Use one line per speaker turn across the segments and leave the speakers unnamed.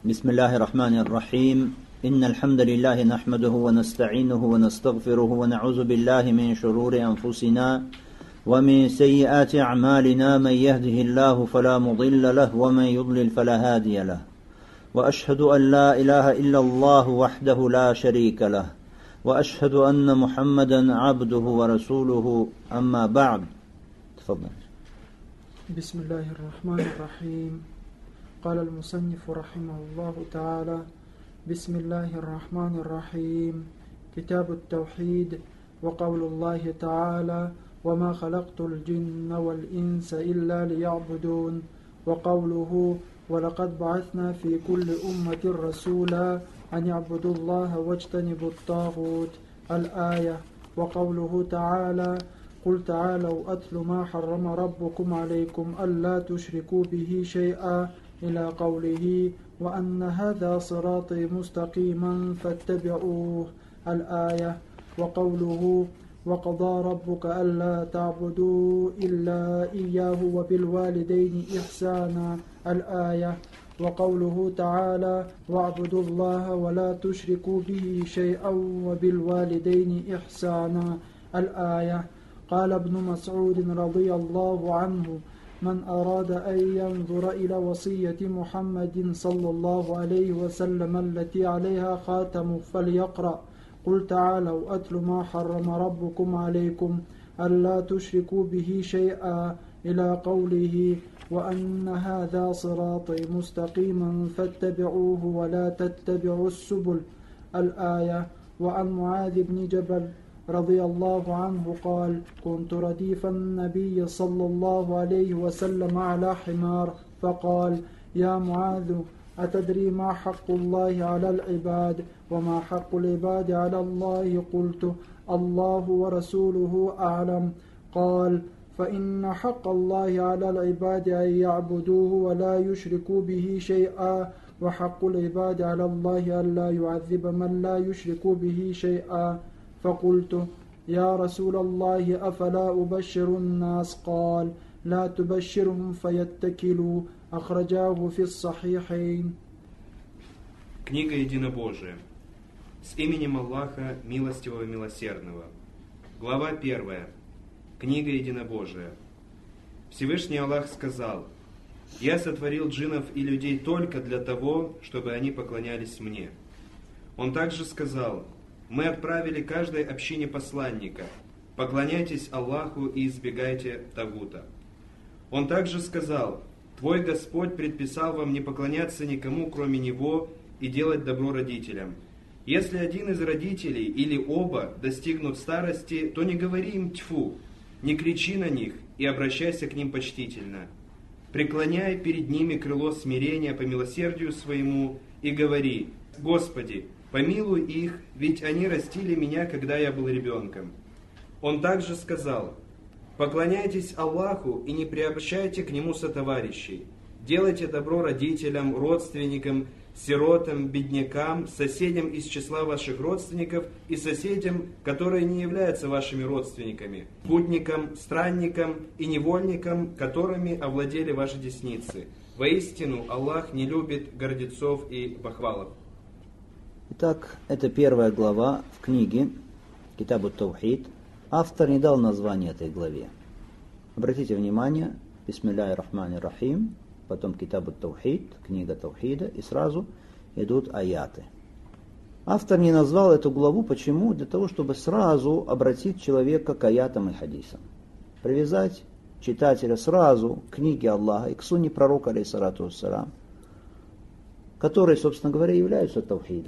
بسم الله الرحمن الرحيم إن الحمد لله نحمده ونستعينه ونستغفره ونعوذ بالله من شرور أنفسنا ومن سيئات أعمالنا من يهده الله فلا مضل له ومن يضلل فلا هادي له وأشهد أن لا إله إلا الله وحده لا شريك له وأشهد أن محمدا عبده ورسوله أما بعد تفضل.
بسم الله الرحمن الرحيم. قال المصنف رحمه الله تعالى: بسم الله الرحمن الرحيم. كتاب التوحيد. وقول الله تعالى: وما خلقت الجن والإنس إلا ليعبدون. وقوله: ولقد بعثنا في كل أمة رسولا أن يعبدوا الله واجتنبوا الطاغوت. الآية. وقوله تعالى: قل تعالوا أتل ما حرم ربكم عليكم ألا تشركوا به شيئا إلى قوله: وأن هذا صراطي مستقيما فاتبعوه. الآية. وقوله: وقضى ربك ألا تعبدوا إلا إياه وبالوالدين إحسانا. الآية. وقوله تعالى: واعبدوا الله ولا تشركوا به شيئا وبالوالدين إحسانا. الآية. قال ابن مسعود رضي الله عنه: من أراد أن ينظر إلى وصية محمد صلى الله عليه وسلم التي عليها خاتم فليقرأ: قل تعالوا أتل ما حرم ربكم عليكم ألا تشركوا به شيئا إلى قوله: وأن هذا صراطي مستقيما فاتبعوه ولا تتبعوا السبل. الآية. وعن معاذ بن جبل رضي الله عنه قال: كنت رديف النبي صلى الله عليه وسلم على حمار فقال: يا معاذ أتدري ما حق الله على العباد وما حق العباد على الله؟ قلت: الله ورسوله أعلم. قال: فإن حق الله على العباد أن يعبدوه ولا يشركوا به شيئا، وحق العباد على الله أن لا يعذب من لا يشرك به شيئا. فقلت: يا رسول الله أفلا أبشر الناس؟ قال: لا تبشرهم فيتكلوا. أخرجاه في الصحيحين.
Книга Единобожия. С именем Аллаха, милостивого и милосердного. Глава 1. Книга Единобожия. Всевышний Аллах сказал: «Я сотворил джиннов и людей только для того, чтобы они поклонялись мне». Он также сказал: «Мы отправили каждой общине посланника. Поклоняйтесь Аллаху и избегайте тагута». Он также сказал: «Твой Господь предписал вам не поклоняться никому, кроме Него, и делать добро родителям. Если один из родителей или оба достигнут старости, то не говори им тьфу, не кричи на них и обращайся к ним почтительно. Преклоняй перед ними крыло смирения по милосердию своему и говори: Господи, помилуй их, ведь они растили меня, когда я был ребенком». Он также сказал: «Поклоняйтесь Аллаху и не приобщайте к Нему сотоварищей. Делайте добро родителям, родственникам, сиротам, беднякам, соседям из числа ваших родственников и соседям, которые не являются вашими родственниками, путникам, странникам и невольникам, которыми овладели ваши десницы. Воистину, Аллах не любит гордецов и бахвалов».
Итак, это первая глава в книге Китаб ат-Таухид. Автор не дал название этой главе. Обратите внимание: Бисмилляхи рахмани рахим, потом Китаб ат-Таухид, книга Таухида, и сразу идут аяты. Автор не назвал эту главу. Почему? Для того, чтобы сразу обратить человека к аятам и хадисам. Привязать читателя сразу к книге Аллаха и к сунне пророка, алейхиссалату вассалям, которые, собственно говоря, являются таухидом.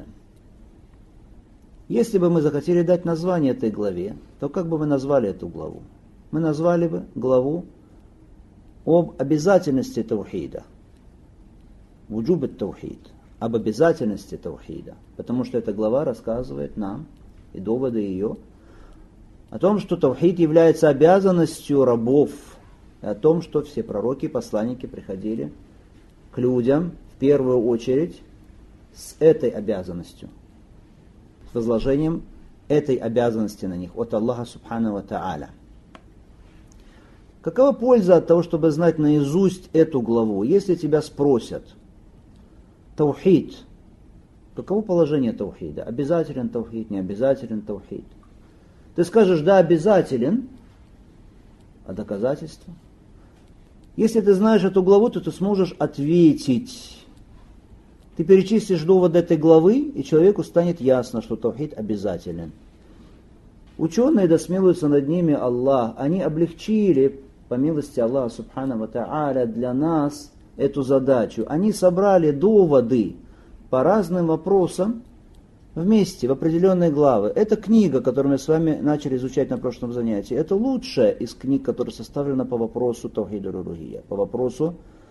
Если бы мы захотели дать название этой главе, то как бы мы назвали эту главу? Мы назвали бы главу об обязательности таухида. Вуджуб ат-таухид. Об обязательности таухида. Потому что эта глава рассказывает нам, и доводы ее, о том, что таухид является обязанностью рабов, и о том, что все пророки и посланники приходили к людям в первую очередь с этой обязанностью, с возложением этой обязанности на них от Аллаха Субхану ва Тааля. Какова польза от того, чтобы знать наизусть эту главу? Если тебя спросят, таухид. Каково положение таухида? Обязателен таухид, не обязателен таухид? Ты скажешь, да, обязателен, а доказательства? Если ты знаешь эту главу, то ты сможешь ответить. Ты перечислишь доводы этой главы, и человеку станет ясно, что таухид обязателен. Ученые, да смилуется над ними Аллах, они облегчили, по милости Аллаха Субхану ва Тааля, для нас эту задачу. Они собрали доводы по разным вопросам вместе, в определенные главы. Это книга, которую мы с вами начали изучать на прошлом занятии. Это лучшая из книг, которая составлена по вопросу таухида рулухия, по вопросу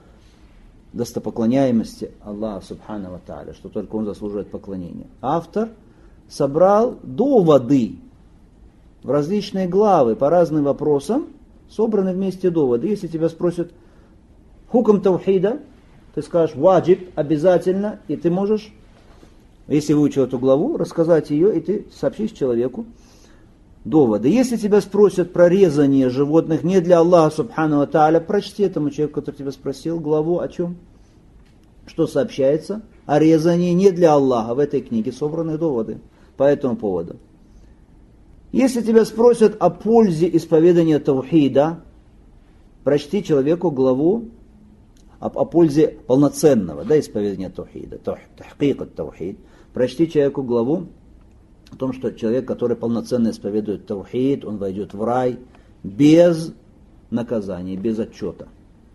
достопоклоняемости Аллаха Субхану ва Тааля, что только Он заслуживает поклонения. Автор собрал доводы в различные главы по разным вопросам, собраны вместе доводы. Если тебя спросят хукм таухида, ты скажешь ваджиб, обязательно, и ты можешь, если выучил эту главу, рассказать ее, и ты сообщишь человеку доводы. Если тебя спросят про резание животных не для Аллаха Субхану ва Тааля, прочти этому человеку, который тебя спросил, главу о чем? Что сообщается о резании не для Аллаха. В этой книге собраны доводы по этому поводу. Если тебя спросят о пользе исповедания таухида, прочти человеку главу о пользе полноценного исповедания таухида, тахкик таухид. Прочти человеку главу о том, что человек, который полноценно исповедует таухид, он войдет в рай без наказания, без отчета.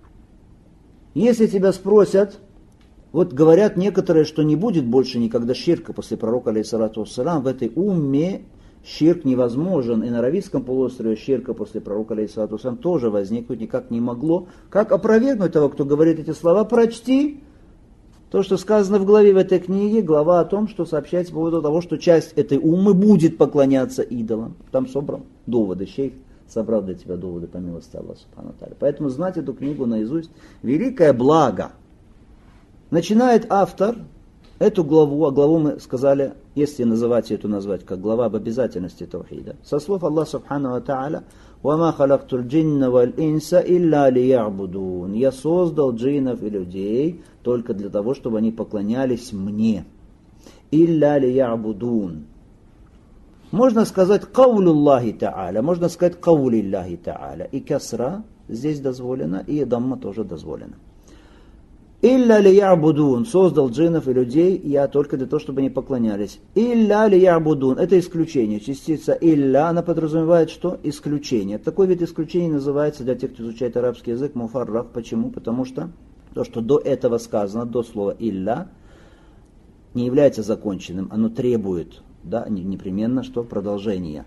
Если тебя спросят, вот говорят некоторые, что не будет больше никогда ширка после пророка, алейхиссалату вассалям, в этой умме ширк невозможен, и на Аравийском полуострове ширка после пророка, алейхиссалату вассалям, тоже возникнуть никак не могло. Как опровергнуть того, кто говорит эти слова? Прочти то, что сказано в главе в этой книге, глава о том, что сообщается по поводу того, что часть этой уммы будет поклоняться идолам. Там собран доводы, шейх собрал для тебя доводы по милости Аллаха Субхану ва Тааля. Поэтому знать эту книгу наизусть великое благо. Начинает автор эту главу, а главу мы сказали, если называть эту назвать как глава об обязательности таухида, со слов Аллаха Субхану ва Тааля: «Вама халактуль джинна валь инса илля лиябудун». Я создал джиннов и людей только для того, чтобы они поклонялись мне. Илля лиябудун. Можно сказать каулюллахи та'аля, можно сказать каулиллахи та'аля. И касра здесь дозволено, и дамма тоже дозволено. Илля лиябудун. Создал джиннов и людей я только для того, чтобы они поклонялись. Илля лиябудун. Это исключение. Частица илля, она подразумевает что? Исключение. Такой вид исключения называется для тех, кто изучает арабский язык, муфаррах. Почему? Потому что то, что до этого сказано, до слова илля, не является законченным. Оно требует, непременно, что? Продолжение.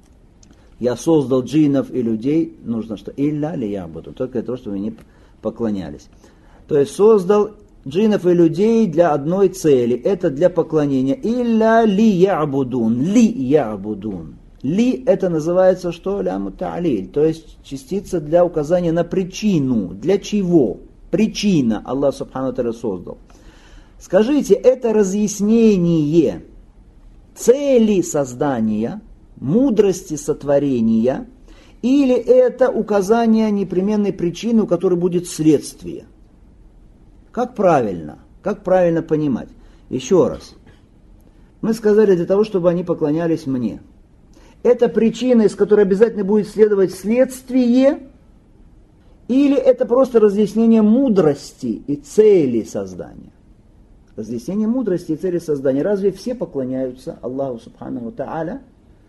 Я создал джиннов и людей, нужно что? Илля лиябудун. Только для того, чтобы они поклонялись. То есть создал джиннов и людей для одной цели. Это для поклонения. Илля ли ябудун. Ли ябудун. Ли это называется что? Ляму та'лиль. То есть частица для указания на причину. Для чего? Причина Аллах Субхану ва Тааля создал. Скажите, это разъяснение цели создания, мудрости сотворения, или это указание непременной причины, у которой будет следствие? Как правильно? Как правильно понимать? Еще раз. Мы сказали для того, чтобы они поклонялись мне. Это причина, из которой обязательно будет следовать следствие, или это просто разъяснение мудрости и цели создания? Разъяснение мудрости и цели создания. Разве все поклоняются Аллаху Субхану ва Тааля?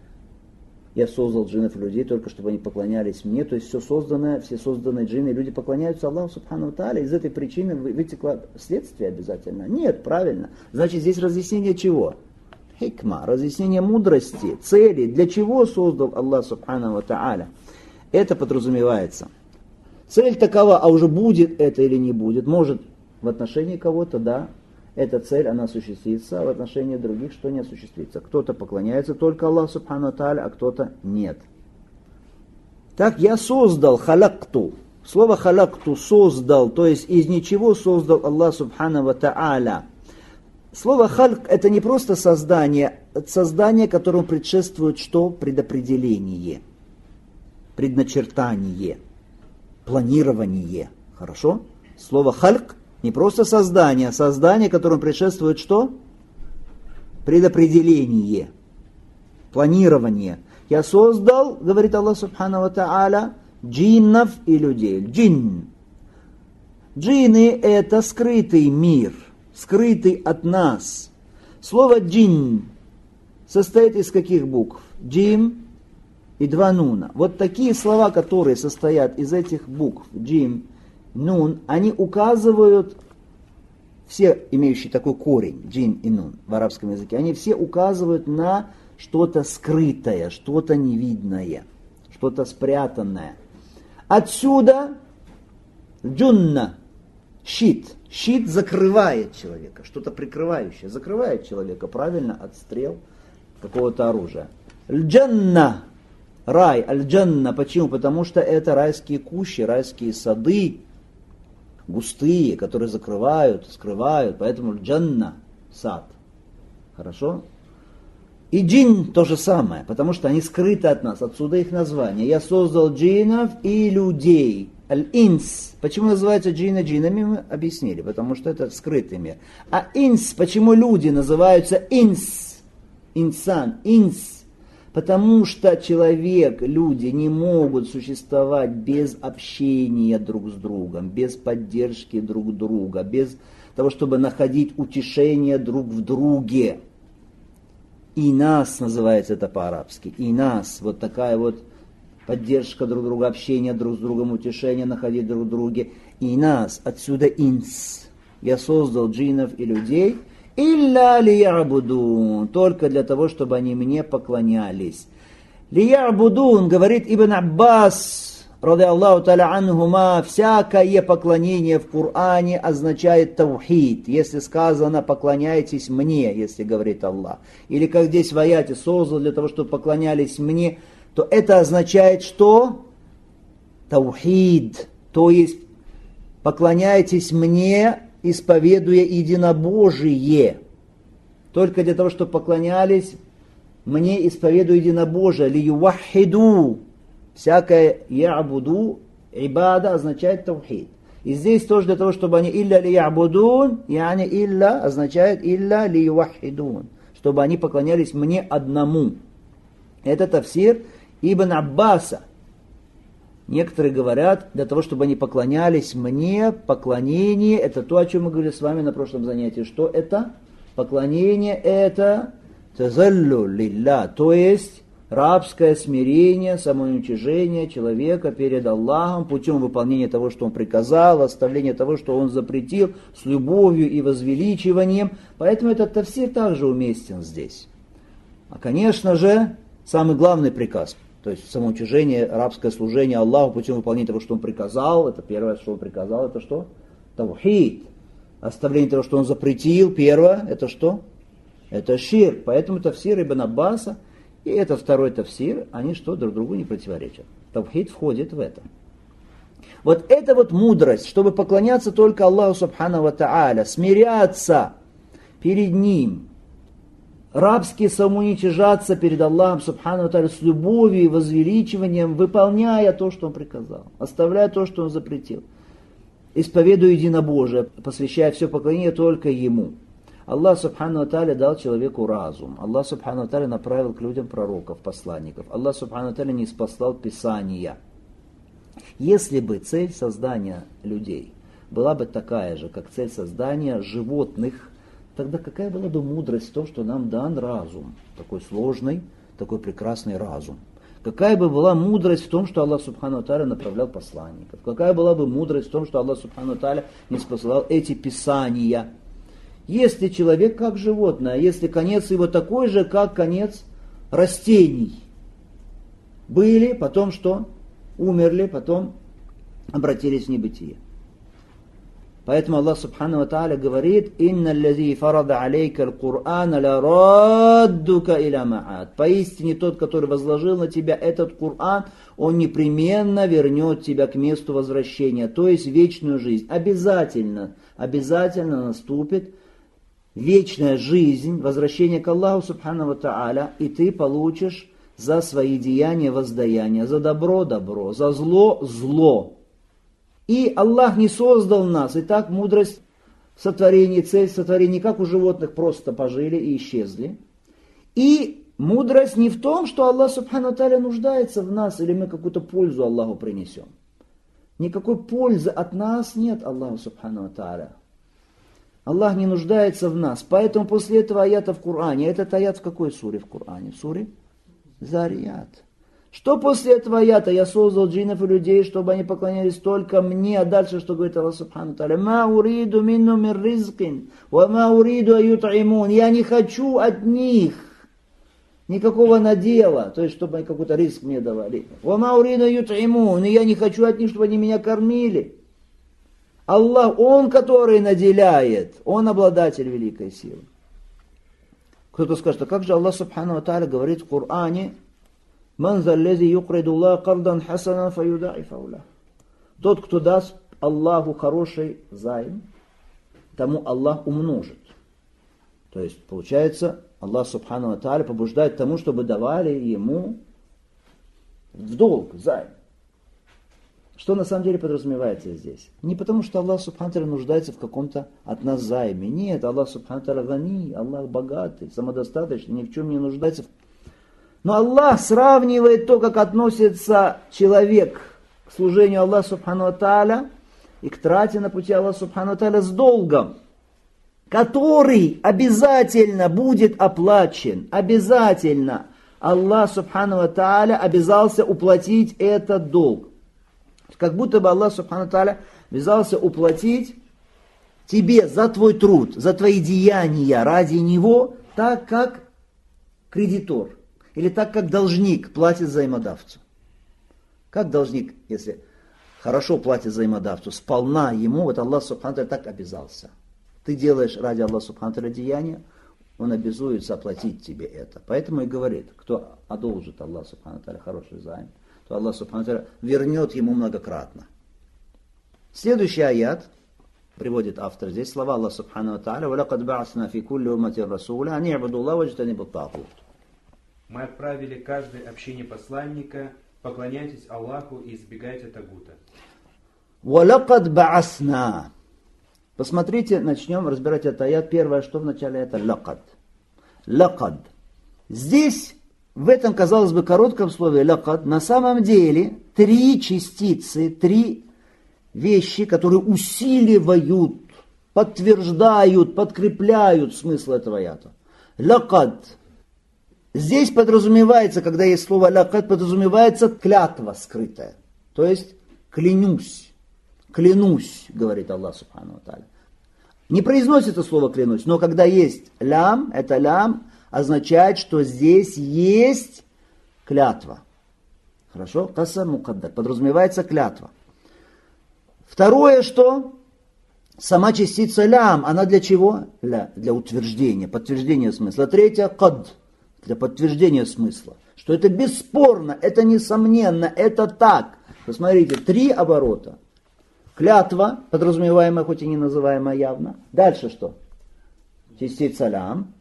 Я создал джиннов и людей только чтобы они поклонялись мне. То есть все созданные джинны и люди поклоняются Аллаху Субхану ва Тааля. Из этой причины вытекло следствие обязательно? Нет, правильно. Значит, здесь разъяснение чего? Хикма, разъяснение мудрости, цели. Для чего создал Аллах Субхану ва Тааля? Это подразумевается. Цель такова, а уже будет это или не будет. Может в отношении кого-то, да, эта цель, она осуществится, а в отношении других что не осуществится. Кто-то поклоняется только Аллаху Субхану ва Тааля, а кто-то нет. Так, я создал, халакту. Слово халакту, создал, то есть из ничего создал Аллах Субхану ва Тааля. Слово хальк это не просто создание, это создание, которому предшествует что? Предопределение, предначертание, планирование. Хорошо? Слово хальк Не просто создание, создание, которому предшествует что? Предопределение, планирование. Я создал, говорит Аллах Субхану ва Та'аля, джиннов и людей. Джин. Джинны – это скрытый мир, скрытый от нас. Слово джин состоит из каких букв? Джим и два нуна. Вот такие слова, которые состоят из этих букв, джим, нун, они указывают, все имеющие такой корень, джин и нун в арабском языке, они все указывают на что-то скрытое, что-то невидное, что-то спрятанное. Отсюда джунна, щит. Щит закрывает человека, что-то прикрывающее, закрывает человека, правильно, от стрел какого-то оружия. Джанна, рай, аль-джанна. Почему? Потому что это райские кущи, райские сады, густые, которые закрывают, скрывают. Поэтому джанна, сад. Хорошо? И джин то же самое, потому что они скрыты от нас. Отсюда их название. Я создал джиннов и людей. Аль-инс. Почему называются джинны джиннами, мы объяснили. Потому что это скрытый мир. А инс, почему люди называются инс? Инсан, инс. Потому что человек, люди не могут существовать без общения друг с другом, без поддержки друг друга, без того, чтобы находить утешение друг в друге. И нас называется это по-арабски. И нас. Вот такая вот поддержка друг друга, общение друг с другом, утешение находить друг в друге. И нас. Отсюда инс. Я создал джиннов и людей. Илля лиябудун. Только для того, чтобы они мне поклонялись. Лиябудун, говорит Ибн Аббас, ради Аллаху та'аля анхума, всякое поклонение в Коране означает таухид. Если сказано «поклоняйтесь мне», если говорит Аллах. Или как здесь в аяте «создал для того, чтобы поклонялись мне», то это означает что? Таухид. То есть «поклоняйтесь мне», исповедуя единобожие. Только для того, чтобы поклонялись мне, исповедуя единобожие. Лиювахиду. Всякое ябуду, ибада означает таухид. И здесь тоже для того, чтобы они илля лиябудун, яни илля означает илля лиювахидун. Чтобы они поклонялись мне одному. Это тафсир Ибн Аббаса. Некоторые говорят, для того, чтобы они поклонялись мне, поклонение, это то, о чем мы говорили с вами на прошлом занятии. Что это? Поклонение это тазаллю лилля, то есть рабское смирение, самоуничижение человека перед Аллахом путем выполнения того, что Он приказал, оставления того, что Он запретил, с любовью и возвеличиванием. Поэтому этот тафсир также уместен здесь. А, конечно же, самый главный приказ, то есть самоуничижение, рабское служение Аллаху путем выполнения того, что Он приказал, это первое, что Он приказал, это что? Таухид. Оставление того, что Он запретил, первое, это что? Это ширк. Поэтому тафсир Ибн Аббаса и этот второй тафсир, они что, друг другу не противоречат. Таухид входит в это. Вот это вот мудрость, чтобы поклоняться только Аллаху Субхану ва Та'аля, смиряться перед Ним, рабски самоуничижаться перед Аллахом Субхану ва Та'аля с любовью и возвеличиванием, выполняя то, что Он приказал, оставляя то, что Он запретил, исповедуя единобожие, посвящая все поклонение только Ему. Аллах Субхану ва Та'аля дал человеку разум. Аллах Субхану ва Та'аля направил к людям пророков, посланников. Аллах Субхану ва Та'аля не спаслал Писания. Если бы цель создания людей была бы такая же, как цель создания животных, тогда какая была бы мудрость в том, что нам дан разум, такой сложный, такой прекрасный разум? Какая бы была мудрость в том, что Аллах Субхану ва Та'аля направлял посланников? Какая была бы мудрость в том, что Аллах Субхану ва Та'аля не спасал эти Писания? Если человек как животное, если конец его такой же, как конец растений. Были, потом что? Умерли, потом обратились в небытие. Поэтому Аллах Субхану ва Та'аля говорит: «Инна аллази фарада алейка аль-Кур'ана ла раддука иля ма'ад». Поистине тот, который возложил на тебя этот Кур'ан, он непременно вернет тебя к месту возвращения, то есть в вечную жизнь. Обязательно наступит вечная жизнь, возвращение к Аллаху Субхану ва Та'аля, и ты получишь за свои деяния воздаяние, за добро добро, за зло зло. И Аллах не создал нас, и так мудрость сотворение, цель сотворения, как у животных просто пожили и исчезли. И мудрость не в том, что Аллах Субхану Тааля нуждается в нас, или мы какую-то пользу Аллаху принесем. Никакой пользы от нас нет Аллаху Субхану Тааля. Аллах не нуждается в нас. Поэтому после этого аята в Коране, этот аят в какой суре в Коране? В суре Зарият. Что после этого аята? Я создал джиннов и людей, чтобы они поклонялись только мне. А дальше что говорит Аллах Субхану Тааля? Ма уриду минну мир ризкин, ва ма уриду ают'имун. Я не хочу от них никакого надела, то есть, чтобы они какой-то риск мне давали. Ва ма уриду ают'имун. И я не хочу от них, чтобы они меня кормили. Аллах, Он, который наделяет, Он обладатель великой силы. Кто-то скажет, а как же Аллах Субхану Тааля говорит в Коране, «Ман заллази юкриду Аллах кардан хасана фаюдаифа лах». Тот, кто даст Аллаху хороший займ, тому Аллах умножит. То есть, получается, Аллах Субхану Тааля побуждает к тому, чтобы давали ему в долг займ. Что на самом деле подразумевается здесь? Не потому, что Аллах Субхану Тааля нуждается в каком-то от нас займе. Нет, Аллах Субхану Тааля гани, Аллах богатый, самодостаточный, ни в чем не нуждается. Но Аллах сравнивает то, как относится человек к служению Аллаху Субхану Тааля и к трате на пути Аллаха Субхану Тааля с долгом, который обязательно будет оплачен. Обязательно Аллах Субхану Тааля обязался уплатить этот долг. Как будто бы Аллах Субхану Тааля обязался уплатить тебе за твой труд, за твои деяния ради него, так как кредитор или так как должник платит взаимодавцу. Как должник, если хорошо платит взаимодавцу, сполна ему, вот Аллах Субхану Тааля так обязался. Ты делаешь ради Аллаха Субхану Тааля деяния, Он обязуется оплатить тебе это. Поэтому и говорит, кто одолжит Аллаху Субхану Тааля хороший займ, то Аллах Субхану Тааля вернет ему многократно. Следующий аят приводит автор здесь слова Аллаха Субхану Тааля: «Валакад ба'асна фи кулли уммати расуля, ани ибуду Аллаха ваджтанибу ат-тагут».
Мы отправили каждой общине посланника: поклоняйтесь Аллаху и избегайте тагута.
«Валакад ба'асна». Посмотрите, начнем разбирать этот аят. Первое, что в начале это лакад. Лакад. Здесь в этом, казалось бы, коротком слове лакад на самом деле три частицы, три вещи, которые усиливают, подтверждают, подкрепляют смысл этого аята. Лакад. Здесь подразумевается, когда есть слово лакад, подразумевается клятва скрытая. То есть клянусь, клянусь, говорит Аллах Субхану Тааля. Не произносится слово клянусь, но когда есть лям, это лям означает, что здесь есть клятва. Хорошо? Касам мукаддар. Подразумевается клятва. Второе, что? Сама частица лям, она для чего? Для утверждения, подтверждения смысла. Третье, кад, для подтверждения смысла. Что это бесспорно, это несомненно, это так. Посмотрите, три оборота. Клятва, подразумеваемая, хоть и не называемая явно. Дальше что? Частица лям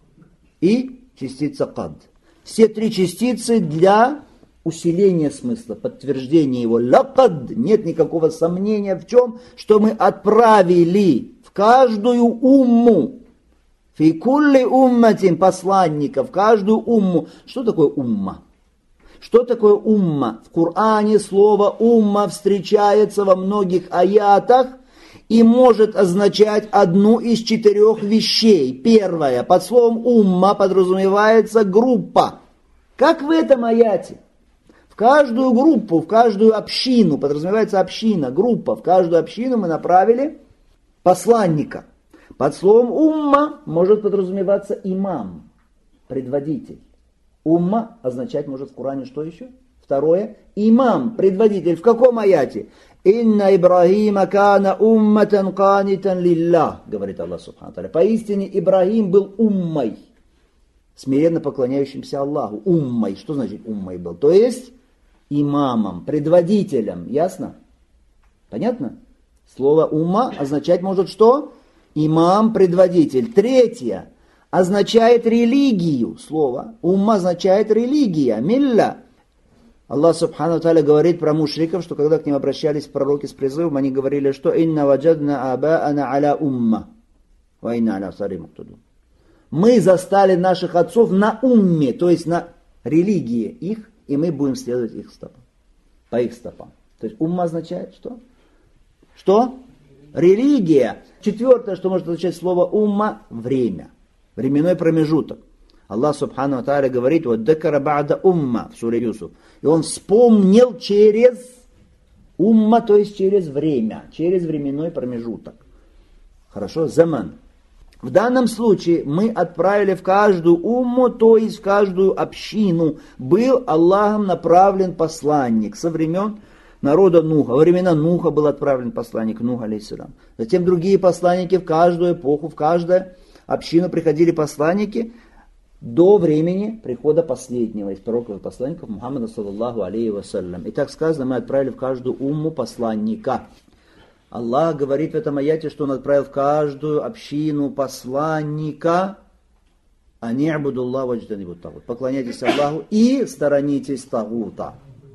и частица кад. Все три частицы для усиления смысла, подтверждения его. Лакад, нет никакого сомнения в чем, что мы отправили в каждую умму, фи кулли умматин, посланника, в каждую умму. Что такое умма? Что такое умма? В Коране слово умма встречается во многих аятах и может означать одну из четырех вещей. Первое, под словом умма подразумевается группа. Как в этом аяте. В каждую группу, в каждую общину, подразумевается община, группа, в каждую общину мы направили посланника. Под словом умма может подразумеваться имам, предводитель. Умма означать может в Коране что еще? Второе, имам, предводитель. В каком аяте? «Инна Ибрахима кана умматан канитан лиллах», говорит Аллах Субхану Тааля. Поистине Ибрахим был уммой, смиренно поклоняющимся Аллаху. Уммой. Что значит уммой был? То есть имамом, предводителем. Ясно? Понятно? Слово умма означать может что? Имам, предводитель. Третье. Означает религию. Слово умма означает религия. Милля. Аллах Субхану Тааля говорит про мушриков, что когда к ним обращались пророки с призывом, они говорили, что «Инна ваджадна абаана аля умма». вайна аля асарихим муктадун. Мы застали наших отцов на умме, то есть на религии их, и мы будем следовать их стопам, по их стопам. То есть умма означает что? Что? Религия. Четвертое, что может означать слово умма, время. Временной промежуток. Аллах Субхану ва Тааля говорит, вот дакара ба'да умма в суре Юсуф. И он вспомнил через умма, то есть через время, через временной промежуток. Хорошо, заман. В данном случае мы отправили в каждую умму, то есть в каждую общину, был Аллахом направлен посланник со времен народа Нуха. Во времена Нуха был отправлен посланник Нух, алейхиссалям. Затем другие посланники в каждую эпоху, в каждую общину приходили посланники до времени прихода последнего из пророков и посланников Мухаммада саллаллаху алейхи вассалям. И так сказано, мы отправили в каждую умму посланника. Аллах говорит в этом аяте, что Он отправил в каждую общину посланника. Ани абудуллах ваджтанибу тагут. Поклоняйтесь Аллаху и сторонитесь тагута.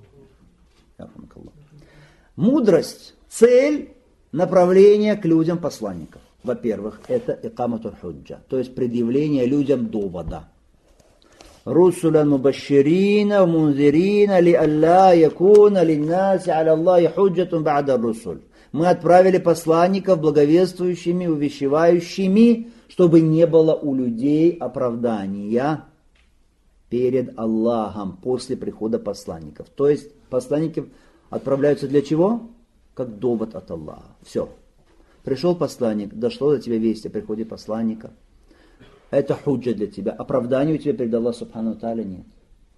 Мудрость, цель, направление к людям посланников. Во-первых, это икаматуль худжа, то есть предъявление людям довода. Русулян мубашширина мунзирина ли алла якуна линнаси аля Аллахи худжатун ба'да русуль. Мы отправили посланников благовествующими, увещевающими, чтобы не было у людей оправдания перед Аллахом после прихода посланников. То есть посланники отправляются для чего? Как довод от Аллаха. Все. Пришел посланник, дошло до тебя весть о приходе посланника. Это худжа для тебя. Оправдания у тебя перед Аллахом Субхану ва Тааля нет.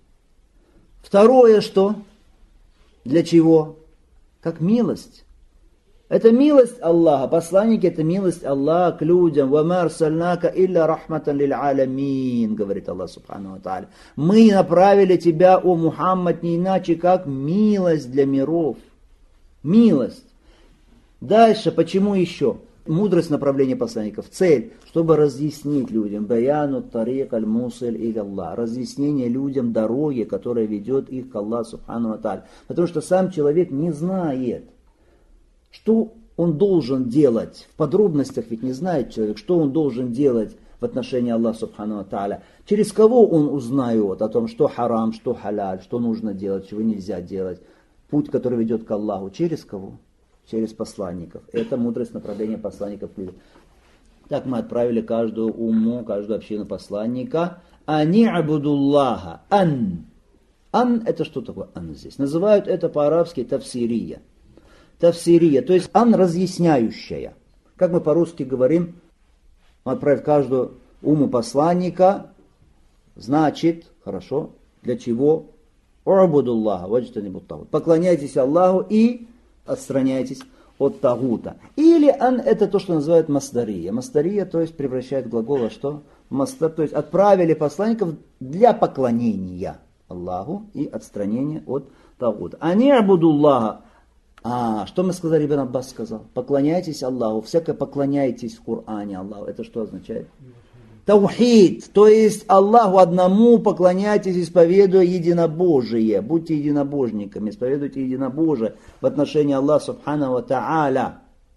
Второе что? Для чего? Как милость. Это милость Аллаха. Посланники это милость Аллаха к людям. وَمَا أَرْسَلْنَاكَ إِلَّا رَحْمَةً لِلْعَالَمِينَ, говорит Аллах Субхану ва Тааля. Мы направили тебя, о Мухаммад, не иначе как милость для миров. Милость. Дальше, почему еще? Мудрость направления посланников. Цель, чтобы разъяснить людям. Баяну тарик аль-мусиль иль Аллах. Разъяснение людям дороги, которая ведет их к Аллаху Субхану ва Тааля. Потому что сам человек не знает, что он должен делать. В подробностях ведь не знает человек, что он должен делать в отношении Аллаха Субхану ва Тааля. Через кого он узнает о том, что харам, что халяль, что нужно делать, чего нельзя делать. Путь, который ведет к Аллаху. Через кого? Через посланников. Это мудрость направления посланников к людям. Так мы отправили каждую умму, каждую общину посланника. Ани абудуллаха. Ан. Ан это что такое ан здесь? Называют это по-арабски тавсирия. Тавсирия, то есть ан разъясняющая. Как мы по-русски говорим, мы отправили каждую умму посланника. Значит, хорошо, для чего? У'будуллаха ваджтанибу тагут. Поклоняйтесь Аллаху и отстраняйтесь от тагута. Или ан это то, что называют масдария. Масдария, то есть превращает глагол во что? Мастар, то есть отправили посланников для поклонения Аллаху и отстранения от тагута. Ани абудуллаха. Что мы сказали, Ибн Аббас сказал? Поклоняйтесь Аллаху. Всякое поклоняйтесь в Коране Аллаху. Это что означает? Таухид, то есть Аллаху одному поклоняйтесь, исповедуя единобожие. Будьте единобожниками, исповедуйте единобожие в отношении Аллаха Субхану ва Тааля.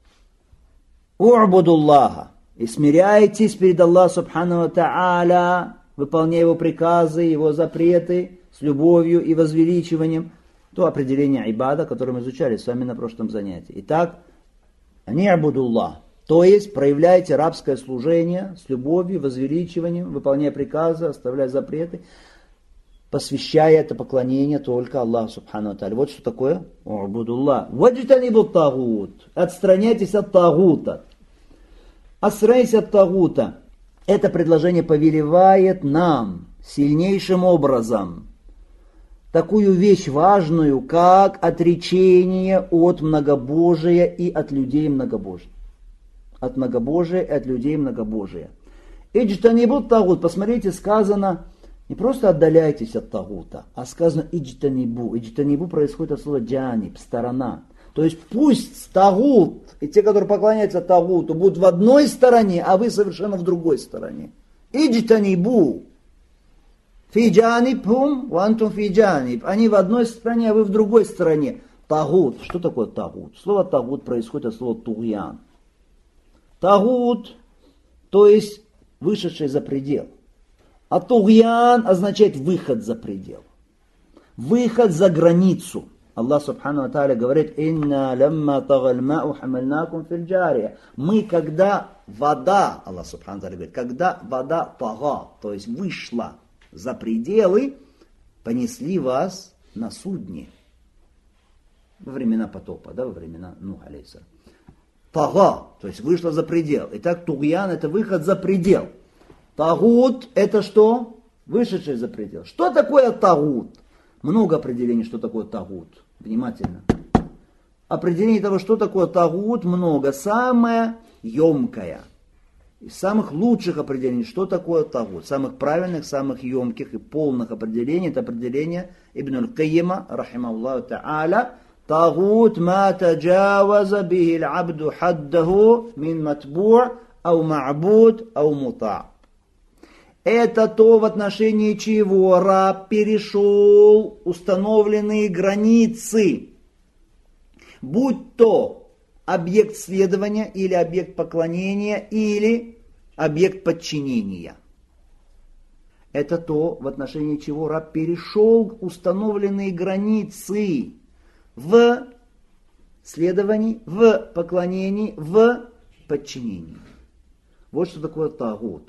У'будуллаха. И смиряйтесь перед Аллахом Субхану ва Тааля, выполняя Его приказы, Его запреты с любовью и возвеличиванием. То определение ибада, которое мы изучали с вами на прошлом занятии. Итак, ани'будуллах. То есть проявляйте рабское служение с любовью, возвеличиванием, выполняя приказы, оставляя запреты, посвящая это поклонение только Аллаху Субхану ва Тааля. Вот что такое у'будуллах. Ваджтанибу тагут. Отстраняйтесь от тагута. Отстраняйтесь от тагута. Это предложение повелевает нам сильнейшим образом такую вещь важную, как отречение от многобожия и от людей многобожия. От многобожия и от людей многобожия. Иджтанибу тагут. Посмотрите, сказано, не просто отдаляйтесь от тагута, а сказано иджтанибу. Иджтанибу происходит от слова джаниб, сторона. То есть пусть тагут и те, которые поклоняются тагуту, будут в одной стороне, а вы совершенно в другой стороне. Иджтанибу. Фи джанибхум, вантум фи джаниб. Они в одной стороне, а вы в другой стороне. Тагут. Что такое тагут? Слово тагут происходит от слова тугьян. Тагут, то есть вышедший за предел. А тугьян означает выход за предел. Выход за границу. Аллах Субхану ва Тааля говорит: «Инна лямма тагал мау хамальнакум фил джария». Мы, когда вода, Аллах Субхану ва Тааля говорит, когда вода тага, то есть вышла за пределы, понесли вас на судне. Во времена потопа, да, во времена Нуха алейхиссалям. Тага, то есть вышла за предел. Итак, тугьян — это выход за предел. Тагут — это что? Вышедший за предел. Что такое тагут? Много определений, что такое тагут. Внимательно. Определений того, что такое тагут, много. Самое емкое. Из самых лучших определений, что такое тагут. Самых правильных, самых емких и полных определений, это определение Ибн аль-Кайима, рахимахуллаху та'аля. Тагут ма таджаваза бихи аль-абду хаддаху мин матбу' ау ма'буд ау мута'. Это то, в отношении чего раб перешел установленные границы, будь то объект следования или объект поклонения или объект подчинения. Это то, в отношении чего раб перешел установленные границы в следовании, в поклонении, в подчинении. Вот что такое тагут.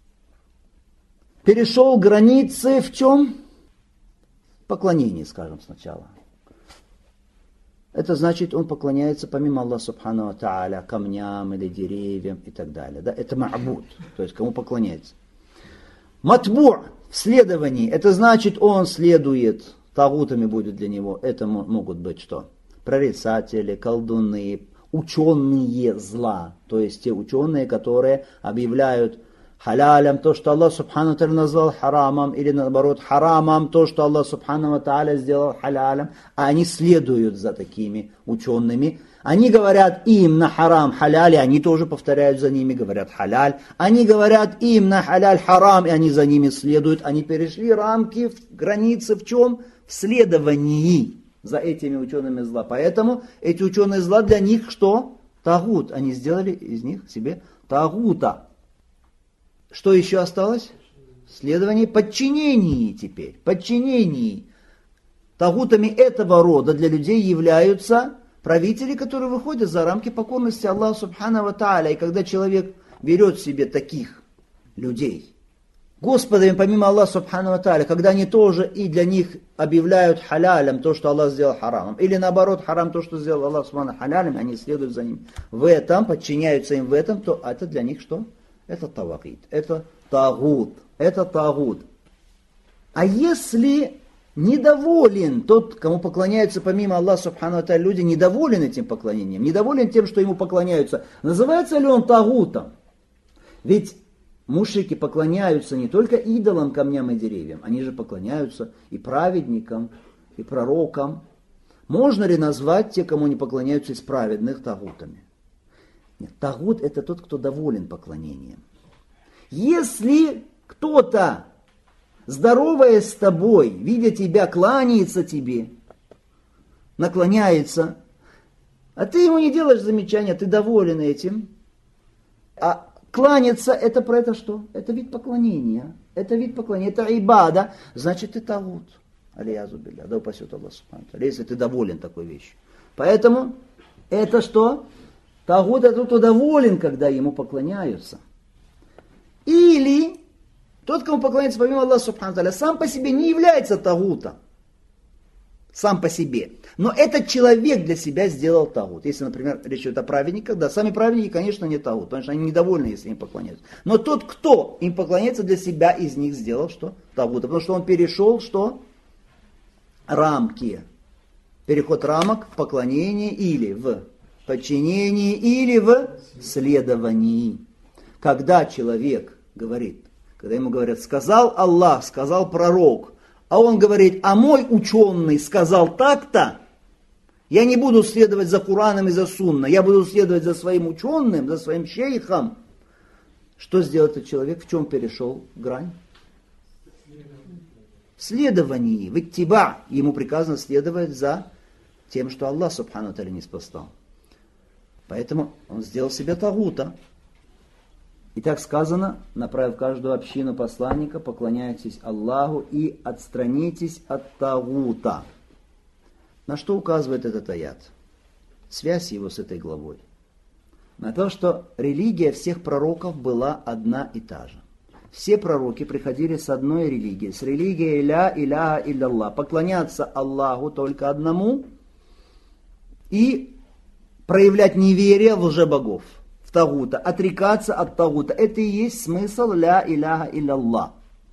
Перешел границы в чем? Поклонение, скажем сначала. Это значит, он поклоняется помимо Аллаха Субхану ва Тааля камням или деревьям и так далее. Да? Это ма'буд, то есть кому поклоняется. Матбу' в следовании, это значит, он следует, тагутами будет для него. Это могут быть что? Прорицатели, колдуны, ученые зла. То есть те ученые, которые объявляют халялям то, что Аллах Субхану ва Тааля назвал харамом, или наоборот харамом то, что Аллах Субхану ва Тааля сделал халялем, а они следуют за такими учеными. Они говорят им на харам халяль, и они тоже повторяют за ними, говорят халяль. Они говорят им на халяль харам, и они за ними следуют. Они перешли рамки, границы в чем? В следовании за этими учеными зла. Поэтому эти ученые зла для них что? Тагут. Они сделали из них себе тагута. Что еще осталось? Следование подчинении теперь. Подчинении. Тагутами этого рода для людей являются правители, которые выходят за рамки покорности Аллаху Субхану ва Тааля. И когда человек берет себе таких людей, Господами помимо Аллаха Субхану ва Тааля, когда они тоже и для них объявляют халялем то, что Аллах сделал харамом, или наоборот харам то, что сделал Аллах Субхану халялем, они следуют за ним в этом, подчиняются им в этом, то это для них что? Это тавагит, это тагут, это тагут. А если недоволен тот, кому поклоняются помимо Аллаха Субхану ва Тааля люди, недоволен этим поклонением, недоволен тем, что ему поклоняются, называется ли он тагутом? Ведь мушрики поклоняются не только идолам, камням и деревьям, они же поклоняются и праведникам, и пророкам. Можно ли назвать те, кому не поклоняются из праведных, тагутами? Нет, тагут — это тот, кто доволен поклонением. Если кто-то, здороваясь с тобой, видя тебя, кланяется тебе, наклоняется, а ты ему не делаешь замечания, ты доволен этим, а кланяться — это про это что? Это вид поклонения. Это вид поклонения, это ибада, значит ты тагут. Алиязу билля, да упасет Аллах Субхану ва Тааля, если ты доволен такой вещью. Поэтому это что? Тагут — это тот, кто доволен, когда ему поклоняются. Или тот, кому поклоняется помимо Аллаха Субхану ва Тааля, сам по себе не является тагутом. Сам по себе. Но этот человек для себя сделал тагут. Если, например, речь идет о праведниках, да, сами праведники, конечно, не тагут, потому что они недовольны, если им поклоняются. Но тот, кто им поклоняется, для себя из них сделал что? Тагут. Потому что он перешел что? Рамки. Переход рамок в поклонении или в подчинении, или в следовании. Когда человек говорит, когда ему говорят, сказал Аллах, сказал пророк, а он говорит, а мой ученый сказал так-то, я не буду следовать за Кураном и за Сунной, я буду следовать за своим ученым, за своим шейхом. Что сделал этот человек? В чем перешел грань? В следовании, в иттиба. Ему приказано следовать за тем, что Аллах Субхану ва Тааля не спасал. Поэтому он сделал себе тагута. И так сказано, направив каждую общину посланника, поклоняйтесь Аллаху и отстранитесь от тагута. На что указывает этот аят? Связь его с этой главой. На то, что религия всех пророков была одна и та же. Все пророки приходили с одной религией, с религией ля иляха илляллах, поклоняться Аллаху только одному и проявлять неверие в лжебогов, в тагута, отрекаться от тагута. Это и есть смысл ля иляха илляллах.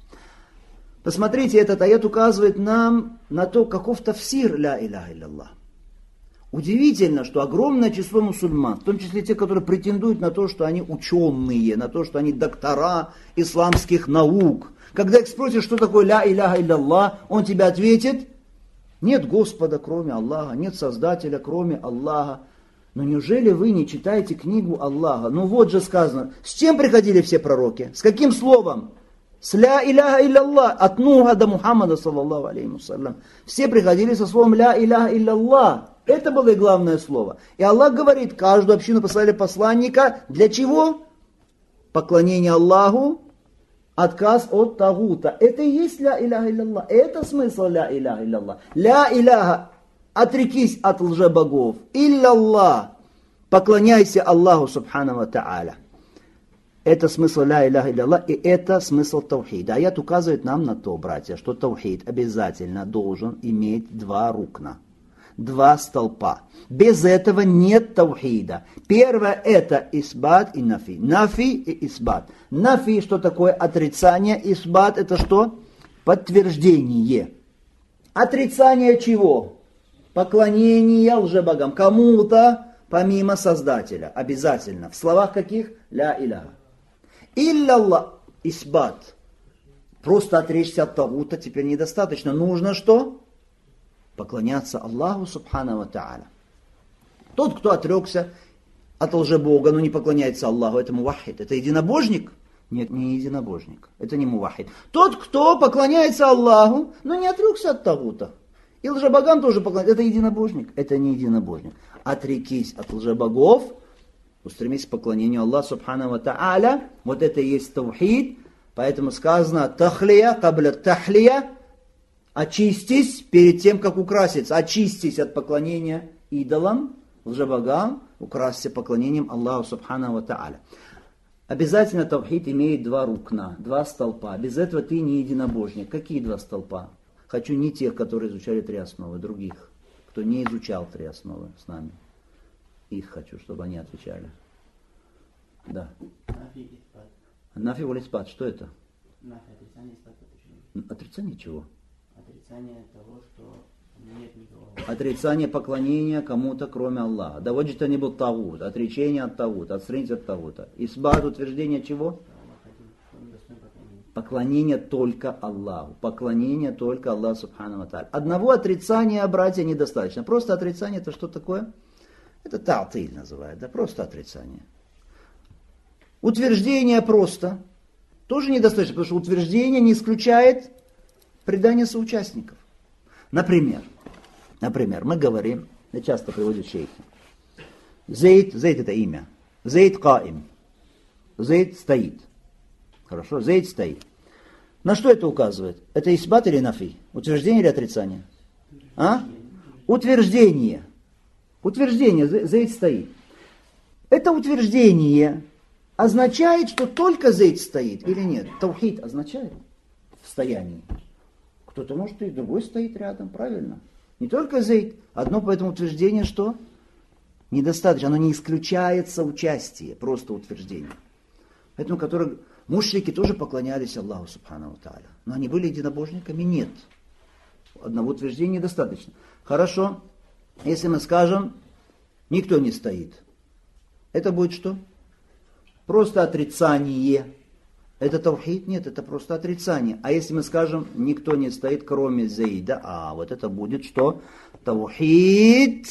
Посмотрите, этот аят указывает нам на то, каков тафсир ля иляха илляллах. Удивительно, что огромное число мусульман, в том числе те, которые претендуют на то, что они ученые, на то, что они доктора исламских наук. Когда их спросят, что такое ля иляха илляллах, он тебе ответит: нет Господа, кроме Аллаха, нет Создателя, кроме Аллаха. Но неужели вы не читаете книгу Аллаха? Ну вот же сказано, с чем приходили все пророки? С каким словом? С ля иляха илляллах, от Нуха до Мухаммада, саллаллаху алейхи вассалям. Все приходили со словом ля иляха илляллах. Это было и главное слово. И Аллах говорит, каждую общину послали посланника. Для чего? Поклонение Аллаху, отказ от тагута. Это и есть ля иляха илляллах. Это смысл ля иляха илляллах. Ля иляха, отрекись от лжебогов. Илляллах, поклоняйся Аллаху субхану ва та'аля. Это смысл ля иляха илляллах, и это смысл таухида. Аят указывает нам на то, братья, что таухид обязательно должен иметь два рукна. Два столпа. Без этого нет таухида. Первое это исбат и нафи. Нафи и исбат. Нафи, что такое отрицание, исбат это что? Подтверждение. Отрицание чего? Поклонение лжебогам. Кому-то помимо Создателя. Обязательно. В словах каких? Ля иляха. Илляллах. Исбат. Просто отречься от тагута теперь недостаточно. Нужно что? Поклоняться Аллаху субхану ва та'аля. Тот, кто отрекся от лжебога, но не поклоняется Аллаху, это мувахид. Это единобожник? Нет, не единобожник. Это не мувахид. Тот, кто поклоняется Аллаху, но не отрекся от тагута. И лжебогам тоже поклоняется. Это единобожник. Это не единобожник. Отрекись от лжебогов, устремись к поклонению Аллаху субхану ва та'аля. Вот это и есть таухид. Поэтому сказано тахлия, кабля тахлия. Очистись перед тем, как украситься. Очистись от поклонения идолам, лжебогам, украсься поклонением Аллаху субхану ва та'аля. Обязательно таухид имеет два рукна, два столпа. Без этого ты не единобожник. Какие два столпа? Хочу не тех, которые изучали три основы, других, кто не изучал три основы с нами. Их хочу, чтобы они отвечали. Да. Нафи валь исбат. Что это? Отрицание чего?
Отрицание того, что нет никого.
Отрицание поклонения кому-то, кроме Аллаха. Да вот же это не был тагут. Отречение от тагута, отстранить от тагута. Исбат, утверждение чего? Поклонение только Аллаху. Поклонение только Аллаху субхану ва та'аля. Одного отрицания, братья, недостаточно. Просто отрицание это что такое? Это та'тиль называют, да, просто отрицание. Утверждение просто тоже недостаточно, потому что утверждение не исключает предание соучастников. Например, мы говорим, я часто приводят шейхи. Зейд это имя. Зейд каим. Зейд стоит. Хорошо, Зейд стоит. На что это указывает? Это исбат или нафи? Утверждение или отрицание? А? Утверждение. Утверждение, Зейд стоит. Это утверждение означает, что только Зейд стоит или нет? Таухид означает в стоянии. Кто-то может и другой стоит рядом, правильно? Не только Зейд. Одно поэтому утверждение, что недостаточно. Оно не исключает соучастие, просто утверждение. Поэтому, которые мушрики тоже поклонялись Аллаху субхану ва та'аля. Но они были единобожниками? Нет. Одного утверждения недостаточно. Хорошо. Если мы скажем, никто не стоит. Это будет что? Просто отрицание. Это таухид? Нет, это просто отрицание. А если мы скажем, никто не стоит, кроме Зейда, вот это будет что? Таухид.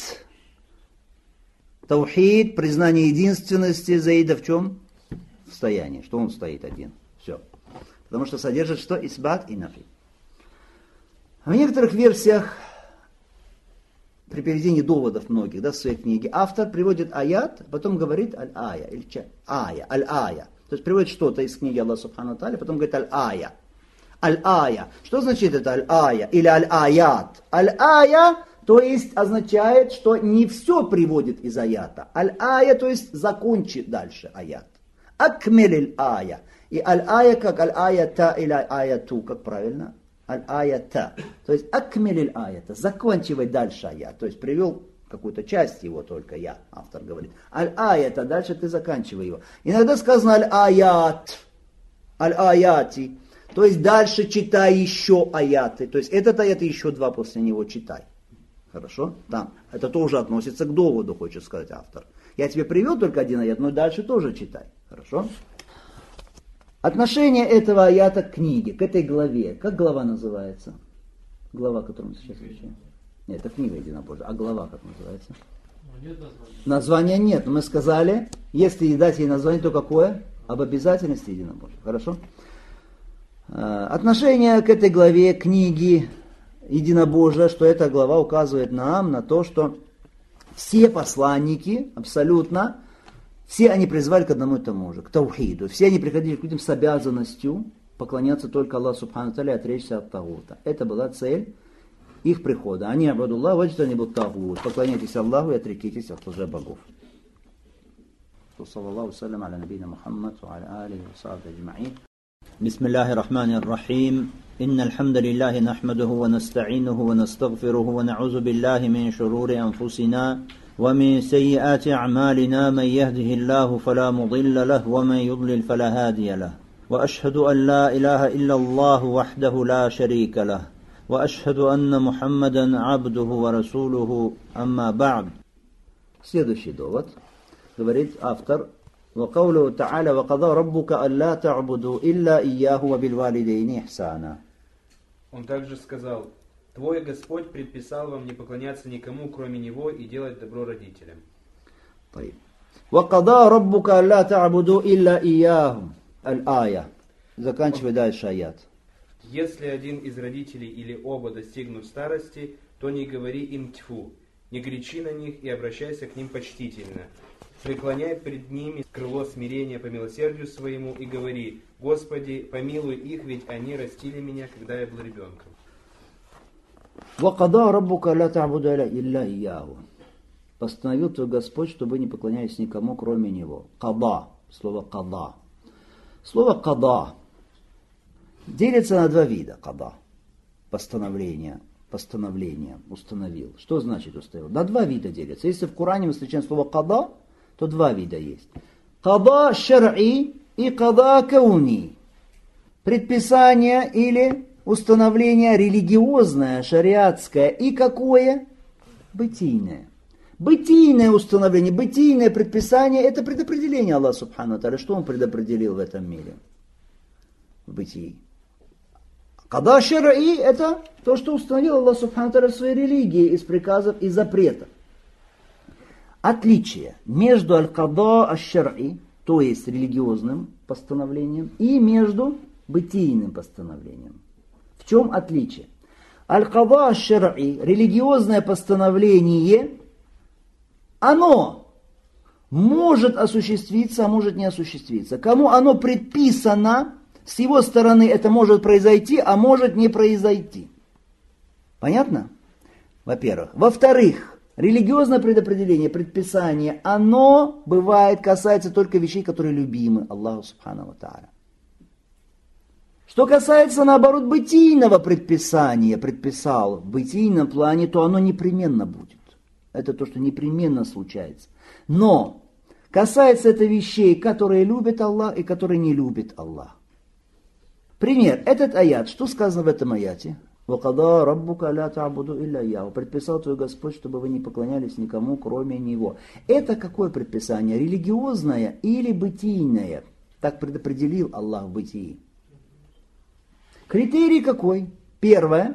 Таухид, признание единственности Зейда в чем? В стоянии, что он стоит один. Все. Потому что содержит что? Исбат и нафи. В некоторых версиях, при переведении доводов многих, в своей книге, автор приводит аят, потом говорит аль-ая, аль-ая. То есть приводит что-то из книги Аллаха Субхану Тааля, потом говорит аль-ая. Аль-ая. Что значит это аль-ая или аль-аят? Аль-ая, то есть означает, что не все приводит из аята. Аль-ая, то есть закончит дальше аят. Акмель аль-ая. И аль-ая как аль-аята или аль-аяту, как правильно? Аль-аята. То есть акмель аль-аята, заканчивай дальше аят. То есть привел какую-то часть его только я, автор говорит. Аль-аята, дальше ты заканчивай его. Иногда сказано аль-аят, аль-аяти. То есть дальше читай еще аяты. То есть этот аят и еще два после него читай. Хорошо? Там. Это тоже относится к доводу, хочет сказать автор. Я тебе привел только один аят, но дальше тоже читай. Хорошо? Отношение этого аята к книге, к этой главе. Как глава называется? Глава, которую мы сейчас изучаем. Нет, это книга единобожия. А глава как называется? Нет названия. Названия нет. Но мы сказали, если дать ей название, то какое? Об обязательности единобожия. Хорошо? Отношение к этой главе книги единобожия, что эта глава указывает нам на то, что все посланники, абсолютно, все они призвали к одному и тому же, к таухиду. Все они приходили к людям с обязанностью поклоняться только Аллаху Субхану Тааля и отречься от тагута. Это была цель их прихода. Они абадуллах, ваджтани бут тагут. Поклоняйтесь Аллаху и отрекитесь от лжебогов. Саллаллаху салям аля набийна Мухаммад ва аля алихи ва сахбихи аджмаин. بسم الله الرحمن الرحيم إن الحمد لله نحمده ونستعينه ونستغفره ونعوذ بالله من شرور أنفسنا ومن سيئات أعمالنا من يهده الله فلا مضل له ومن يضلل فلا هادي له وأشهد أن لا إله إلا الله وحده لا شريك له وأشهد أن محمدا عبده ورسوله أما بعد. Следующий довод, говорит автор, وقوله تعالى وقضى ربك ألا تعبدوا إلا إياه وبالوالدين إحسانا.
Он также сказал: Твой Господь предписал вам не поклоняться никому, кроме Него, и делать добро родителям.
طيب. وقضى ربك ألا تعبدوا إلا إياه. الآية. Заканчивай дальше аят.
Если один из родителей или оба достигнут старости, то не говори им тьфу, не кричи на них и обращайся к ним почтительно. Преклоняй пред ними крыло смирения по милосердию своему и говори: Господи, помилуй их, ведь они растили меня, когда я был ребенком.
وَقَضَى رَبُّكَ لَا تَعْبُدَ إِلَّا إِيَّاهُ. Постановил твой Господь, чтобы не поклонялись никому, кроме Него. Қада. Слово қада. Слово қада делится на два вида. Қада. Постановление. Установил. Что значит установил? На два вида делится. Если в Коране мы встречаем слово қада, то два вида есть. Қада шар'и и қада кауни. Предписание или установление религиозное, шариатское и какое? Бытийное. Бытийное установление, бытийное предписание – это предопределение Аллаха Субхану Тааля. Что Он предопределил в этом мире? В бытии. Қада шар'и – это то, что установил Аллах Субхану Тааля в своей религии из приказов и запретов. Отличие между аль-қада аш-шар'и, то есть религиозным постановлением, и между бытийным постановлением. В чем отличие? Аль-қада аш-шар'и, религиозное постановление, оно может осуществиться, а может не осуществиться. Кому оно предписано, с его стороны это может произойти, а может не произойти. Понятно? Во-первых. Во-вторых, религиозное предопределение, предписание, оно бывает, касается только вещей, которые любимы Аллаху Субхану ва Тааля. Что касается, наоборот, бытийного предписания, предписал в бытийном плане, то оно непременно будет. Это то, что непременно случается. Но касается это вещей, которые любит Аллах и которые не любит Аллах. Пример. Этот аят. Что сказано в этом аяте? وَقَضَى رَبُّكَ لَا تَعْبُدُوا إِلَّا إِيَّاهُ. Предписал твой Господь, чтобы вы не поклонялись никому, кроме Него. Это какое предписание? Религиозное или бытийное? Так предопределил Аллах в бытии. Критерий какой? Первое,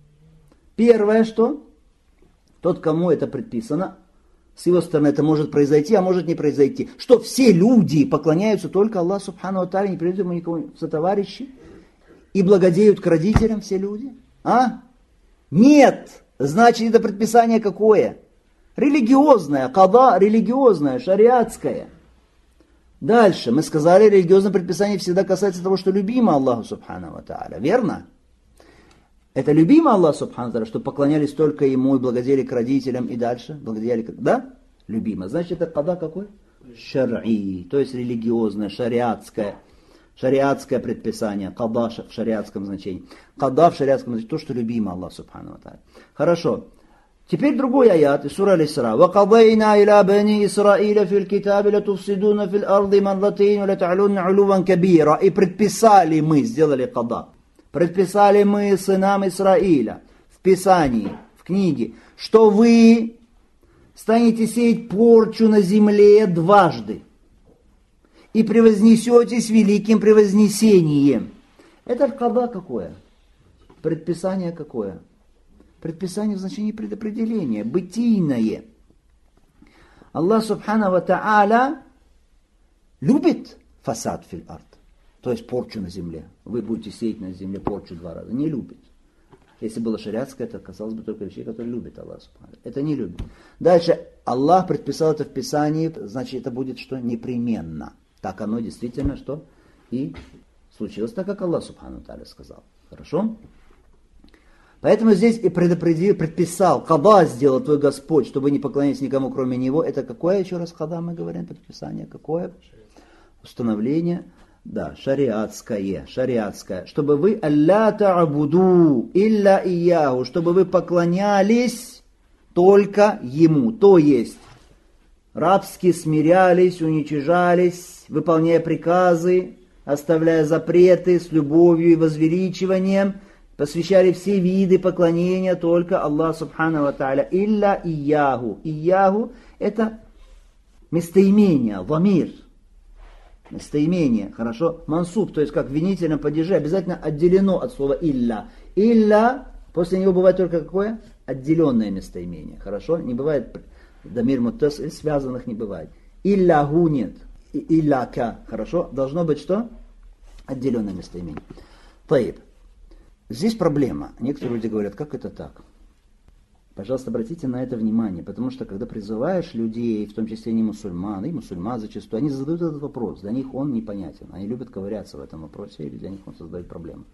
что? Тот, кому это предписано, с его стороны это может произойти, а может не произойти. Что все люди поклоняются только Аллаху Субхану ва Тааля, не придут ему никому сотоварищи, и благодеют к родителям все люди? Нет! Значит, это предписание какое? Религиозное, қада религиозное, шариатское. Дальше. Мы сказали, религиозное предписание всегда касается того, что любимо Аллаху Субхану ва Тааля. Верно? Это любимо Аллаху Субхану ва Тааля, что поклонялись только Ему и благодели к родителям и дальше. Благодели, да? Любимо. Значит, это када какой? Шар'и. То есть религиозное, шариатское предписание. Када в шариатском значении. Када в шариатском значении. То, что любимо Аллаху Субхану ва Тааля. Хорошо. Теперь другой аят из сура Аль-Исра. وَقَضَيْنَا إِلَى بَنِي إِسْرَائِيلَ فِي الْكِتَابِ لَتُفْسِدُونَ فِي الْأَرْضِ مَرَّتَيْنِ وَلَتَعْلُنَّ عُلُوًّا كَبِيرًا. И предписали мы, сделали када. Предписали мы сынам Исраиля в Писании, в книге, что вы станете сеять порчу на земле дважды и превознесетесь великим превознесением. Это када какое? Предписание какое? Предписание в значении предопределения, бытийное. Аллах Субхану ва Тааля любит фасад фил ард, то есть порчу на земле. Вы будете сеять на земле порчу 2 раза. Не любит. Если было шариатское, это касалось бы только вещей, которые любит Аллах Субхану. Это не любит. Дальше Аллах предписал это в Писании, значит это будет что? Непременно. Так оно действительно что? И случилось так, как Аллах Субхану ва Тааля сказал. Хорошо? Поэтому здесь и предписал, када сделал твой Господь, чтобы не поклонялись никому, кроме Него. Это какое, еще раз, када мы говорим, предписание? Какое? Установление, да, шариатское. Чтобы вы, алля та'буду, илля ияху, чтобы вы поклонялись только Ему. То есть, рабски смирялись, уничижались, выполняя приказы, оставляя запреты с любовью и возвеличиванием, посвящали все виды поклонения только Аллаху Субхану ва Тааля. Илля ияху. Ияху это местоимение, ламир. Местоимение, хорошо? Мансуб, то есть как в винительном падеже, обязательно отделено от слова илля. Илля, после него бывает только какое? Отделенное местоимение, хорошо? Не бывает дамир муттасиль, связанных не бывает. Илляху нет. Илляка, хорошо? Должно быть что? Отделенное местоимение. Таиб. Здесь проблема. Некоторые люди говорят, как это так? Пожалуйста, обратите на это внимание, потому что когда призываешь людей, в том числе не мусульман, и мусульман зачастую, они задают этот вопрос, для них он непонятен, они любят ковыряться в этом вопросе, или для них он создает проблемы.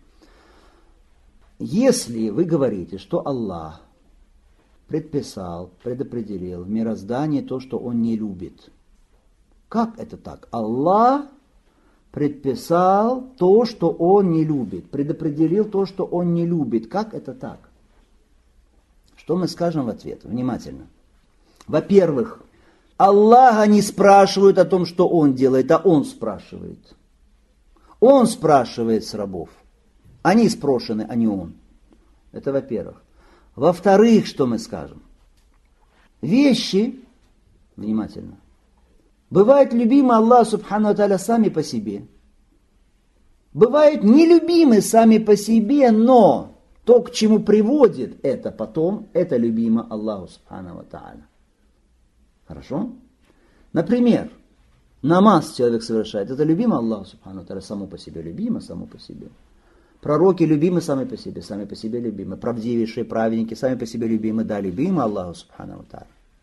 Если вы говорите, что Аллах предписал, предопределил в мироздании то, что Он не любит, как это так? Аллах предписал то, что Он не любит, предопределил то, что Он не любит. Как это так? Что мы скажем в ответ? Внимательно. Во-первых, Аллаха не спрашивают о том, что Он делает, а Он спрашивает. Он спрашивает с рабов. Они спрошены, а не Он. Это во-первых. Во-вторых, что мы скажем? Вещи, внимательно, бывают любимы Аллаху Субхану ва Тааля сами по себе. Бывают нелюбимы сами по себе, но то, к чему приводит это потом, это любимо Аллаху Субхану ва Тааля. Хорошо? Например, намаз человек совершает. Это любимо Аллаху Субхану ва Тааля, само по себе любимо, само по себе. Пророки любимы сами по себе любимы. Правдивейшие праведники сами по себе любимы, да, любимы Аллаху Субхану ва Тааля.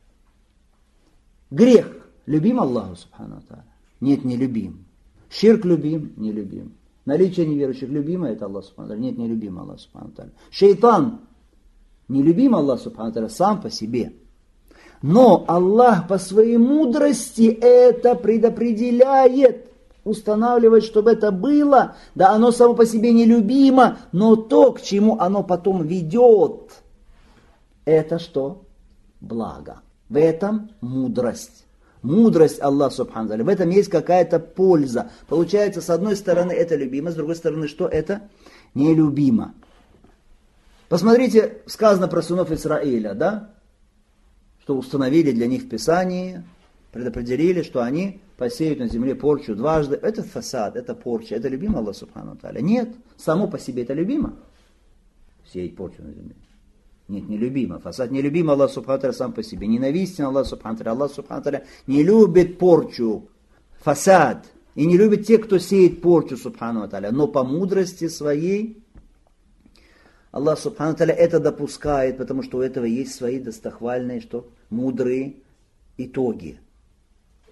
Грех любим Аллаху Субхану ва Тааля? Нет, не любим. Ширк любим? Не любим. Наличие неверующих любимо, это Аллах Субхану ва Тааля? Нет, не любим Аллах Субхану ва Тааля. Шейтан не любим Аллах Субхану ва Тааля сам по себе. Но Аллах по своей мудрости это предопределяет, устанавливает, чтобы это было. Да, оно само по себе нелюбимо, но то, к чему оно потом ведет, это что? Благо. В этом мудрость. Мудрость Аллаха Субхану ва Тааля. В этом есть какая-то польза. Получается, с одной стороны это любимо, с другой стороны что это? Нелюбимо. Посмотрите, сказано про сынов Исраиля, да? Что установили для них в Писании, предопределили, что они посеют на земле порчу дважды. Это фасад, это порча, это любимо Аллах Субхану ва Тааля? Нет, само по себе это любимо. Сеять порчу на земле. Нет, не любимо. Фасад не любим Аллах Субхану ва Тааля сам по себе. Ненавистен Аллах Субхану ва Тааля. Аллах Субхану ва Тааля не любит порчу, фасад. И не любит тех, кто сеет порчу Субхану ва Тааля. Но по мудрости своей Аллах Субхану ва Тааля это допускает, потому что у этого есть свои достохвальные, что мудрые итоги.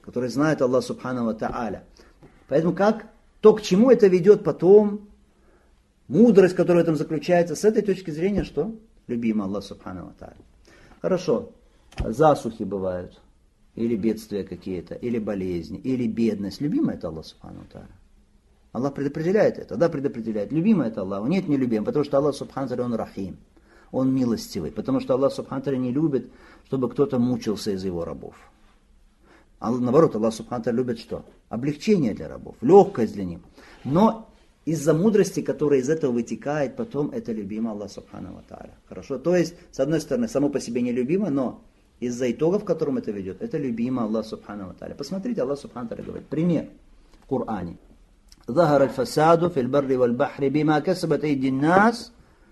который знает Аллах Субхану ва Тааля. Поэтому то, к чему это ведет потом, мудрость, которая в этом заключается, с этой точки зрения, что? Любимый Аллах Субхану ва Тааля. Хорошо, засухи бывают, или бедствия какие-то, или болезни, или бедность. Любимый это Аллах Субхану ва Тааля. Аллах предопределяет это, да, предопределяет. Любимый это Аллах, нет, не любим, потому что Аллах Субхану ва Тааля, Он рахим, Он милостивый, потому что Аллах Субхану ва Тааля не любит, чтобы кто-то мучился из его рабов. А наоборот, Аллах Субхану ва Тааля любит что? Облегчение для рабов, легкость для них. Но из-за мудрости, которая из этого вытекает, потом это любимый Аллах Субхану ва Тааля. Хорошо? То есть, с одной стороны, само по себе не любимо, но из-за итогов, к которым это ведет, это любимый Аллах Субхану ва Тааля. Посмотрите, Аллах Субхану ва Тааля говорит. Пример в Коране. ظهر الفساد في البر والبحر بما كسبت أيدي الناس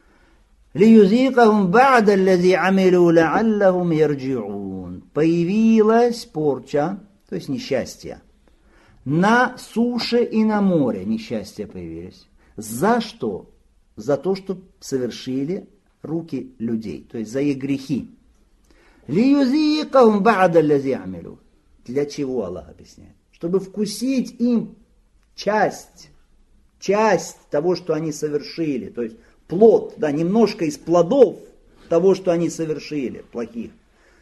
ليذيقهم بعد الذي عملوا لعلهم يرجعون. Появилась порча, то есть несчастье. На суше и на море несчастья появились. За что? За то, что совершили руки людей, то есть за их грехи. ليذيقهم بعد الذي عملوا. Для чего Аллах объясняет? Чтобы вкусить им часть того, что они совершили, то есть плод, да, немножко из плодов того, что они совершили, плохих.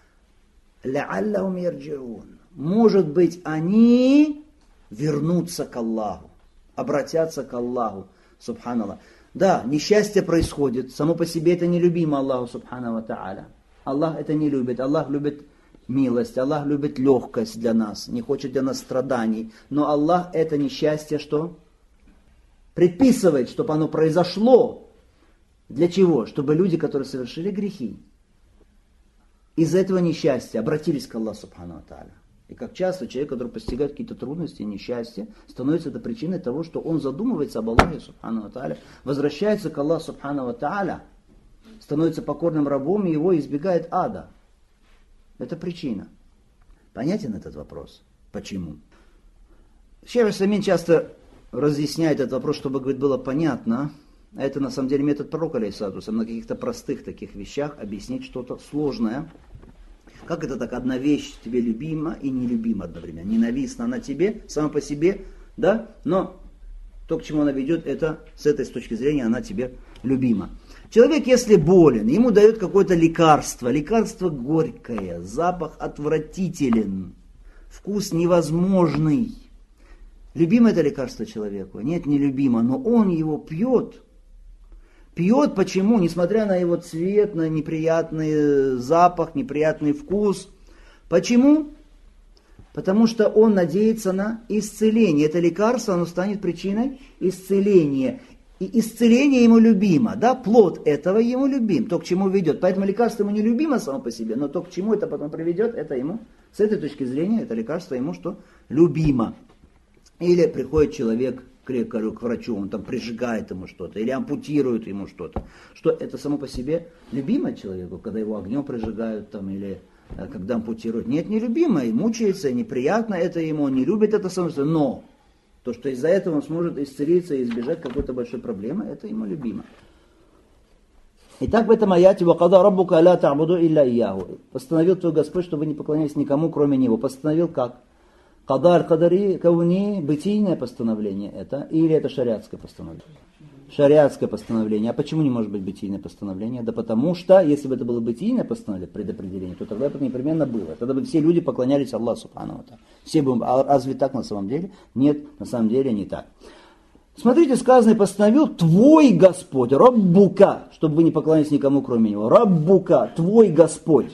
لَعَلَّهُمْ يَرْجِعُونَ. Может быть, они вернутся к Аллаху, обратятся к Аллаху, субханаллах. Да, несчастье происходит, само по себе это нелюбимо Аллаху, субхану ва тааля. Аллах это не любит, Аллах любит милость, Аллах любит легкость для нас, не хочет для нас страданий. Но Аллах это несчастье что? Предписывает, чтобы оно произошло. Для чего? Чтобы люди, которые совершили грехи, из-за этого несчастья обратились к Аллаху Субхану ва Тааля. И как часто человек, который постигает какие-то трудности, несчастья, становится это причиной того, что он задумывается об Аллахе Субхану ва Тааля, возвращается к Аллаху Субхану ва Тааля, становится покорным рабом и его избегает ада. Это причина. Понятен этот вопрос? Почему? Шейх аль-Исламин часто разъясняет этот вопрос, чтобы, говорит, было понятно. А это на самом деле метод пророка, алейхиссалату, на каких-то простых таких вещах объяснить что-то сложное. Как это так? Одна вещь тебе любима и нелюбима одновременно. Ненавистна она тебе, сама по себе, да? Но то, к чему она ведет, это с этой точки зрения она тебе любима. Человек, если болен, ему дают какое-то лекарство. Лекарство горькое, запах отвратителен, вкус невозможный. Любимо это лекарство человеку? Нет, не любимо, но он его пьет. Пьет почему? Несмотря на его цвет, на неприятный запах, неприятный вкус. Почему? Потому что он надеется на исцеление. Это лекарство, оно станет причиной исцеления. И исцеление ему любимо, да, плод этого ему любим, то, к чему ведет. Поэтому лекарство ему не любимо само по себе, но то, к чему это потом приведет, это ему, с этой точки зрения, это лекарство ему что? Любимо. Или приходит человек к врачу, он там прижигает ему что-то, или ампутирует ему что-то. Что это само по себе любимо человеку, когда его огнем прижигают там, или когда ампутируют. Нет, не любимо, и мучается, и неприятно это ему, он не любит это само по себе, но то, что из-за этого он сможет исцелиться и избежать какой-то большой проблемы, это ему любимо. Итак, в этом аяте «Вакада раббука аля та'буду илля ияху». Постановил твой Господь, чтобы не поклонялись никому, кроме Него. Постановил как? Када аль-кадари кауни, бытийное постановление это, или это шариатское постановление? Шариатское постановление. А почему не может быть бытийное постановление? Да потому что, если бы это было бытийное постановление, предопределение, то тогда это непременно было. Тогда бы все люди поклонялись Аллаху Субхану ва Тааля. Все бы, а разве так на самом деле? Нет, на самом деле не так. Смотрите, сказано, и постановил твой Господь, Раббука, чтобы вы не поклонялись никому, кроме Него. Раббука, твой Господь.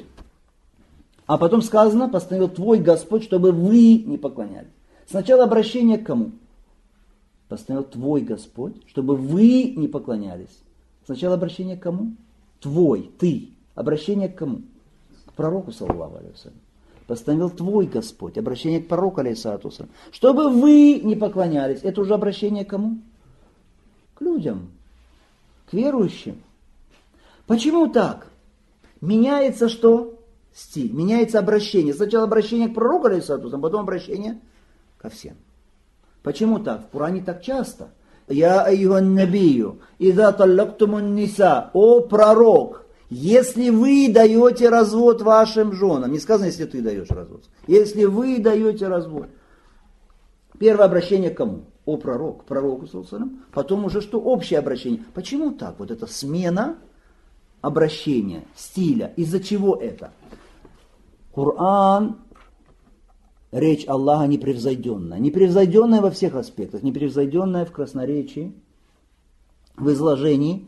А потом сказано, постановил твой Господь, чтобы вы не поклонялись. Сначала обращение к кому? Постановил твой Господь, чтобы вы не поклонялись. Сначала обращение к кому? Твой, ты. Обращение к кому? К пророку, саллаллаху алейхи ва саллям. Постановил твой Господь, обращение к пророку, алейхиссалату ва саллям, чтобы вы не поклонялись. Это уже обращение к кому? К людям, к верующим. Почему так? Меняется что? Стиль, меняется обращение. Сначала обращение к пророку, алейхиссалату ва саллям, потом обращение ко всем. Почему так? В Коране так часто. Я айюхан набию, иза таллактумун ниса, о пророк, Если вы даете развод вашим женам, не сказано, если ты даешь развод, если вы даете развод. Первое обращение к кому? О пророк, к пророку, потом уже что? Общее обращение. Почему так? Вот эта смена обращения, стиля. Из-за чего это? Коран, речь Аллаха непревзойденная. Непревзойденная во всех аспектах. Непревзойденная в красноречии, в изложении.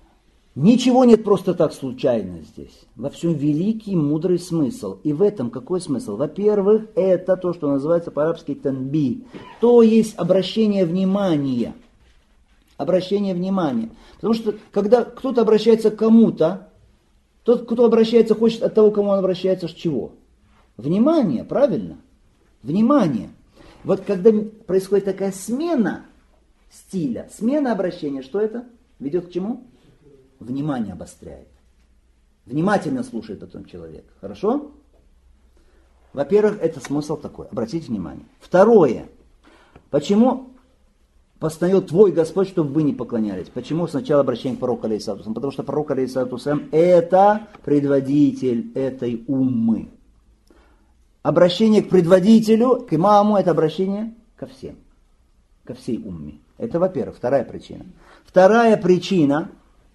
Ничего нет просто так случайно здесь. Во всем великий, мудрый смысл. И в этом какой смысл? Во-первых, это то, что называется по-арабски танби. То есть обращение внимания. Обращение внимания. Потому что, когда кто-то обращается к кому-то, тот, кто обращается, хочет от того, кому он обращается, с чего? Внимание, правильно? Внимание. Вот когда происходит такая смена стиля, смена обращения, что это? Ведет к чему? Внимание обостряет. Внимательно слушает потом человек. Хорошо? Во-первых, это смысл такой. Обратите внимание. Второе. Почему постановил твой Господь, чтобы вы не поклонялись? Почему сначала обращение к пророку алейхиссалату? Потому что пророк алейхиссалату это предводитель этой уммы. Обращение к предводителю, к имаму, это обращение ко всем. Ко всей умме. Это, во-первых, вторая причина. Вторая причина.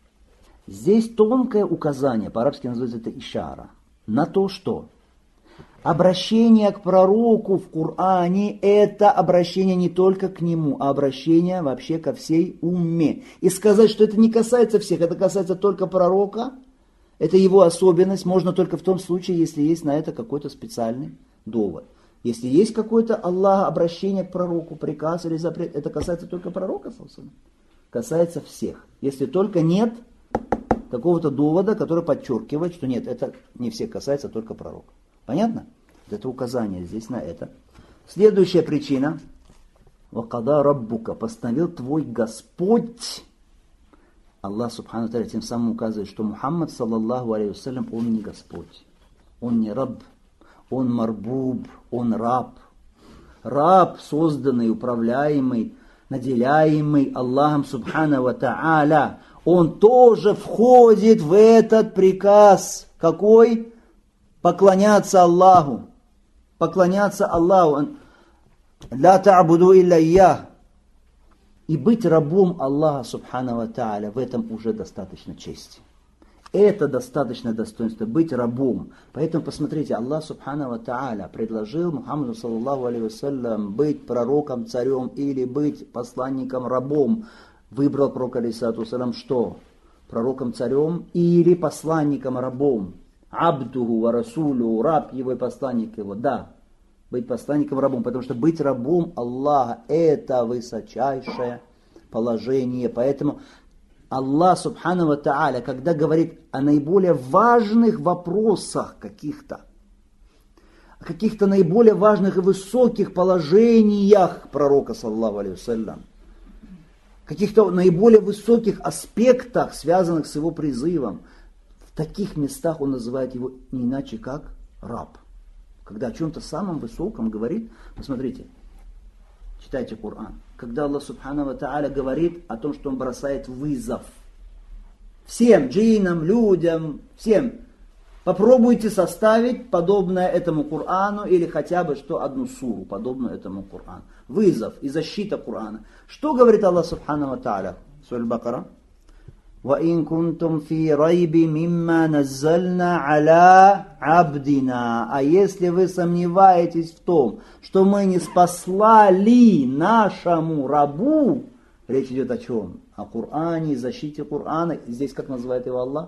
Здесь тонкое указание, по-арабски называется это ишара, на то, что обращение к пророку в Коране – это обращение не только к нему, а обращение вообще ко всей умме. И сказать, что это не касается всех, это касается только пророка, это его особенность, можно только в том случае, если есть на это какой-то специальный довод. Если есть какое-то Аллах обращение к пророку, приказ или запрет, это касается только пророка, собственно. Касается всех. Если только нет какого-то довода, который подчеркивает, что нет, это не всех касается, только пророка. Понятно? Вот это указание здесь на это. Следующая причина. «Вакада раббука» постановил твой Господь. Аллах Субхану Тааля тем самым указывает, что Мухаммад, саллаллаху алейхи вассалям, он не Господь. Он не раб. Он марбуб. Он раб. Раб, созданный, управляемый, наделяемый Аллахом Субхану Тааля. Он тоже входит в этот приказ. Какой? Поклоняться Аллаху. Поклоняться Аллаху. «Ля та'буду илля ия». И быть рабом Аллаха Субхану ва Тааля, в этом уже достаточно чести. Это достаточно достоинство, быть рабом. Поэтому посмотрите, Аллах Субхану ва Тааля предложил Мухаммаду саллаллаху алейхи вассалям быть пророком, царем или быть посланником, рабом. Выбрал пророк алейхиссалату вассалям что? Пророком, царем или посланником, рабом. Абдуху ва расулю, раб его и посланник его. Да, быть посланником, рабом, потому что быть рабом Аллаха это высочайшее положение. Поэтому Аллах Субхану ва Тааля, когда говорит о наиболее важных вопросах каких-то, о каких-то наиболее важных и высоких положениях пророка, саллаллаху алейхи вассалям, каких-то наиболее высоких аспектах, связанных с его призывом, в таких местах он называет его не иначе как раб. Когда о чем-то самом высоком говорит, посмотрите, читайте Коран. Когда Аллах Субхану ва Тааля говорит о том, что он бросает вызов всем, джиннам, людям, всем. Попробуйте составить подобное этому Корану или хотя бы что одну суру, подобную этому Корану. Вызов и защита Корана. Что говорит Аллах Субхану ва Тааля? Сура Аль-Бакара. وَإِن كُنْتُمْ فِي رَيْبٍ مِمَّا نَزَّلْنَا عَلَىٰ عَبْدِنَا. А если вы сомневаетесь в том, что мы не спаслали нашему рабу, речь идет о чем? О Коране, защите Корана. Здесь как называет его Аллах?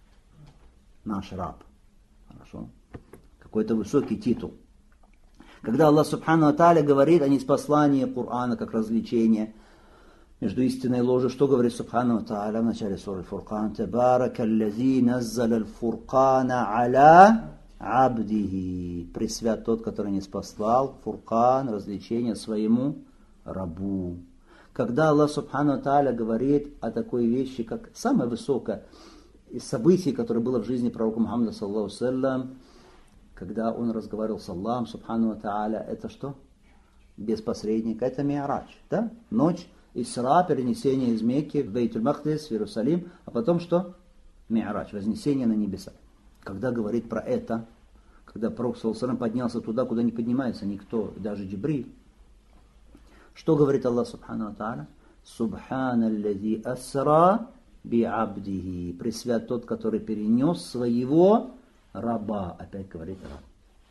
Наш раб. Хорошо. Какой-то высокий титул. Когда Аллах Субхану ва Тааля говорит о неспослании Корана как развлечения между истиной и ложью, что говорит Субхану ва Тааля в начале суры Фуркан? Табаракаллази наззаля аль-фуркана аля абдихи. Пресвят тот, который не спаслал Фуркан, развлечение своему рабу. Когда Аллах Субхану ва Тааля говорит о такой вещи, как самое высокое из событий, которое было в жизни пророка Мухаммада, саллаллаху алейхи вассалям, когда он разговаривал с Аллахом Субхану ва Тааля, это что? Без посредника, это Ми'радж, да? Ночь Исра, перенесение из Мекки в Бейтуль-Мақдис, в Иерусалим, а потом что? Ми'радж, вознесение на небеса. Когда говорит про это, когда пророк саллаллаху алейхи ва саллям поднялся туда, куда не поднимается никто, даже Джибриль, что говорит Аллах субхану ва тааля? Субханаллази асра би'абдихи. Пресвят тот, который перенес своего раба. Опять говорит раб.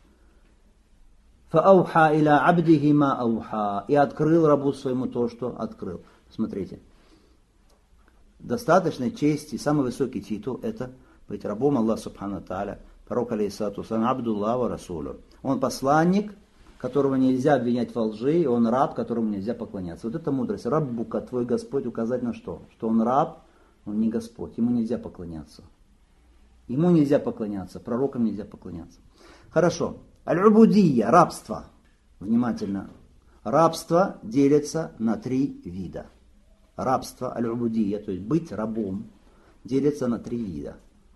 Фаауха иля абдихи ма ауха. И открыл рабу своему то, что открыл. Смотрите. Достаточной чести, самый высокий титул, это быть рабом Аллаха субхану ва тааля. Пророк алейхиссалату вассалям Абдуллах ва Расулю. Он посланник, которого нельзя обвинять во лжи, и он раб, которому нельзя поклоняться. Вот это мудрость. Раббука, твой Господь, указать на что? Что он раб, он не Господь, ему нельзя поклоняться. Ему нельзя поклоняться, пророкам нельзя поклоняться. Хорошо. Аль-убудия, рабство. Внимательно. Рабство делится на 3 вида. Рабство, аль-убудия, то есть быть рабом, делится на 3 вида.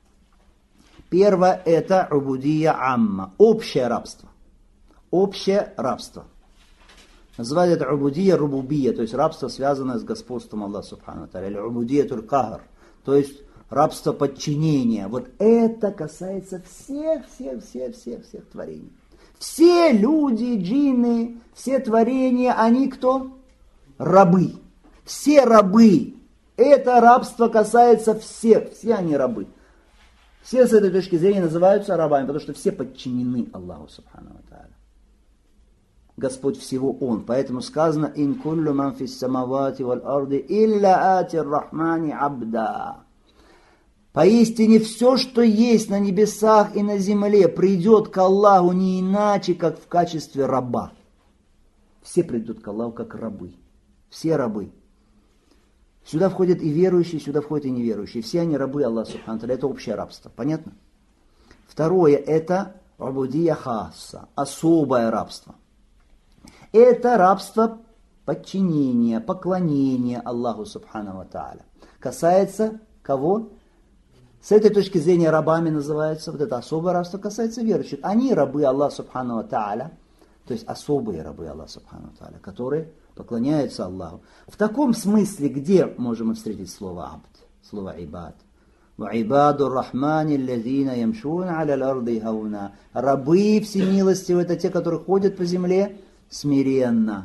Первое это убудия амма, общее рабство. Общее рабство. Называют это убудия рубубия, то есть рабство, связанное с господством Аллаха субхану ва тааля. Или убудия tulь-кахр, то есть рабство подчинения. Вот это касается всех творений. Все люди, джинны, все творения, они кто? Рабы. Все рабы. Это рабство касается всех. Все они рабы. Все с этой точки зрения называются рабами, потому что все подчинены Аллаху субхану ва тааля. Господь всего Он. Поэтому сказано «Ин куллю ман фис самавати валь арди илля ати рахмани абда». Поистине все, что есть на небесах и на земле, придет к Аллаху не иначе, как в качестве раба. Все придут к Аллаху как рабы. Все рабы. Сюда входят и верующие, сюда входят и неверующие. Все они рабы Аллаха субхану ва тааля. Это общее рабство. Понятно? Второе это убудия хасса, особое рабство. Это рабство подчинения, поклонения Аллаху субхану ва тааля. Касается кого? С этой точки зрения рабами называется, вот это особое рабство касается верующих. Они рабы Аллаха субхану ва тааля, то есть особые рабы Аллаха субхану ва тааля, которые поклоняются Аллаху. В таком смысле, где можем мы встретить слово абд, слово ибад? وَعِبَادُ الرَّحْمَنِ الَّذِينَ يَمْشُونَ عَلَى الْأَرْضِ هَوْنًا. Рабы всемилостивые, это те, которые ходят по земле смиренно.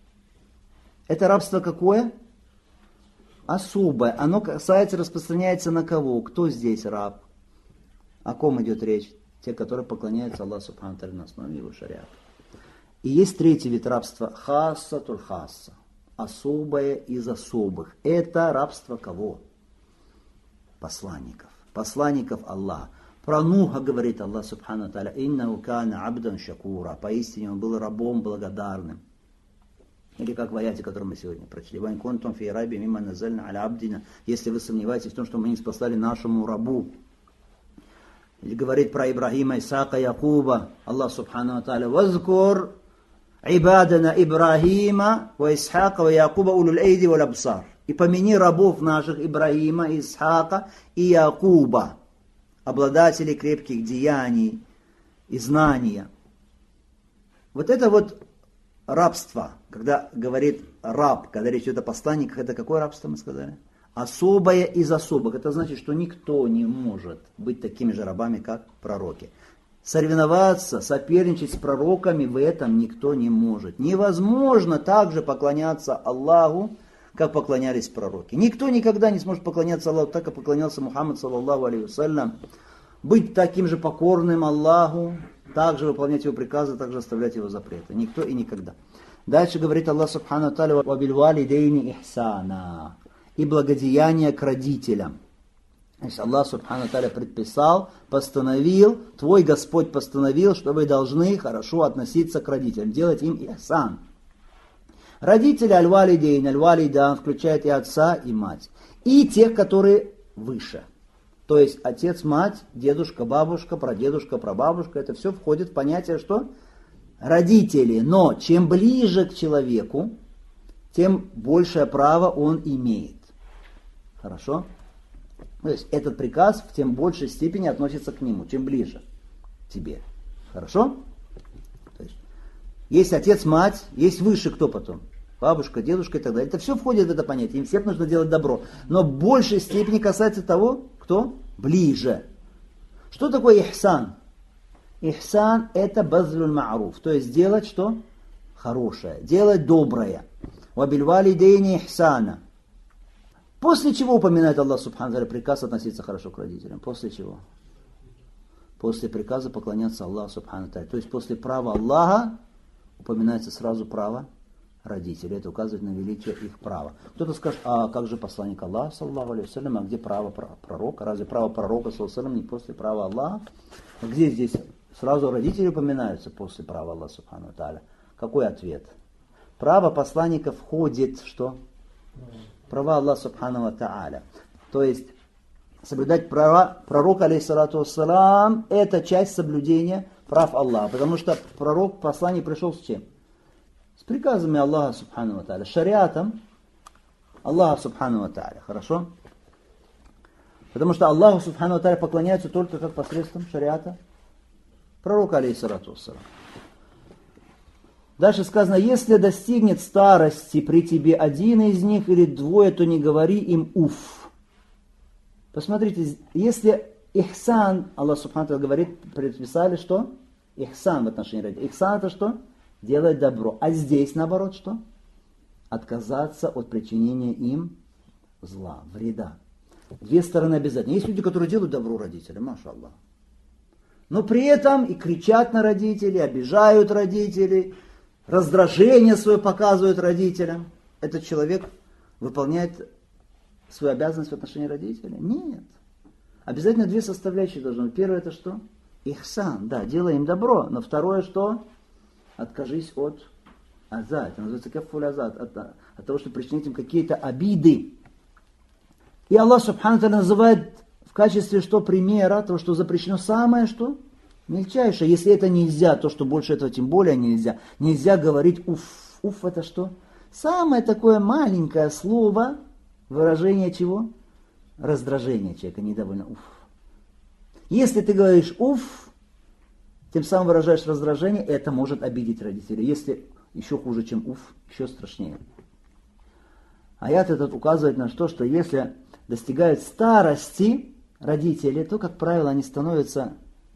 Это рабство какое? Особое. Оно касается, распространяется на кого? Кто здесь раб? О ком идет речь? Те, которые поклоняются Аллаху субхану ва тааля на основе его шариата. И есть третий вид рабства. Хасса туль-хасса. Особое из особых. Это рабство кого? Посланников. Посланников Аллаха. Про Нуха говорит Аллах субхану ва тааля: «Иннаху кана абдан шакура». Поистине он был рабом благодарным. Или как в аяте, который мы сегодня прочли. «Вайн контум фи райби мимма назальна аля абдина». Если вы сомневаетесь в том, что мы не спасали нашему рабу. Или говорит про Ибрахима, Исаака, Якуба. Аллах субхану ва тааля: «Вазкур ибадана Ибрахима ва Исхака ва Якуба улул эйди вал абсар». И помяни рабов наших Ибрахима, Исхака и Якуба, обладателей крепких деяний и знания. Вот это вот рабство, когда говорит раб, когда речь идет о посланниках, это какое рабство мы сказали? Особое из особых. Это значит, что никто не может быть такими же рабами, как пророки. Соревноваться, соперничать с пророками в этом никто не может. Невозможно также поклоняться Аллаху, как поклонялись пророки. Никто никогда не сможет поклоняться Аллаху так, как поклонялся Мухаммад саллаллаху алейхи вассалям. Быть таким же покорным Аллаху, также выполнять его приказы, также оставлять его запреты. Никто и никогда. Дальше говорит Аллах субхану ва тааля: «Ва бил валидейни ихсана». И благодеяние к родителям. Значит, Аллах субхану ва тааля предписал, постановил, твой Господь постановил, что вы должны хорошо относиться к родителям, делать им ихсан. Родители аль-валидейн, аль-валидан включает и отца, и мать. И тех, которые выше. То есть отец, мать, дедушка, бабушка, прадедушка, прабабушка. Это все входит в понятие, что родители. Но чем ближе к человеку, тем большее право он имеет. Хорошо? То есть этот приказ в тем большей степени относится к нему, чем ближе к тебе. Хорошо? То есть отец, мать, есть выше кто потом? Бабушка, дедушка и так далее. Это все входит в это понятие. Им всем нужно делать добро. Но в большей степени касается того, кто? ближе. Что такое ихсан? Ихсан это базлюль ма'руф, то есть делать что? Хорошее, делать доброе. Вабильвалидейни ихсана. После чего упоминает Аллах Субхану ва тааля приказ относиться хорошо к родителям? После чего? После приказа поклоняться Аллаху Субхану ва тааля. То есть после права Аллаха упоминается сразу право родителей. Это указывает на величие их права. Кто-то скажет, а как же посланник Аллаха, саллаллаху алейхи вассалям, а где право пророка? Разве право пророка, саллаллаху алейхи вассалям, не после права Аллаха? Где здесь сразу родители упоминаются после права Аллаха Субхану ва тааля? Какой ответ? Право посланника входит в что? Права Аллаха Субхану ва тааля. То есть соблюдать права пророка, алейхиссалату вассалам, это часть соблюдения прав Аллаха. Потому что пророк, посланник пришел с чем? С приказами Аллаха Субхану ва тааля, шариатом Аллаха Субхану ва тааля. Хорошо? Потому что Аллаху Субхану ва тааля поклоняются только как посредством шариата пророка, алейхиссалату вассалам. Дальше сказано, если достигнет старости при тебе один из них или двое, то не говори им уф. Посмотрите, если ихсан, Аллах Субхану ва тааля говорит, предписали что? Ихсан в отношении родителей. Ихсан это что? Делать добро. А здесь наоборот что? Отказаться от причинения им зла, вреда. Две стороны обязательно. Есть люди, которые делают добро родителям, маша Аллах. Но при этом и кричат на родителей, обижают родителей, раздражение свое показывают родителям. Этот человек выполняет свою обязанность в отношении родителей? Нет. Обязательно две составляющие должны быть. Первое это что? Ихсан, да, делай им добро. Но второе что? Откажись от аза. Это называется каффуль аза. От того, что причинить им какие-то обиды. И Аллах Субхану ва тааля называет в качестве что примера, то, что запрещено самое что? Мельчайшее. Если это нельзя, то, что больше этого тем более нельзя. Нельзя говорить уф. Уф это что? Самое такое маленькое слово, выражение чего? Раздражение человека, недовольно уф. Если ты говоришь уф, тем самым выражаешь раздражение, это может обидеть родителей. Если еще хуже, чем уф, еще страшнее. Аят этот указывает на то, что если достигают старости родители, то, как правило, они становятся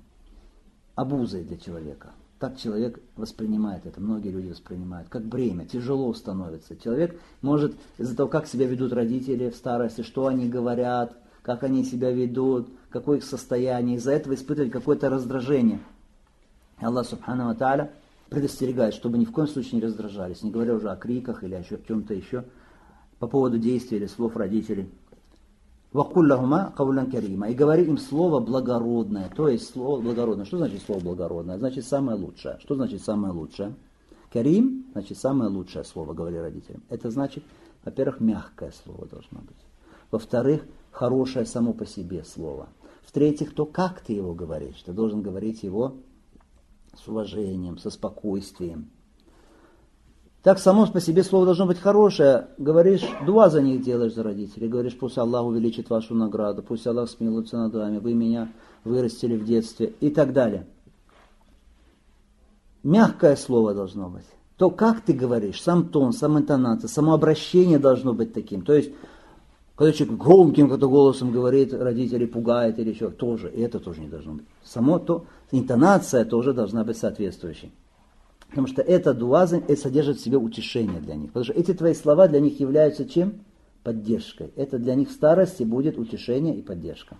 обузой для человека. Так человек воспринимает это, многие люди воспринимают, как бремя, тяжело становится. Человек может из-за того, как себя ведут родители в старости, что они говорят, как они себя ведут, какое их состояние, из-за этого испытывать какое-то раздражение. И Аллах Субхану ва тааля предостерегает, чтобы ни в коем случае не раздражались, не говоря уже о криках или о чем-то еще, по поводу действий или слов родителей. «Вакуль лахума каулян карима». И говори им слово благородное. То есть слово благородное. Что значит слово благородное? Значит самое лучшее. Что значит самое лучшее? Карим, значит самое лучшее слово, говори родителям. Это значит, во-первых, мягкое слово должно быть. Во-вторых, хорошее само по себе слово. В-третьих, то, как ты его говоришь. Ты должен говорить его с уважением, со спокойствием. Так само по себе слово должно быть хорошее. Говоришь, дуа за них делаешь за родителей. Говоришь, пусть Аллах увеличит вашу награду, пусть Аллах смилуется над вами, вы меня вырастили в детстве и так далее. Мягкое слово должно быть. То, как ты говоришь, сам тон, сам интонация, само обращение должно быть таким. То есть, когда человек громким каким-то голосом говорит, родители пугает или еще, тоже, и это тоже не должно быть. Само то, интонация тоже должна быть соответствующей. Потому что эта дуа содержит в себе утешение для них. Потому что эти твои слова для них являются чем? Поддержкой. Это для них в старости будет утешение и поддержка.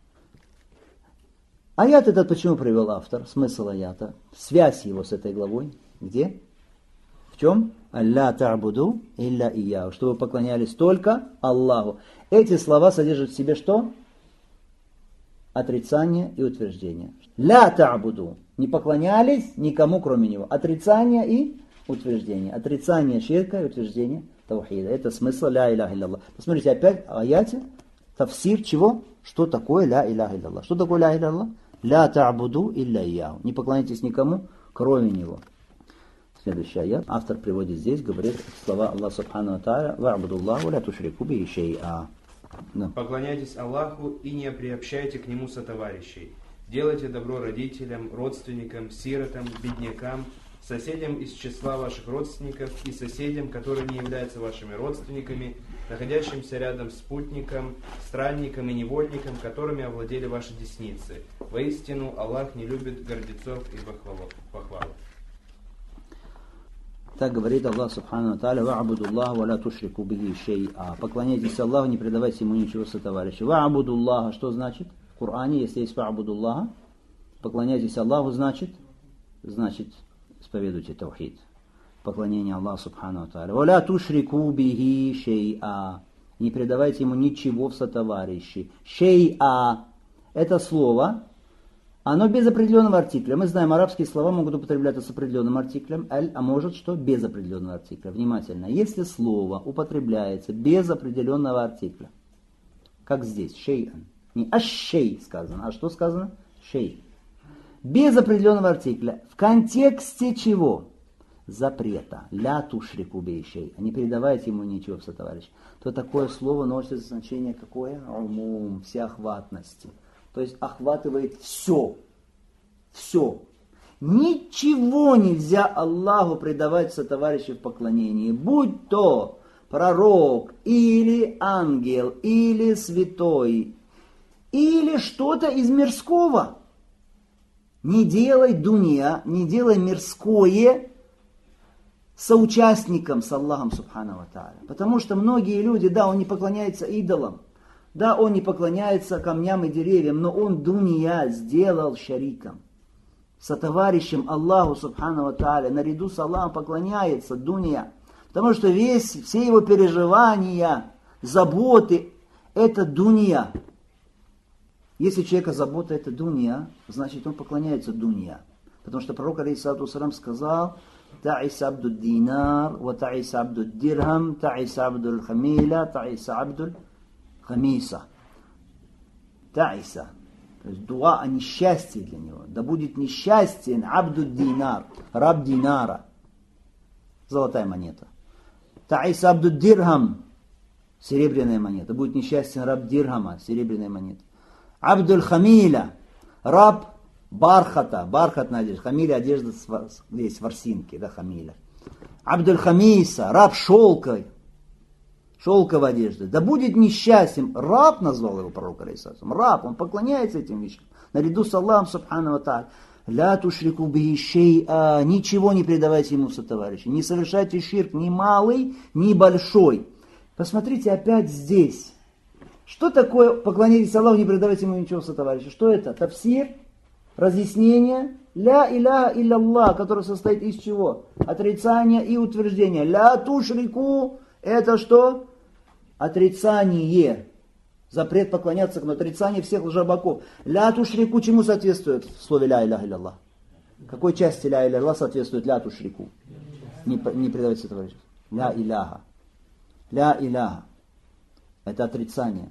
Аят этот почему привел автор? Смысл аята. Связь его с этой главой. Где? В чем? «Алля та'буду илля ияу». Что вы поклонялись только Аллаху. Эти слова содержат в себе что? Отрицание и утверждение. «Ля та'буду». Не поклонялись никому, кроме него. Отрицание и утверждение. Отрицание ширка и утверждение таухида. Это смысл ля иляха илляллах. Посмотрите, опять в аяте тафсир чего? Что такое ля иляха илляллах? Что такое ля иляха илляллах? Ля та'буду илля ияу. Не поклоняйтесь никому, кроме него. Следующий аят. Автор приводит здесь, говорит слова Аллаха Субхану ва тааля: «Ва'будуллаху ля тушрику бихи шей'a».
Поклоняйтесь Аллаху и не приобщайте к Нему сотоварищей. Делайте добро родителям, родственникам, сиротам, беднякам, соседям из числа ваших родственников и соседям, которые не являются вашими родственниками, находящимся рядом с спутником, странником и невольником, которыми овладели ваши десницы. Воистину, Аллах не любит гордецов и похвал.
Так говорит Аллах Субхану ва Тааля: «Ва'будуллаха ва ла тушрику бихи шей'a». Поклоняйтесь Аллаху, не предавайте ему ничего сотоварища. Ва'будуллаха, что значит? В Коране, если есть ва'будуллаха, поклоняйтесь Аллаху, значит, исповедуйте таухид. Поклонение Аллаху Субхану ва Тааля. «Ва ла тушрику бихи шей'a». Не предавайте ему ничего в сотоварищи. Шей'a – это слово, оно без определенного артикля. Мы знаем, арабские слова могут употребляться с определенным артиклем, а может что? Без определенного артикля. Внимательно. Если слово употребляется без определенного артикля, как здесь, шей'ан, не аш-шей сказано, а что сказано? Шей. Без определенного артикля. В контексте чего? Запрета. Ля тушрику бейшей. Не передавайте ему ничего в сотоварищ. То такое слово носит значение какое? Умум, всеохватности. То есть охватывает все. Все. Ничего нельзя Аллаху предавать сотоварищу в поклонении. Будь то пророк, или ангел, или святой, или что-то из мирского. Не делай дунья, не делай мирское соучастником с Аллахом Субхану ва Тааля. Потому что многие люди, да, он не поклоняется идолам, да, он не поклоняется камням и деревьям, но он дунья сделал шариком, сотоварищем Аллаху Субхану ва Тааля. Наряду с Аллахом поклоняется дунья. Потому что все его переживания, заботы – это дунья. Если у человека забота – это дунья, значит он поклоняется дунья. Потому что пророк алейхиссалату вассалям сказал: «Та'ис абду динар, ва та'ис абду дирхам, та'ис абду хамиля, та'ис абду хамиса». Та'иса. То есть дуа о несчастье для него. Да будет несчастен абду динар, раб динара. Золотая монета. Та'ис абду дирхам, серебряная монета. Будет несчастен раб дирхама, серебряная монета. Абдуль хамиля, раб бархата, бархатная одежда. Хамиля одежда есть ворсинки, да, хамиля. Абдуль хамиса, раб шелковой одежды. Да будет несчастен. Раб назвал его пророк алейхиссалам. Раб, он поклоняется этим вещам. Наряду с Аллахом Субхану ва Тааля. Ля тушрику бихи шей'a. Ничего не предавайте ему в сотоварищи. Не совершайте ширк ни малый, ни большой. Посмотрите опять здесь. Что такое поклонитесь Аллаху, не предавайте ему ничего в сотоварищи? Что это? Тафсир, разъяснение. Ля иляха илля, который состоит из чего? Отрицание и утверждение. Ля тушрику. Это что? Отрицание. Запрет поклоняться, но отрицание всех лжебоков. Ля тушрику чему соответствует в слове ля иляха илля? Какой части ля иляха соответствует ля тушрику? Не предавайте сотоварищи. Ля иляха. Ля иляха. Это отрицание.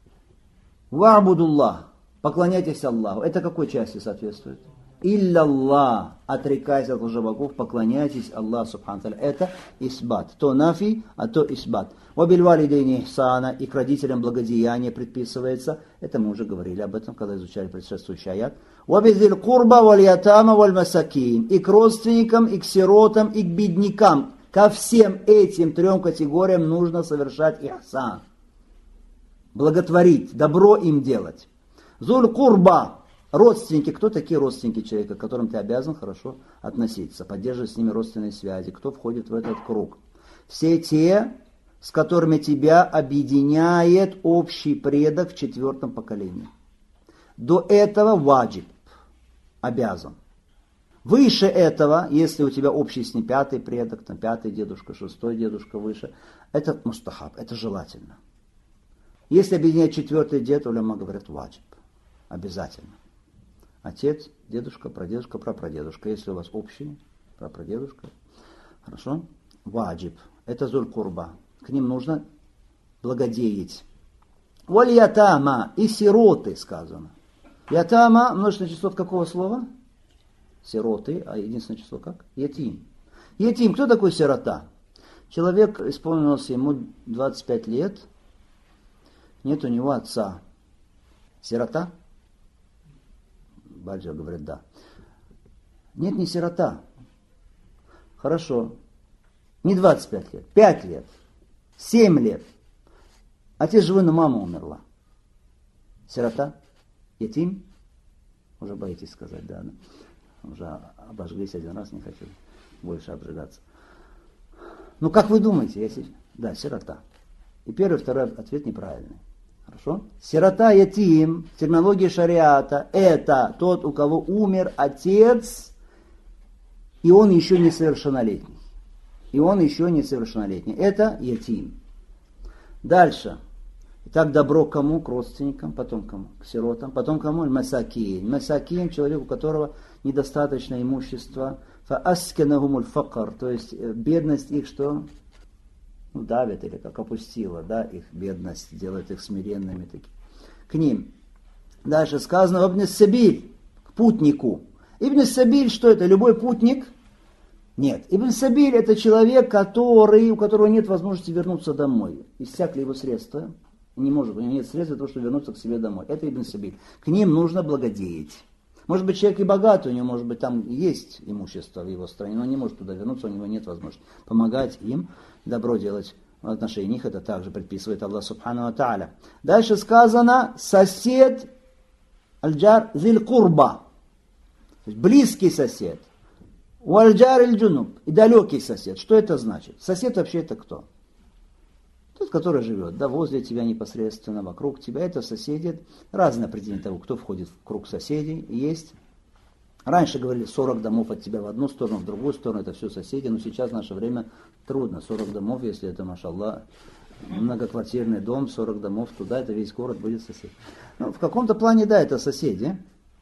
Ва'будуллах. Поклоняйтесь Аллаху. Это какой части соответствует? Илля-Аллах. Отрекаясь от лжебогов, поклоняйтесь Аллаху Субхану ва Тааля. Это исбат. То нафи, а то исбат. Вабильвалидейни ихсана. И к родителям благодеяние предписывается. Это мы уже говорили об этом, когда изучали предшествующий аят. Вабидзиль курба валь ятама валь масакин. И к родственникам, и к сиротам, и к беднякам. Ко всем этим трем категориям нужно совершать ихсан. Благотворить, добро им делать. Зуль курба. Родственники. Кто такие родственники человека, к которым ты обязан хорошо относиться, поддерживать с ними родственные связи? Кто входит в этот круг? Все те, с которыми тебя объединяет общий предок в 4-м поколении. До этого ваджиб. Обязан. Выше этого, если у тебя общий с ним 5-й предок, там 5-й дедушка, 6-й дедушка выше, это мустахаб, это желательно. Если объединять 4-й дед, уляма говорят ваджиб. Обязательно. Отец, дедушка, прадедушка, прапрадедушка. Если у вас общий, прапрадедушка. Хорошо? Ваджиб. Это зуль курба. К ним нужно благодеять. Валь ятама. И сироты сказано. Ятама, множественное число от какого слова? Сироты. А единственное число как? Ятим. Ятим. Кто такой сирота? Человек, исполнилось ему 25 лет. Нет у него отца. Сирота? Баджа говорит, да. Нет, не сирота. Хорошо. Не 25 лет. 5 лет. 7 лет. Отец живой, но мама умерла. Сирота? Ятим? Уже боитесь сказать, да? Уже обожглись один раз, не хочу больше обжигаться. Ну, как вы думаете? Да, сирота. И первый, второй ответ неправильный. Хорошо? Сирота, ятим, в терминологии шариата, это тот, у кого умер отец, и он еще несовершеннолетний. Это ятим. Дальше. Итак, добро к кому? К родственникам, потом кому? К сиротам, потом кому? Масакин. Масакин, человек, у которого недостаточно имущества. Фаасканахумуль факр, то есть бедность их что? Давит или как опустила, да, их бедность, делает их смиренными такими. К ним. Дальше сказано Ибн Сабиль, к путнику. Ибн Сабиль, что это? Любой путник? Нет. Ибн Сабиль это человек, у которого нет возможности вернуться домой. Иссякли его средства. У него нет средств для того, чтобы вернуться к себе домой. Это Ибн Сабиль. К ним нужно благодеять. Может быть, человек и богатый, у него, может быть, там есть имущество в его стране, но он не может туда вернуться, у него нет возможности помогать им, добро делать в отношении них. Это также предписывает Аллах Субхану ва Тааля. Дальше сказано сосед аль-джар зиль-курба, то есть близкий сосед. У-аль-джар иль-джунуб, и далекий сосед. Что это значит? Сосед вообще это кто? Тот, который живет, да, возле тебя непосредственно, вокруг тебя, это соседи. Разное определение того, кто входит в круг соседей, есть. Раньше говорили 40 домов от тебя в одну сторону, в другую сторону, это все соседи, но сейчас в наше время трудно. 40 домов, если это, машаллах, многоквартирный дом, 40 домов туда, это весь город будет сосед. Ну, в каком-то плане, да, это соседи.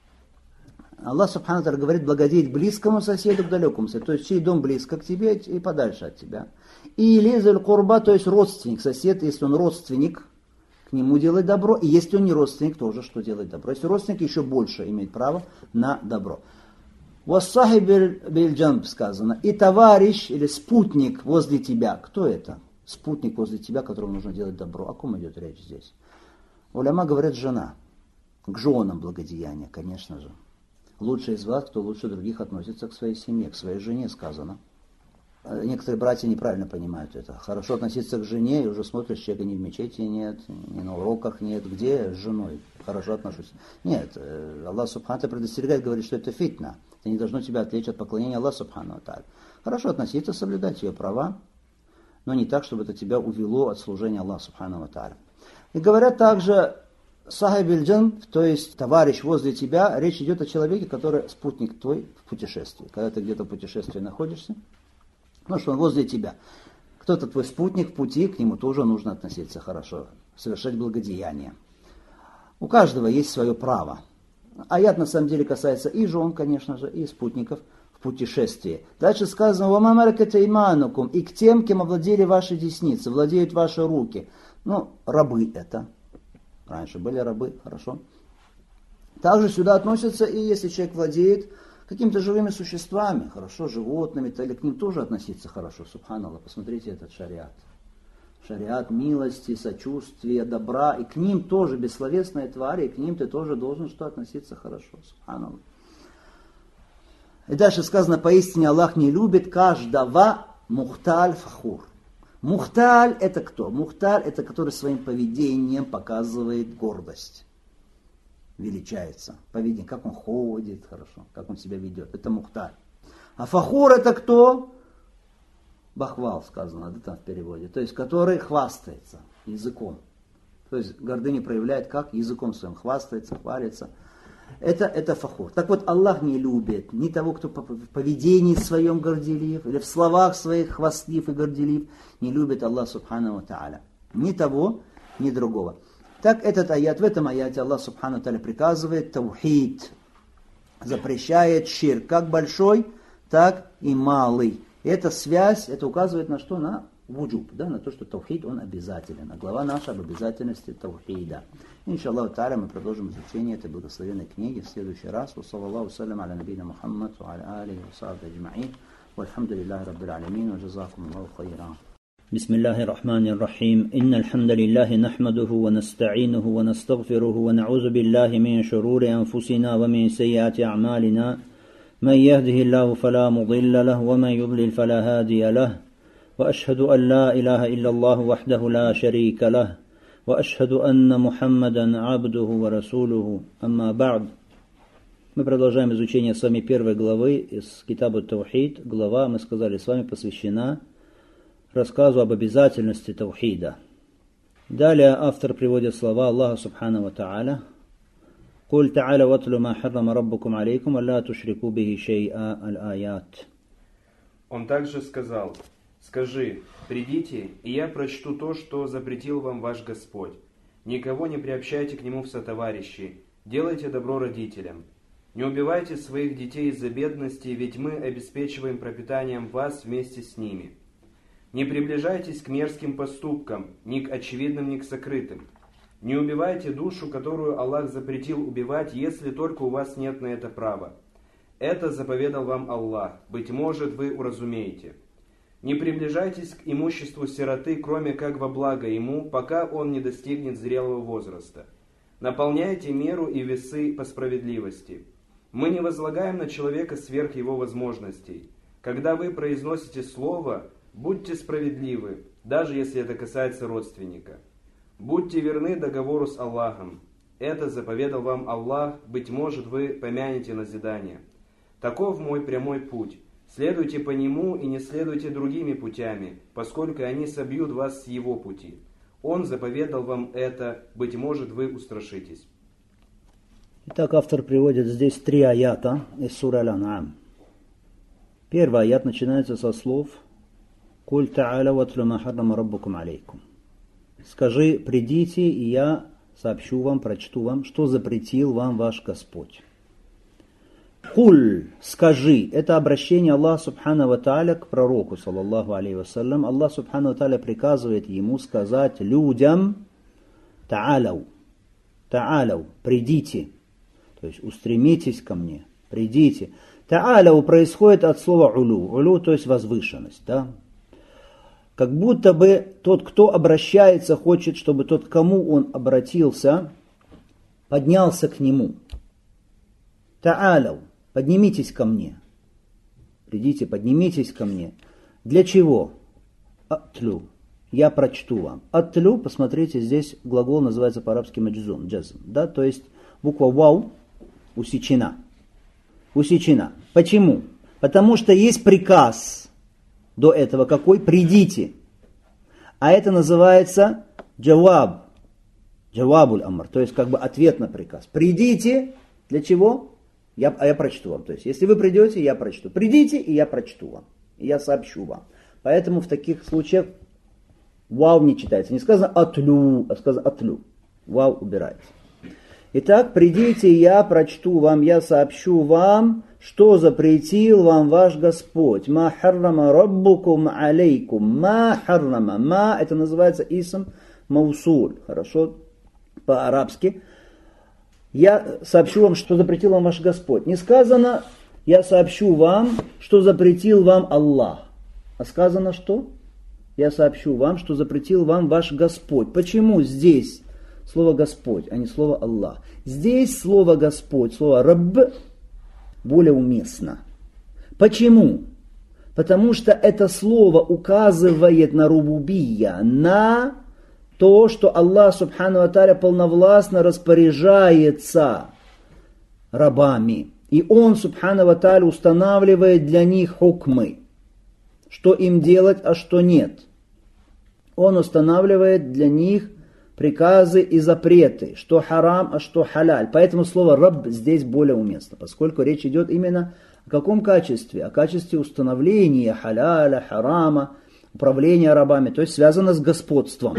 Аллах Субхану ва Тааля говорит благодеть близкому соседу к далекому соседу, то есть чей дом близко к тебе и подальше от тебя. Или зуль-курба, то есть родственник, сосед, если он родственник, к нему делать добро, и если он не родственник, тоже что делать добро. Если родственник, еще больше имеет право на добро. Вассахиб биль-джамб сказано, и товарищ или спутник возле тебя. Кто это? Спутник возле тебя, которому нужно делать добро. О ком идет речь здесь? Уляма говорят жена. К женам благодеяния, конечно же. Лучший из вас, кто лучше других относится к своей семье, к своей жене сказано. Некоторые братья неправильно понимают это. Хорошо относиться к жене, и уже смотришь, человека ни в мечети нет, ни на уроках нет. Где с женой? Хорошо отношусь. Нет, Аллах Субхану ва Тааля предостерегает, говорит, что это фитна. Это не должно тебя отвлечь от поклонения Аллаху Субхану ва Тааля. Хорошо относиться, соблюдать ее права, но не так, чтобы это тебя увело от служения Аллаху Субхану ва Тааля. И говорят также сахиб иль-джанб, то есть товарищ возле тебя, речь идет о человеке, который спутник твой в путешествии. Когда ты где-то в путешествии находишься, ну что он возле тебя. Кто-то твой спутник в пути, к нему тоже нужно относиться хорошо, совершать благодеяние. У каждого есть свое право. Аят на самом деле касается и жен, конечно же, и спутников в путешествии. Дальше сказано, «Вама малакат эйманукум», и к тем, кем овладели ваши десницы, владеют ваши руки. Ну, рабы это. Раньше были рабы, хорошо. Также сюда относятся и если человек владеет какими-то живыми существами, хорошо, животными, то или к ним тоже относиться хорошо, субханаллах. Посмотрите этот шариат. Шариат милости, сочувствия, добра, и к ним тоже бессловесные твари, и к ним ты тоже должен что относиться хорошо, субханаллах. И дальше сказано, поистине Аллах не любит каждого мухталь фахур. Мухталь это кто? Мухталь это который своим поведением показывает гордость. Величается. Поведение, как он ходит, хорошо, как он себя ведет. Это мухталь. А фахур это кто? Бахвал сказано, да, там в переводе. То есть, который хвастается языком. То есть, гордыню проявляет как? Языком своим хвастается, хвалится. Это фахур. Так вот, Аллах не любит ни того, кто в поведении своем горделив, или в словах своих хвастлив и горделив. Не любит Аллах Субхану ва Тааля. Ни того, ни другого. Так этот аят, в этом аяте Аллах Субхану ва Тааля приказывает таухид, запрещает ширк, как большой, так и малый. И эта связь, это указывает на что? На вуджуб, да, на то, что таухид, он обязателен. А глава наша об обязательности таухида. Иншаллаху тааля мы продолжим изучение этой благословенной книги в следующий раз. Саллаллаху салям аля набийна Мухаммад, ва аля алихи ва сахбихи аджмаин. Вальхамдулиллахи раббил алямин, ва джазакумуллаху хайран.
بسم الله الرحمن الرحيم إن الحمد لله نحمده ونستعينه ونستغفره ونعوذ بالله من شرور أنفسنا ومن سيئات أعمالنا. من يهده الله فلا مضل له ومن يضلل فلا هادي له. وأشهد أن لا إله إلا الله وحده لا شريك له وأشهد أن محمدا عبده ورسوله أما بعد. Мы продолжаем изучение с вами первой главы из Китабу Таухид. Глава, мы сказали, с вами посвящена рассказу об обязательности таухида. Далее автор приводит слова Аллаха Субхану ва Тааля: «Куль та'аля ватлю ма харрама раббукум алейкум, алла тушрику бихи шей'a аль-аят».
Он также сказал: «Скажи, придите, и я прочту то, что запретил вам ваш Господь. Никого не приобщайте к нему в сотоварищи, делайте добро родителям. Не убивайте своих детей из-за бедности, ведь мы обеспечиваем пропитанием вас вместе с ними. Не приближайтесь к мерзким поступкам, ни к очевидным, ни к сокрытым. Не убивайте душу, которую Аллах запретил убивать, если только у вас нет на это права. Это заповедал вам Аллах, быть может, вы уразумеете. Не приближайтесь к имуществу сироты, кроме как во благо ему, пока он не достигнет зрелого возраста. Наполняйте меру и весы по справедливости. Мы не возлагаем на человека сверх его возможностей. Когда вы произносите слово, будьте справедливы, даже если это касается родственника. Будьте верны договору с Аллахом. Это заповедал вам Аллах, быть может, вы помянете назидание. Таков мой прямой путь. Следуйте по нему и не следуйте другими путями, поскольку они собьют вас с его пути. Он заповедал вам это, быть может, вы устрашитесь».
Итак, автор приводит здесь 3 аята из суры Аль-Ан'ам. Первый аят начинается со слов «Куль та'аля ватлю ма харрама раббукум алейкум». «Скажи, придите, и я сообщу вам, прочту вам, что запретил вам ваш Господь». «Куль» – «скажи» – это обращение Аллаха Субхану ва Тааля к пророку, саллаллаху алейхи вассалям. Аллах Субхану ва Тааля приказывает ему сказать людям «та'аляу», «та'аляу», «придите». То есть устремитесь ко мне, придите. Та'аляу происходит от слова улю. Улю, то есть возвышенность. Да? Как будто бы тот, кто обращается, хочет, чтобы тот, к кому он обратился, поднялся к нему. Та'аляу, поднимитесь ко мне. Придите, поднимитесь ко мне. Для чего? Атлю. Я прочту вам. Атлю, посмотрите, здесь глагол называется по-арабски маджзум, джазм. Да? То есть буква вау усечена. Усечена. Почему? Потому что есть приказ до этого какой? Придите. А это называется джаваб. Джавабуль амр. То есть как бы ответ на приказ. Придите. Для чего? Я прочту вам. То есть если вы придете, я прочту. Придите, и я прочту вам. И я сообщу вам. Поэтому в таких случаях вау не читается. Не сказано атлю, а сказано атлю. Вау убирается. Итак, придите, я прочту вам, я сообщу вам, что запретил вам ваш Господь. Ма харрама раббукум алейкум. Ма харрама. Ма это называется исм маусуль. Хорошо? По-арабски. Я сообщу вам, что запретил вам ваш Господь. Не сказано, я сообщу вам, что запретил вам Аллах. А сказано что? Я сообщу вам, что запретил вам ваш Господь. Почему здесь слово Господь, а не слово Аллах? Здесь слово Господь, слово Рабб более уместно. Почему? Потому что это слово указывает на рубубия, на то, что Аллах Субхану ва Тааля полновластно распоряжается рабами. И Он Субхану ва Тааля устанавливает для них хукмы, что им делать, а что нет. Он устанавливает для них приказы и запреты, что харам, а что халяль. Поэтому слово «рабб» здесь более уместно, поскольку речь идет именно о каком качестве? О качестве установления халяля, харама, управления рабами, то есть связано с господством.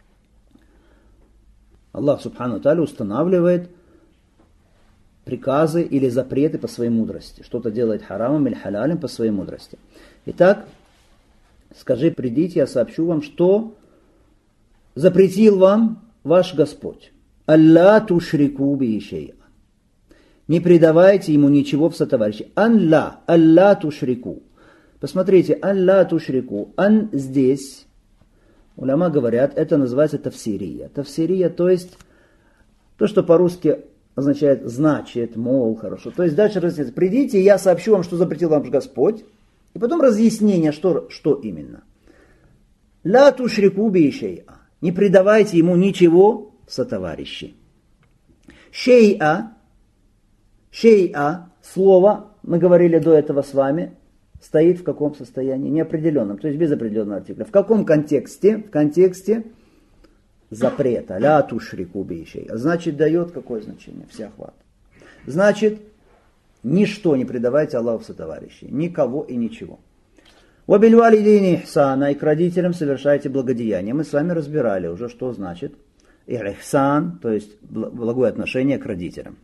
Аллах Субхану ва Тааля устанавливает приказы или запреты по своей мудрости. Что-то делает харамом или халялем по своей мудрости. Итак, скажи, придите, я сообщу вам, что запретил вам ваш Господь. Алла тушрику бихи шей'a. Не предавайте ему ничего в сотоварищи. Алла тушрику. Посмотрите, алла тушрику. Ан здесь, уляма говорят, это называется тавсирия. Тавсирия, то есть то, что по-русски означает значит, мол, хорошо. То есть дальше разъясняется. Придите, я сообщу вам, что запретил вам Господь. И потом разъяснение, что именно. Ла тушрику бихи шей'a.
Не придавайте ему ничего сотоварищей. Шей'a, слово, мы говорили до этого с вами, стоит в каком состоянии? Неопределенном, то есть без определенного артикля. В каком контексте? В контексте запрета. Ля тушрику би шей'a. Значит, дает какое значение? Всеохват. Значит, ничто не предавайте Аллаху сотоварищей. Никого и ничего. Вабильвалидейни ихсана, и к родителям совершайте благодеяние. Мы с вами разбирали уже, что значит ихсан, то есть благое отношение к родителям.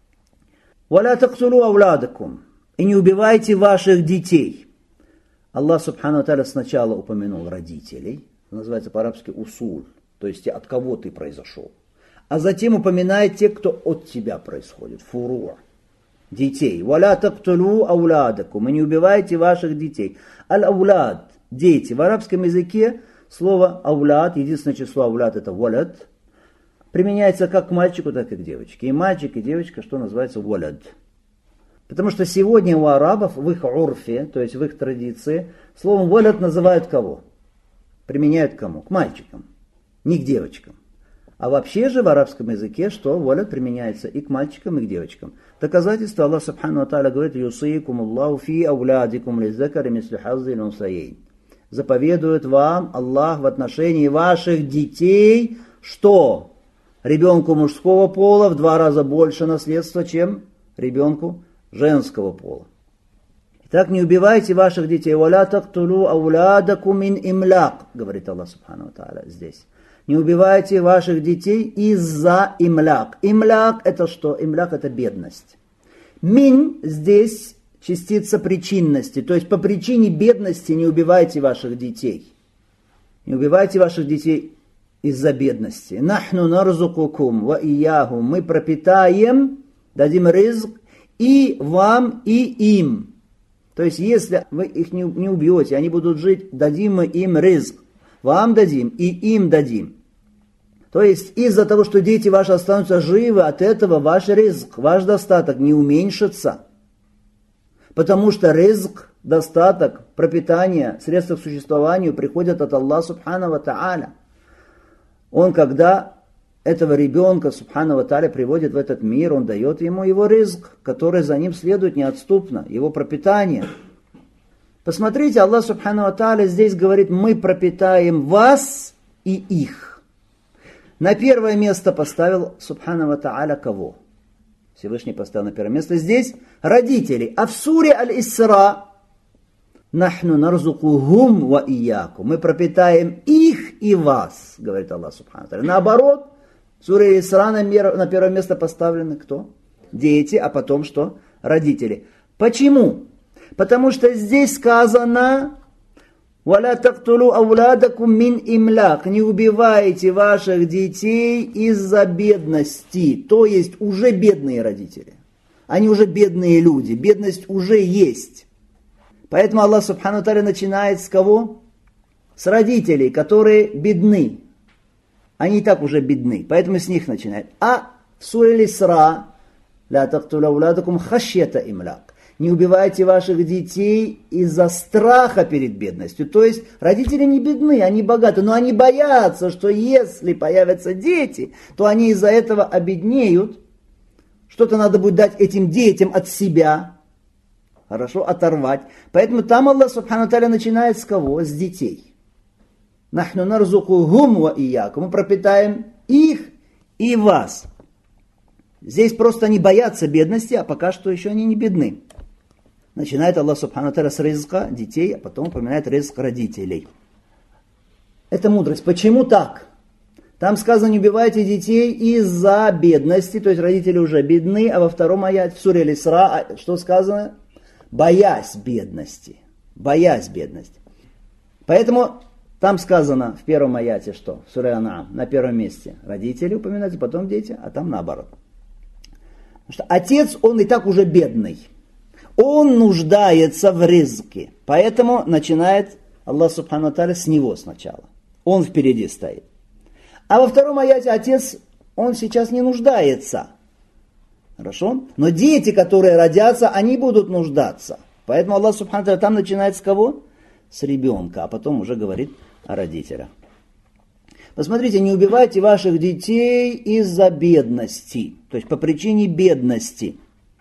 Валя тактулу ауладакум, и не убивайте ваших детей. Аллах субхану ва тааля сначала упомянул родителей, называется по-арабски усуль, то есть от кого ты произошел. А затем упоминает тех, кто от тебя происходит, фуруа, детей. Валя тактулу ауладакум, и не убивайте ваших детей. Аль-аулад, дети. В арабском языке слово ауляд, единственное число ауляд это валяд, применяется как к мальчику, так и к девочке. И мальчик, и девочка, что называется валяд. Потому что сегодня у арабов в их урфе, то есть в их традиции, словом валяд называют кого? Применяют к кому? К мальчикам, не к девочкам. А вообще же в арабском языке, что валяд применяется и к мальчикам, и к девочкам. Доказательство Аллах субхану ва тааля говорит: «Юсейкум Аллаху фи аулядикум лиззакари мисли хаззил унсайейн». Заповедует вам Аллах в отношении ваших детей, что ребенку мужского пола в 2 раза больше наследства, чем ребенку женского пола. Итак, не убивайте ваших детей. «Валя тактулу аулядакум мин имляк», говорит Аллах субхану ва тааля здесь. Не убивайте ваших детей из-за имляк. Имляк это что? Имляк это бедность. Мин здесь частица причинности. То есть по причине бедности не убивайте ваших детей. Не убивайте ваших детей из-за бедности. Нахну нарзукукум ва ияхум. Мы пропитаем, дадим ризк и вам, и им. То есть если вы их не убьете, они будут жить, дадим мы им ризк. Вам дадим и им дадим. То есть из-за того, что дети ваши останутся живы, от этого ваш ризк, ваш достаток не уменьшится. Потому что ризк, достаток, пропитание, средства к существованию приходят от Аллаха субхану ва тааля. Он, когда этого ребенка субхану ва тааля приводит в этот мир, он дает ему его ризк, который за ним следует неотступно, его пропитание. Посмотрите, Аллах субхану ва тааля здесь говорит: мы пропитаем вас и их. На первое место поставил субхану ва тааля кого? Всевышний поставил на первое место здесь родителей. А в суре Аль-Исра нахну нарзукухум ва иякум. Мы пропитаем их и вас, говорит Аллах субхану ва тааля. Наоборот, в суре Аль-Исра на первое место поставлены кто? Дети, а потом что? Родители. Почему? Потому что здесь сказано: «Валя тактулу ауладакум мин имляк». Не убивайте ваших детей из-за бедности. То есть уже бедные родители. Они уже бедные люди. Бедность уже есть. Поэтому Аллах субхану ва тааля начинает с кого? С родителей, которые бедны. Они и так уже бедны. Поэтому с них начинает. А в суре Аль-Исра «Ля тактулу ауладакум хашьята имляк». Не убивайте ваших детей из-за страха перед бедностью. То есть родители не бедны, они богаты, но они боятся, что если появятся дети, то они из-за этого обеднеют. Что-то надо будет дать этим детям от себя. Хорошо, оторвать. Поэтому там Аллах субхану ва тааля начинает с кого? С детей. Нахну нарзукухум ва иякум. Мы пропитаем их и вас. Здесь просто они боятся бедности, а пока что еще они не бедны. Начинает Аллах субхану ва тааля с ризка детей, а потом упоминает ризк родителей. Это мудрость. Почему так? Там сказано: не убивайте детей из-за бедности, то есть родители уже бедны, а во втором аяте, в суре Аль-Исра, что сказано? Боясь бедности. Боясь бедности. Поэтому там сказано в первом аяте, что? В суре Ан-А'ам, на первом месте родители упоминаются, потом дети, а там наоборот. Потому что отец, он и так уже бедный. Он нуждается в ризке. Поэтому начинает Аллах субхану ва тааля с него сначала. Он впереди стоит. А во втором аяте отец, он сейчас не нуждается. Хорошо? Но дети, которые родятся, они будут нуждаться. Поэтому Аллах субхану ва тааля там начинает с кого? С ребенка, а потом уже говорит о родителях. Посмотрите, не убивайте ваших детей из-за бедности, то есть по причине бедности.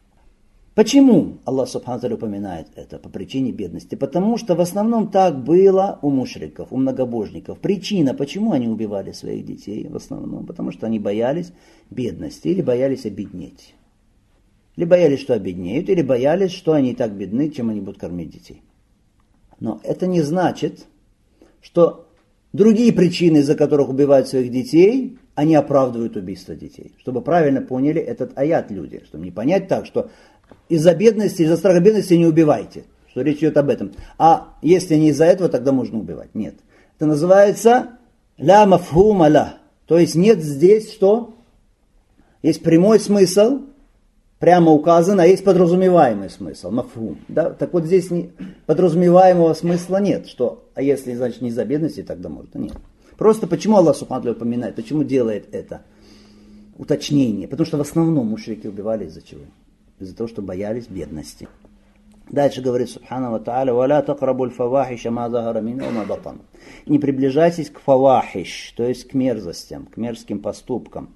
Почему Аллах Субхану ва Тааля упоминает это? По причине бедности. Потому что в основном так было у мушриков, у многобожников. Причина, почему они убивали своих детей в основном, потому что они боялись бедности или боялись обеднеть. Или боялись, что обеднеют, или боялись, что они так бедны, чем они будут кормить детей. Но это не значит, что другие причины, из-за которых убивают своих детей, они оправдывают убийство детей. Чтобы правильно поняли этот аят люди. Чтобы не понять так, что из-за бедности, из-за страха бедности не убивайте. Что речь идет об этом. А если не из-за этого, тогда можно убивать. Нет. Это называется ля мафхума ля. То есть нет здесь что? Есть прямой смысл, прямо указан, а есть подразумеваемый смысл. Мафхум. Да? Так вот здесь подразумеваемого смысла нет. Что, а если, значит, не из-за бедности, тогда можно. Нет. Просто почему Аллах Субхану ва Тааля упоминает, почему делает это уточнение? Потому что в основном мушрики убивали из-за чего? Из-за того, что боялись бедности. Дальше говорит Субхану ва Тааля: «Валя тaqrабуль фавахиша ма захара минху ма батан». Не приближайтесь к фавахиш, то есть к мерзостям, к мерзким поступкам,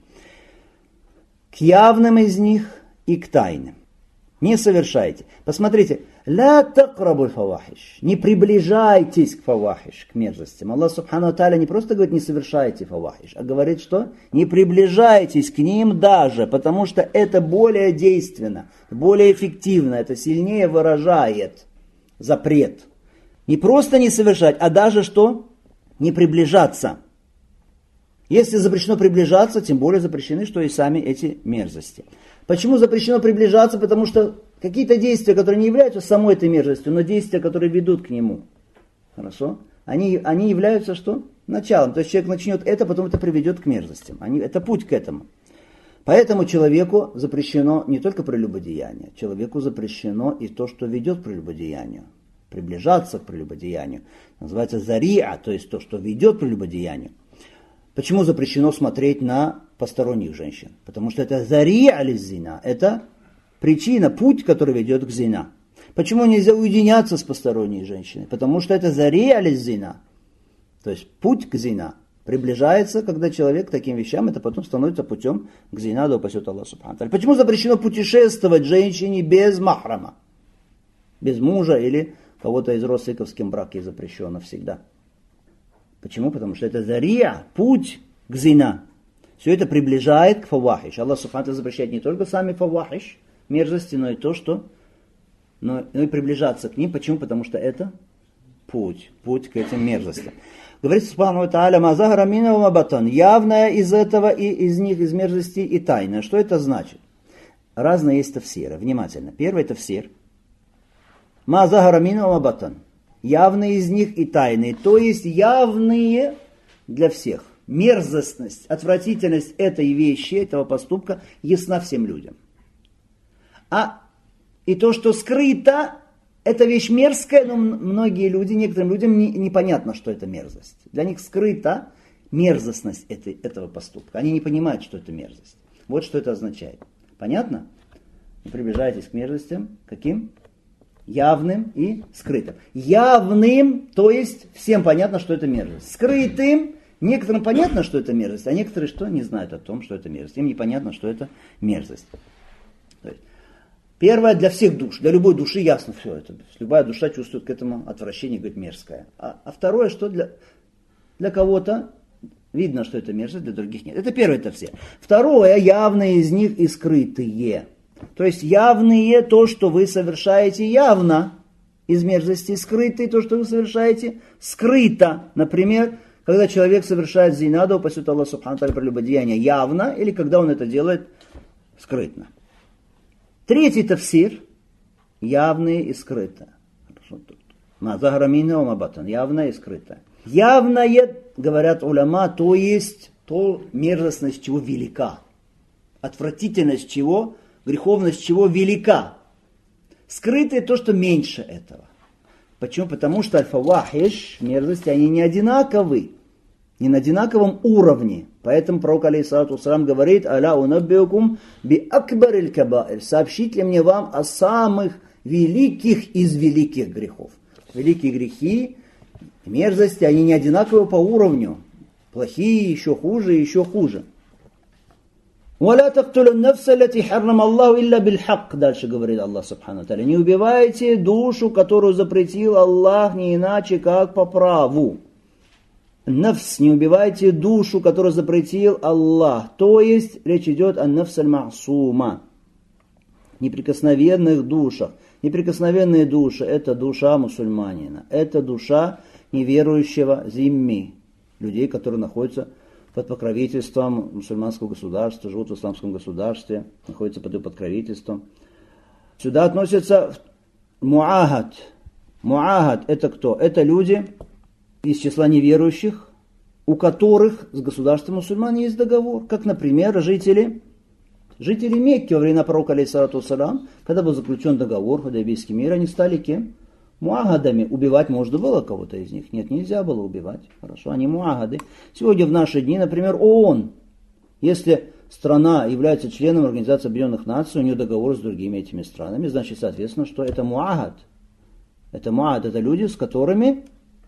к явным из них и к тайным. Не совершайте. Посмотрите, ля тaqrабуль фавахиш, не приближайтесь к фавахиш, к мерзостям. Аллах Субхану ва Тааля не просто говорит не совершайте фавахиш, а говорит что? Не приближайтесь к ним даже, потому что это более действенно, более эффективно, это сильнее выражает запрет. Не просто не совершать, а даже что? Не приближаться. Если запрещено приближаться, тем более запрещены, что и сами эти мерзости. Почему запрещено приближаться? Потому что какие-то действия, которые не являются самой этой мерзостью, но действия, которые ведут к нему, хорошо? Они являются что? Началом. То есть человек начнет это, потом это приведет к мерзостям. Это путь к этому. Поэтому человеку запрещено не только прелюбодеяние, человеку запрещено и то, что ведет к прелюбодеянию. Приближаться к прелюбодеянию. Называется зариа, то есть то, что ведет к прелюбодеянию. Почему запрещено смотреть на посторонних женщин? Потому что это зариа аль-зина, это причина, путь, который ведет к зина. Почему нельзя уединяться с посторонней женщиной? Потому что это зариа аль-зина, то есть путь к зина. Приближается, когда человек к таким вещам, это потом становится путем к зина, да упасет Аллах Субхану ва Тааля. Почему запрещено путешествовать женщине без махрама? Без мужа или кого-то из родственников, с кем брак ей запрещено навсегда. Почему? Потому что это зариа, путь к зина. Все это приближает к фавахиш. Аллах Субхану ва Тааля запрещает не только сами фавахиш, мерзости, но и то, что... Но и приближаться к ним. Почему? Потому что это путь к этим мерзостям. Говорит Субхану ва Тааля: «Ма захара минху ма батан». Явное из этого и из них, из мерзостей, и тайное. Что это значит? Разные есть тафсиры. Внимательно. Первый тафсир. «Ма захара минху ма батан». Явные из них и тайные, то есть явные для всех. Мерзостность, отвратительность этой вещи, этого поступка ясна всем людям. И то, что скрыто, эта вещь мерзкая, но многие люди, некоторым людям непонятно, что это мерзость. Для них скрыта мерзостность этого поступка. Они не понимают, что это мерзость. Вот что это означает. Понятно? Не приближайтесь к мерзостям. Каким? Явным и скрытым. Явным, то есть всем понятно, что это мерзость. Скрытым, некоторым понятно, что это мерзость, а некоторые что? Не знают о том, что это мерзость. Им непонятно, что это мерзость. То есть, первое, для всех душ, для любой души ясно все это. Любая душа чувствует к этому отвращение, говорит, мерзкое. А второе, что для кого-то видно, что это мерзость, для других нет. Это первое, это все. Второе, явные из них и скрытые. То есть явные, то, что вы совершаете явно из мерзости, скрытые, то, что вы совершаете скрыто. Например, когда человек совершает зина, да упасет Аллах Субхану ва Тааля, прелюбодеяние явно, или когда он это делает скрытно. Третий тафсир, явные и скрыто. Ма захара минху ма батан, явное и скрыто. Явное, говорят уляма, то есть то мерзостность чего велика. Отвратительность чего, греховность чего велика. Скрытое то, что меньше этого. Почему? Потому что аль-фавахиш, мерзости, они не одинаковы. Не на одинаковом уровне. Поэтому пророк алейхиссалату вассалам говорит: «Аля унаббиукум би акбариль кабаир». Сообщить ли мне вам о самых великих из великих грехов. Великие грехи, мерзости, они не одинаковы по уровню.
Плохие, еще хуже, еще хуже. وَلَا تَقْتُلُوا النَّفْسَ الَّتِي حَرَّمَ اللَّهُ إِلَّا بِالْحَقِّ. Дальше говорит Аллах Субхану Тааля. Не убивайте душу, которую запретил Аллах, не иначе, как по праву. Нафс, не убивайте душу, которую запретил Аллах. То есть, речь идет о нафс аль-ма'сума. Неприкосновенных душах. Неприкосновенные души – это душа мусульманина. Это душа неверующего зимми. Людей, которые находятся под покровительством мусульманского государства, живут в исламском государстве, находятся под его покровительством. Сюда относятся муахад. Муахад – это кто? Это люди из числа неверующих, у которых с государством мусульман есть договор. Как, например, жители Мекки во времена пророка, алейхиссалату вассалям, когда был заключен договор, Худайбийский мир, они стали кем? Муагадами. Убивать можно было кого-то из них? Нет, нельзя было убивать. Хорошо, они муагады. Сегодня в наши дни, например, ООН. Если страна является членом Организации Объединенных Наций, у нее договор с другими этими странами, значит, соответственно, что это муагад. Это муагад, это люди, с которыми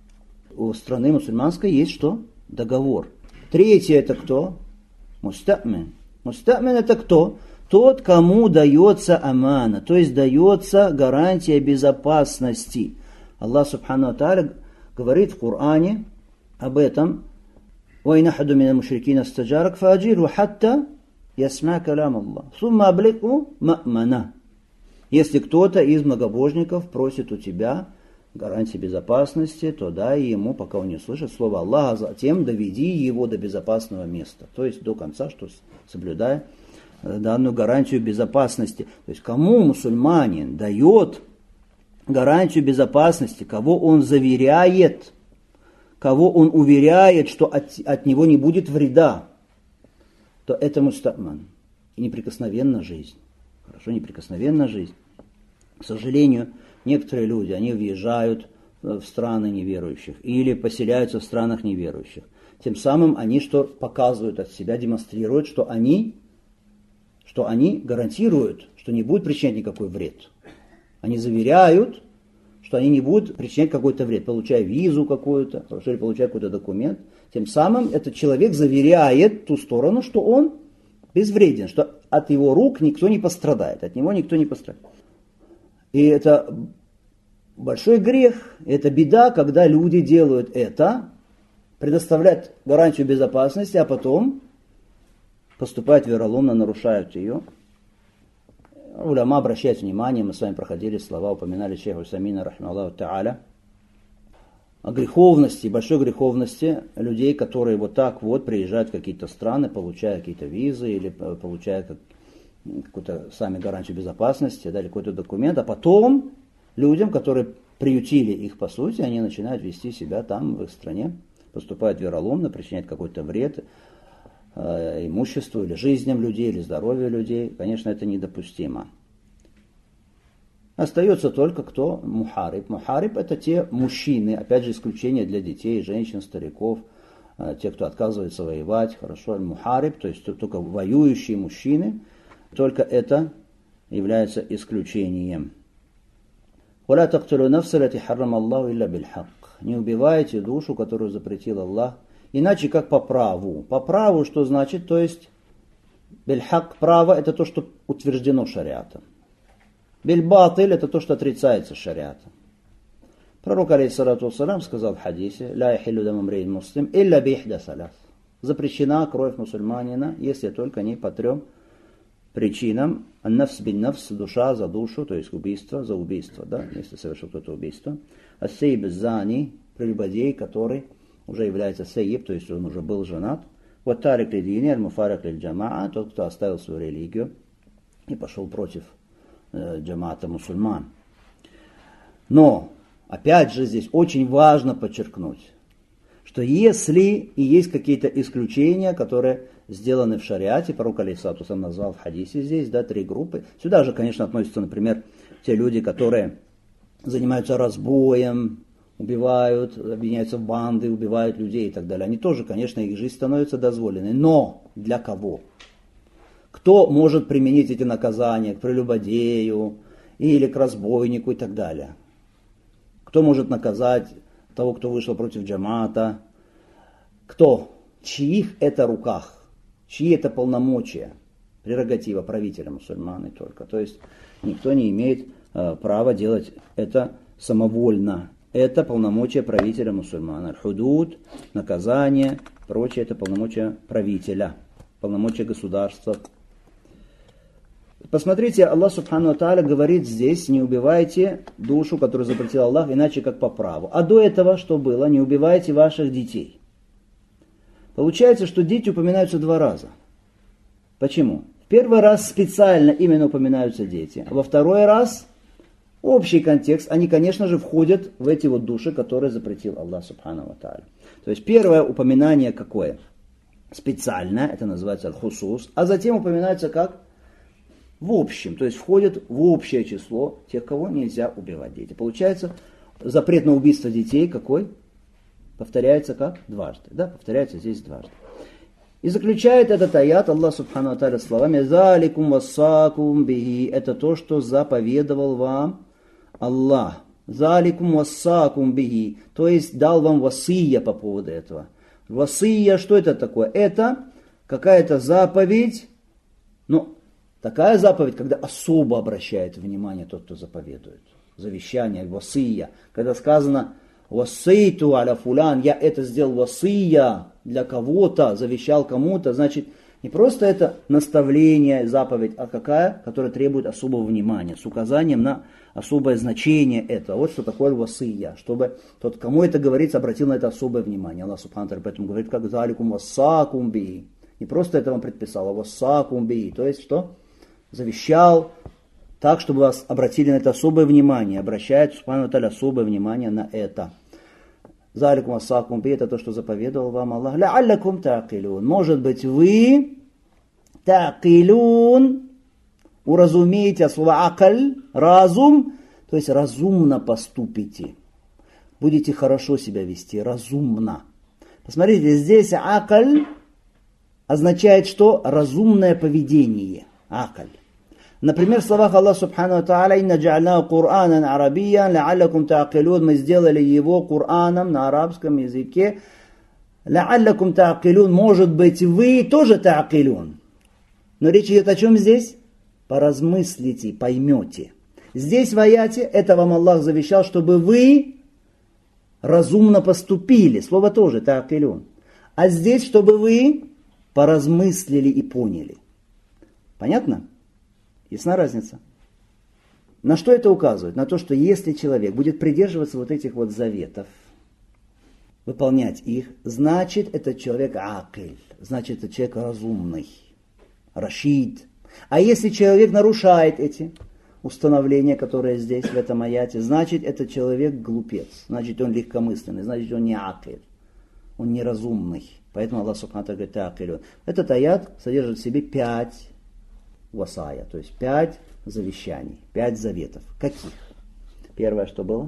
у страны мусульманской есть что? Договор. Третье это кто? Мустамин. Мустамин это кто? Тот, кому дается амана, то есть дается гарантия безопасности. Аллах Субхану Тааля говорит в Коране об этом. وَإِنْ أَحَدٌ مِنَ الْمُشْرِكِينَ اسْتَجَارَكَ فَأَجِرْهُ حَتَّى يَسْمَعَ كَلَامَ اللَّهِ ثُمَّ أَبْلِغْهُ مَأْمَنَهُ. Если кто-то из многобожников просит у тебя гарантии безопасности, то дай ему, пока он не слышит слово Аллаха, затем доведи его до безопасного места. То есть до конца, что соблюдая данную гарантию безопасности. То есть кому мусульманин дает гарантию безопасности, кого он заверяет, кого он уверяет, что от него не будет вреда, то это мустаман. И неприкосновенна жизнь. Хорошо, неприкосновенна жизнь. К сожалению, некоторые люди, они въезжают в страны неверующих или поселяются в странах неверующих. Тем самым они что показывают от себя, демонстрируют, что они гарантируют, что не будет причинять никакой вред. Они заверяют, что они не будут причинять какой-то вред, получая визу какую-то, или получая какой-то документ. Тем самым этот человек заверяет ту сторону, что он безвреден, что от его рук никто не пострадает, от него никто не пострадает. И это большой грех, это беда, когда люди делают это, предоставляют гарантию безопасности, а потом поступают вероломно, нарушают ее. Уляма обращает внимание, мы с вами проходили слова, упоминали шейха Усамина, рахималлаху та'аля, о греховности, большой греховности людей, которые вот так вот приезжают в какие-то страны, получая какие-то визы или получая какую-то сами гарантию безопасности, дали какой-то документ, а потом людям, которые приютили их по сути, они начинают вести себя там, в их стране, поступают вероломно, причиняют какой-то вред имуществу или жизням людей, или здоровью людей. Конечно, это недопустимо. Остается только кто? Мухариб. Мухариб это те мужчины, опять же исключение для детей, женщин, стариков, те, кто отказывается воевать, хорошо. Мухариб, то есть только воюющие мужчины, только это является исключением. وَلَا تَقْتُلُوا نَفْسَ الَّتِي حَرَّمَ اللَّهُ إِلَّا بِالْحَقِّ. Не убивайте душу, которую запретил Аллах, иначе как по праву. По праву что значит? То есть бильхак, право, это то, что утверждено шариатом. Бильбатиль, это то, что отрицается шариатом. Пророк, алейхиссалату вассалям, сказал в хадисе: «Ля яхиллю дам имриин муслим, илля бихда саляс». Запрещена кровь мусульманина, если только не по трем причинам. Ан-нафс бин-нафс, душа за душу, то есть убийство за убийство, да, если совершил кто-то убийство. Ас-сейб зани, прелюбодей, который уже является сейб, то есть он уже был женат. Вот тарик лидини, аль-муфарик лиль-джамаа, тот, кто оставил свою религию и пошел против джамаата мусульман. Но, опять же, здесь очень важно подчеркнуть, что если и есть какие-то исключения, которые сделаны в шариате, пророк алейхиссалату вассалям назвал в хадисе здесь, да, 3 группы. Сюда же, конечно, относятся, например, те люди, которые занимаются разбоем, убивают, объединяются в банды, убивают людей и так далее. Они тоже, конечно, их жизнь становится дозволенной. Но для кого? Кто может применить эти наказания к прелюбодею или к разбойнику и так далее? Кто может наказать того, кто вышел против джамаата? Кто? чьих это руках, чьи это полномочия, прерогатива правителя мусульман и только. То есть никто не имеет права делать это самовольно. Это полномочия правителя мусульман. Аль-худуд, наказание, прочее, это полномочия правителя, полномочия государства. Посмотрите, Аллах Субхану ва Тааля говорит здесь: не убивайте душу, которую запретил Аллах, иначе как по праву. А до этого что было? Не убивайте ваших детей. Получается, что дети упоминаются 2 раза. Почему? В первый раз специально именно упоминаются дети, а во второй раз общий контекст, они, конечно же, входят в эти вот души, которые запретил Аллах Субхану ва Тааля. То есть первое упоминание какое? Специальное, это называется аль-хусус, а затем упоминается как? В общем, то есть входит в общее число тех, кого нельзя убивать дети. Получается, запрет на убийство детей какой? Повторяется как? Дважды. Да, повторяется здесь дважды. И заключает этот аят Аллах Субхану ва Тааля словами: «Заликум вассакум бихи». Это то, что заповедовал вам Аллах. «Заликум вассакум бихи». То есть дал вам васия по поводу этого. Васия, что это такое? Это какая-то заповедь, такая заповедь, когда особо обращает внимание тот, кто заповедует. Завещание, васия. Когда сказано «вассейту аля фулян», я это сделал васия для кого-то, завещал кому-то, значит, не просто это наставление, заповедь, а какая, которая требует особого внимания, с указанием на особое значение этого. Вот что такое васия, чтобы тот, кому это говорится, обратил на это особое внимание. Аллах Субхану ва Тааля поэтому говорит, как «заликум вассакум бихи». Не просто это вам предписал, а вассакум бихи. То есть что? Завещал так, чтобы вас обратили на это особое внимание. Обращает Субхану ва Тааля особое внимание на это. Заликум вассакум бихи, это то, что заповедовал вам Аллах. Ла'аллакум та'акилун. Может быть, вы та'акилун, уразумеете слово акаль, разум, то есть разумно поступите. Будете хорошо себя вести, разумно. Посмотрите, здесь акаль означает что? Разумное поведение. Акаль. Например, в словах Аллаха Субхану ва Тааля: «Инна джа'альнаху Кур'анан арабиян ла'аллакум та'акилун». Мы сделали его Кур'аном на арабском языке. Ла'аллакум та'акилун. Может быть, вы тоже та'акилун. Но речь идет о чем здесь? Поразмыслите, поймете. Здесь в аяте это вам Аллах завещал, чтобы вы разумно поступили. Слово тоже та'акилун. А здесь, чтобы вы поразмыслили и поняли. Понятно? Ясна разница? На что это указывает? На то, что если человек будет придерживаться вот этих вот заветов, выполнять их, значит, этот человек акиль, значит, это человек разумный, рашид. А если человек нарушает эти установления, которые здесь, в этом аяте, значит, этот человек глупец, значит, он легкомысленный, значит, он не акиль, он неразумный. Поэтому Аллах Субхану ва Тааля говорит акиль. Этот аят содержит в себе 5 васая, то есть 5 завещаний, 5 заветов. Каких? Первое, что было?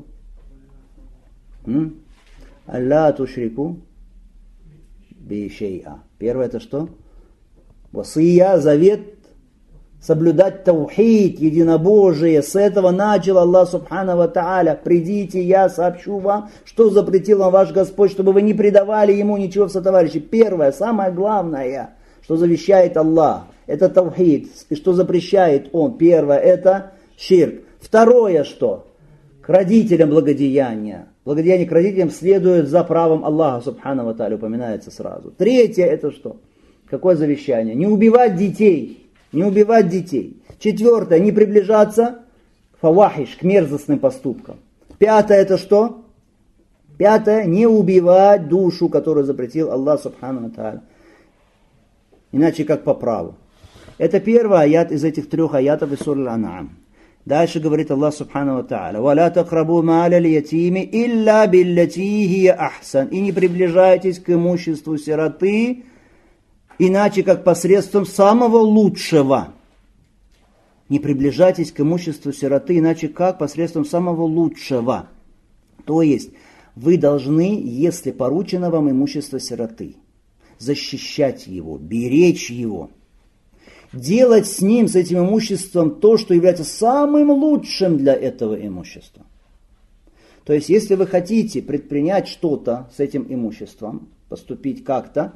Алла тушрику би шей'a. Первое это что? Васия, завет, соблюдать таухид, единобожие. С этого начал Аллах Субхану ва Тааля: придите, я сообщу вам, что запретил вам ваш Господь, чтобы вы не предавали ему ничего в сотоварищи. Первое, самое главное, что завещает Аллах, это таухид. И что запрещает он? Первое, это ширк. Второе, что? К родителям благодеяния. Благодеяние к родителям следует за правом Аллаха Субхану ва Тааля, упоминается сразу. Третье, это что? Какое завещание? Не убивать детей. Не убивать детей. Четвертое, не приближаться к фавахиш, к мерзостным поступкам. Пятое, это что? Пятое, не убивать душу, которую запретил Аллах Субхану ва Тааля. Иначе как по праву. Это первый аят из этих 3 аятов из суры Ан-А'ам. Дальше говорит Аллах Субхану ва Тааля: «Валя тaqrabu ма'ля аль-ятими илля биллати хия ахсан». И не приближайтесь к имуществу сироты, иначе как посредством самого лучшего. Не приближайтесь к имуществу сироты, иначе как посредством самого лучшего. То есть, вы должны, если поручено вам имущество сироты, защищать его, беречь его, делать с ним, с этим имуществом, то, что является самым лучшим для этого имущества. То есть, если вы хотите предпринять что-то с этим имуществом, поступить как-то,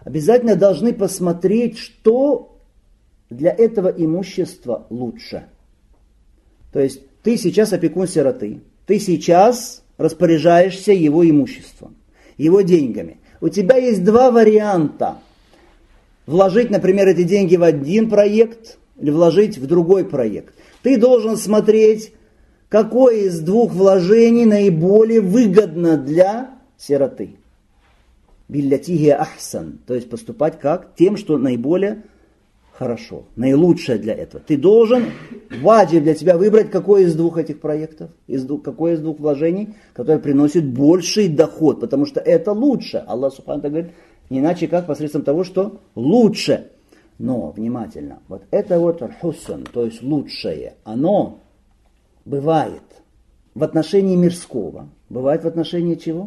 обязательно должны посмотреть, что для этого имущества лучше. То есть ты сейчас опекун сироты, ты сейчас распоряжаешься его имуществом, его деньгами. У тебя есть два варианта. Вложить, например, эти деньги в один проект или вложить в другой проект. Ты должен смотреть, какое из двух вложений наиболее выгодно для сироты. Биллятихи ахсан, то есть поступать как? Тем, что наиболее хорошо, наилучшее для этого. Ты должен, ваджиб для тебя выбрать, какой из двух этих проектов, какой из двух вложений, который приносит больший доход, потому что это лучше. Аллах Субхану ва Тааля говорит, не иначе как посредством того, что лучше. Но, внимательно, вот это вот аль-хусн, то есть лучшее, оно бывает в отношении мирского, бывает в отношении чего?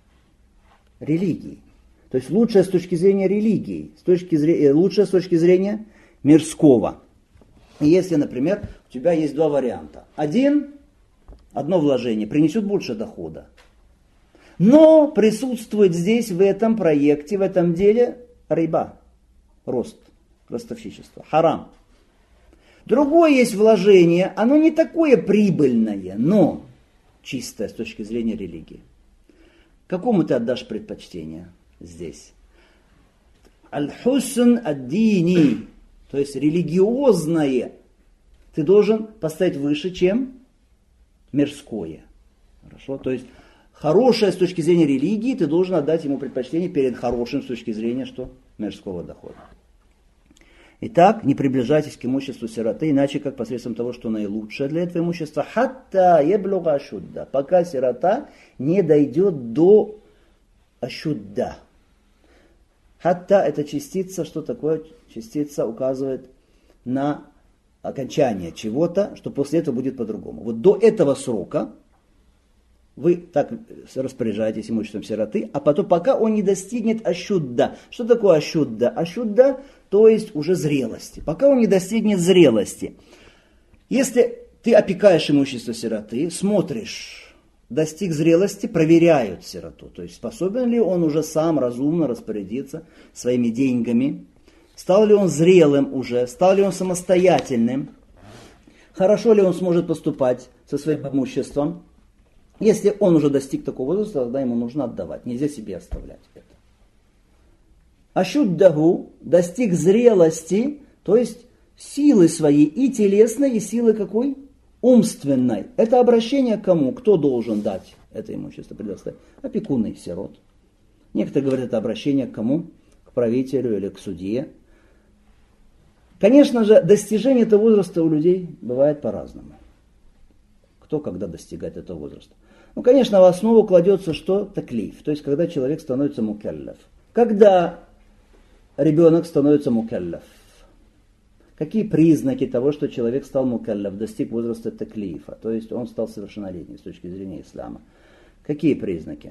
Религии. То есть лучшее с точки зрения религии, лучшее с точки зрения мирского. И если, например, у тебя есть два варианта. Одно вложение принесет больше дохода. Но присутствует здесь, в этом проекте, в этом деле, риба, ростовщичество, харам. Другое есть вложение, оно не такое прибыльное, но чистое с точки зрения религии. Какому ты отдашь предпочтение здесь? Аль-хусн ад-дини, то есть религиозное, ты должен поставить выше, чем мирское. Хорошо? То есть хорошее с точки зрения религии, ты должен отдать ему предпочтение перед хорошим с точки зрения что? Мирского дохода. Итак, не приближайтесь к имуществу сироты, иначе как посредством того, что наилучшее для этого имущества, хатта яблуга ашудда, пока сирота не дойдет до ашудда. Хатта это частица, что такое? Частица указывает на окончание чего-то, что после этого будет по-другому. Вот до этого срока вы так распоряжаетесь имуществом сироты, а потом, пока он не достигнет ашудда. Что такое ашудда? Ашудда, то есть уже зрелости. Пока он не достигнет зрелости. Если ты опекаешь имущество сироты, смотришь, достиг зрелости, проверяют сироту. То есть способен ли он уже сам разумно распорядиться своими деньгами. Стал ли он зрелым уже, стал ли он самостоятельным. Хорошо ли он сможет поступать со своим имуществом. Если он уже достиг такого возраста, тогда ему нужно отдавать. Нельзя себе оставлять это. Ашуддаху, достиг зрелости, то есть силы своей и телесной, и силы какой? Умственной. Это обращение к кому? Кто должен дать это имущество, предоставить? Опекуны сирот. Некоторые говорят, это обращение к кому? К правителю или к судье. Конечно же, достижение этого возраста у людей бывает по-разному. Кто когда достигает этого возраста? Ну, конечно, в основу кладется что? Таклиф. То есть, когда человек становится мукаллаф. Когда ребенок становится мукаллаф? Какие признаки того, что человек стал мукаллаф, достиг возраста таклифа? То есть, он стал совершеннолетним с точки зрения ислама. Какие признаки?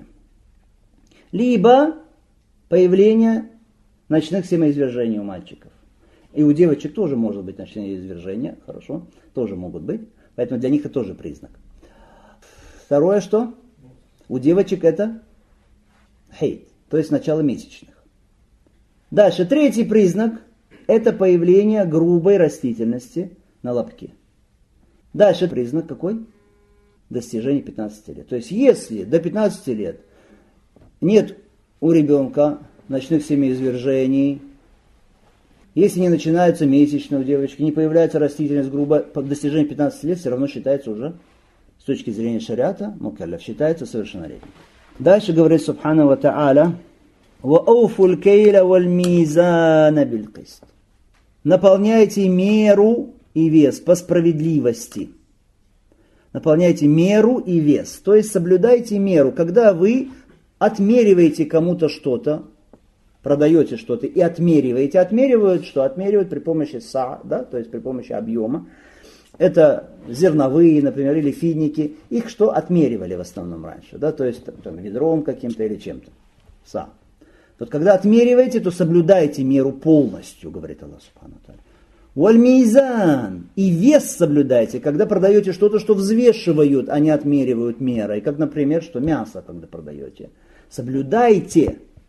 Либо появление ночных семяизвержений у мальчиков. И у девочек тоже может быть ночные извержения. Хорошо, тоже могут быть. Поэтому для них это тоже признак. Второе что? У девочек это хейт, то есть начало месячных. Дальше, третий признак – это появление грубой растительности на лобке. Дальше признак какой? Достижение 15 лет. То есть, если до 15 лет нет у ребенка ночных семяизвержений, если не начинаются месячные у девочки, не появляется растительность грубо, по достижению 15 лет все равно считается уже, с точки зрения шариата, мукаллаф, считается совершеннолетним. Дальше говорит Субхану ва Тааля, وَأَوْفُوا الْكَيْلَ وَالْمِيزَانَ بِالْقِسْطِ. Наполняйте меру и вес по справедливости. Наполняйте меру и вес. То есть соблюдайте меру. Когда вы отмериваете кому-то что-то, продаете что-то и отмериваете. Отмеривают что? Отмеривают при помощи са, да, то есть при помощи объема. Это зерновые, например, или финики. Их что? Отмеривали в основном раньше, да, то есть там, ведром каким-то или чем-то. Са. Вот когда отмериваете, то соблюдайте меру полностью, говорит Аллах Субхану ва Тааля. Валь-мизан. И вес соблюдайте, когда продаете что-то, что взвешивают, а не отмеривают мерой. Как, например, что мясо, когда продаете. Соблюдайте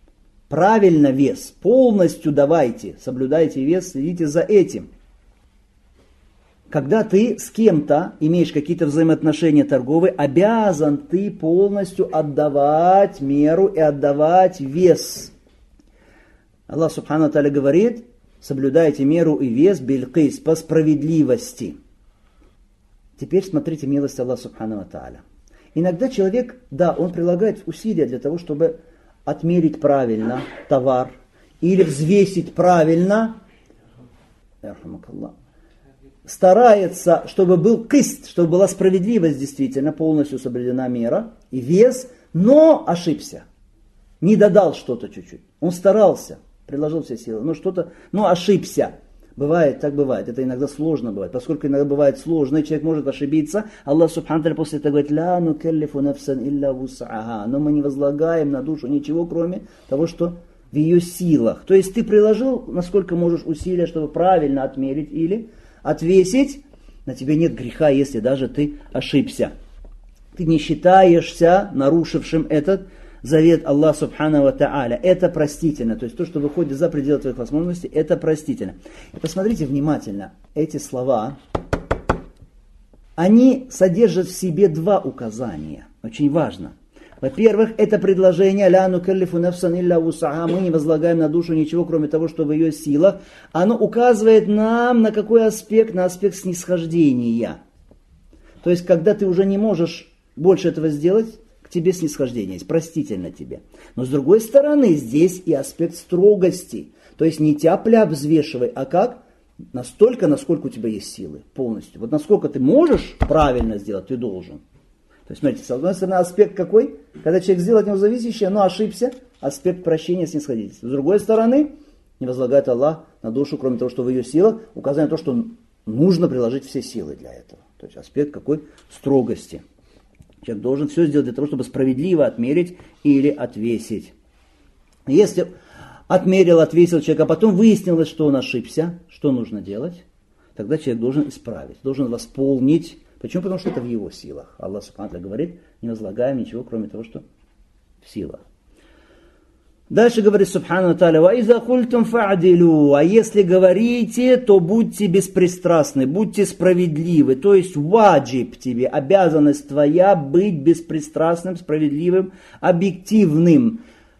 правильно вес, полностью давайте, соблюдайте вес, следите за этим. Когда ты с кем-то имеешь какие-то взаимоотношения торговые, обязан ты полностью отдавать меру и отдавать вес. Аллах Субхану Тааля говорит, соблюдайте меру и вес билькис, по справедливости. Теперь смотрите милость Аллаха Субхану Тааля. Иногда человек, да, он прилагает усилия для того, чтобы отмерить правильно товар или взвесить правильно, старается, чтобы был кист, чтобы была справедливость действительно, полностью соблюдена мера и вес, но ошибся, не додал что-то чуть-чуть. Он старался, приложил все силы, но ошибся. Бывает, так бывает. Это иногда сложно бывает. Поскольку иногда бывает сложно, и человек может ошибиться, Аллах Субхану Тааля после этого говорит, «Ля нукаллифу нафсан илля вус'аха». Но мы не возлагаем на душу ничего, кроме того, что в ее силах. То есть ты приложил, насколько можешь, усилия, чтобы правильно отмерить или отвесить. На тебе нет греха, если даже ты ошибся. Ты не считаешься нарушившим этот завет Аллаха Субхану ва Тааля. Это простительно. То есть то, что выходит за пределы твоих возможностей, это простительно. И посмотрите внимательно. Эти слова, они содержат в себе два указания. Очень важно. Во-первых, это предложение «Ля нукаллифу нафсан илля вус'аха», мы не возлагаем на душу ничего, кроме того, что в ее силах. Оно указывает нам на какой аспект? На аспект снисхождения. То есть, когда ты уже не можешь больше этого сделать, к тебе снисхождение есть, простительно тебе. Но с другой стороны, здесь и аспект строгости. То есть не тяп-ляп взвешивай, а как? Настолько, насколько у тебя есть силы, полностью. Вот насколько ты можешь правильно сделать, ты должен. То есть, смотрите, с одной стороны, аспект какой? Когда человек сделал от него зависящее, но ошибся, аспект прощения, снисходительства. С другой стороны, не возлагает Аллах на душу, кроме того, что в ее силах, указание на то, что нужно приложить все силы для этого. То есть аспект какой? Строгости. Человек должен все сделать для того, чтобы справедливо отмерить или отвесить. Если отмерил, отвесил человек, а потом выяснилось, что он ошибся, что нужно делать? Тогда человек должен исправить, должен восполнить. Почему? Потому что это в его силах. Аллах Субхану Тааля говорит, не возлагаем ничего, кроме того, что в силах. Дальше говорит Субхану Тааля, «Ваиза культум фа'дилу», а если говорите, то будьте беспристрастны, будьте справедливы. То есть ваджиб тебе, обязанность твоя быть беспристрастным, справедливым, объективным.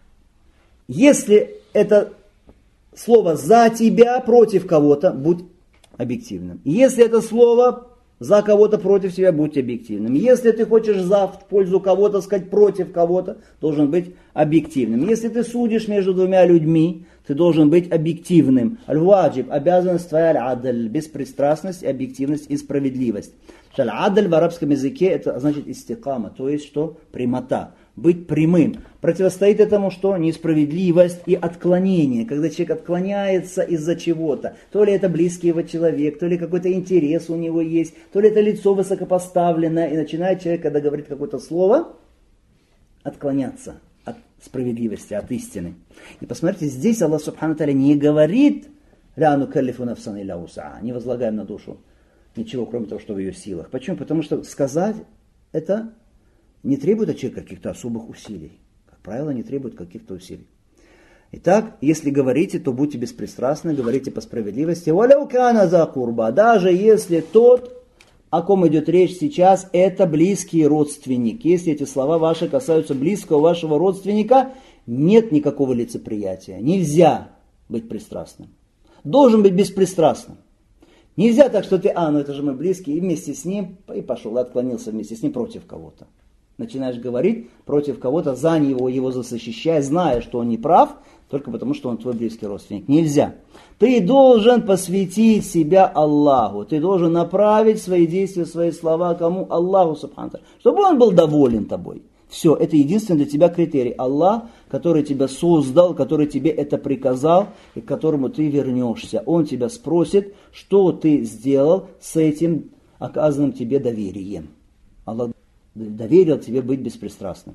Если это слово за тебя, против кого-то, будь объективным. Если это слово за кого-то, против себя, будь объективным. Если ты хочешь за в пользу кого-то сказать, против кого-то, должен быть объективным. Если ты судишь между двумя людьми, ты должен быть объективным. Аль-ваджиб, обязанность твоя, аль-адль, беспристрастность, объективность и справедливость. Аль-адль в арабском языке это значит истикама, то есть что? Прямота. Быть прямым. Противостоит этому что? Несправедливость и отклонение. Когда человек отклоняется из-за чего-то. То ли это близкий его человек, то ли какой-то интерес у него есть, то ли это лицо высокопоставленное. И начинает человек, когда говорит какое-то слово, отклоняться от справедливости, от истины. И посмотрите, здесь Аллах Субхану Тааля не говорит «Ля нукаллифу нафсан илля вус'аха», не возлагаем на душу ничего, кроме того, что в ее силах. Почему? Потому что сказать это не требует от человека каких-то особых усилий. Как правило, не требует каких-то усилий. Итак, если говорите, то будьте беспристрастны, говорите по справедливости. «Валяу кана за курба», даже если тот, о ком идет речь сейчас, это близкий родственник. Если эти слова ваши касаются близкого вашего родственника, нет никакого лицеприятия. Нельзя быть пристрастным. Должен быть беспристрастным. Нельзя так, что ты, ну это же мы близкие, и вместе с ним, и пошел, и отклонился вместе с ним против кого-то. Начинаешь говорить против кого-то, за него, его защищая, зная, что он не прав, только потому, что он твой близкий родственник. Нельзя. Ты должен посвятить себя Аллаху. Ты должен направить свои действия, свои слова кому? Аллаху Субхану Тааля. Чтобы он был доволен тобой. Все, это единственный для тебя критерий. Аллах, который тебя создал, который тебе это приказал, и к которому ты вернешься. Он тебя спросит, что ты сделал с этим оказанным тебе доверием. Аллах доверил тебе быть беспристрастным.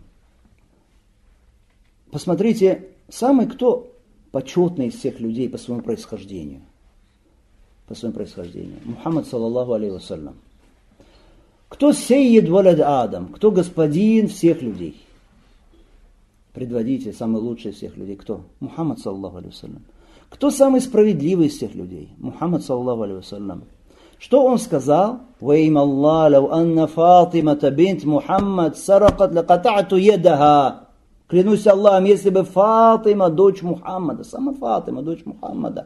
Посмотрите, самый кто почетный из всех людей по своему происхождению? По своему происхождению. Мухаммад, саллаллаху алейхи вассалям. Кто сейид валад Адам? Кто господин всех людей? предводитель, самый лучший из всех людей? Кто? Мухаммад, саллаллаху алейхи вассалям. Кто самый справедливый из всех людей? Мухаммад, саллаллаху алейхи вассалям. Что он сказал? «Ваим Аллах, лау анна Фатимата бинт Мухаммад саракат лакатату едаха». Клянусь Аллахом, если бы Фатима, дочь Мухаммада, сама Фатима, дочь Мухаммада,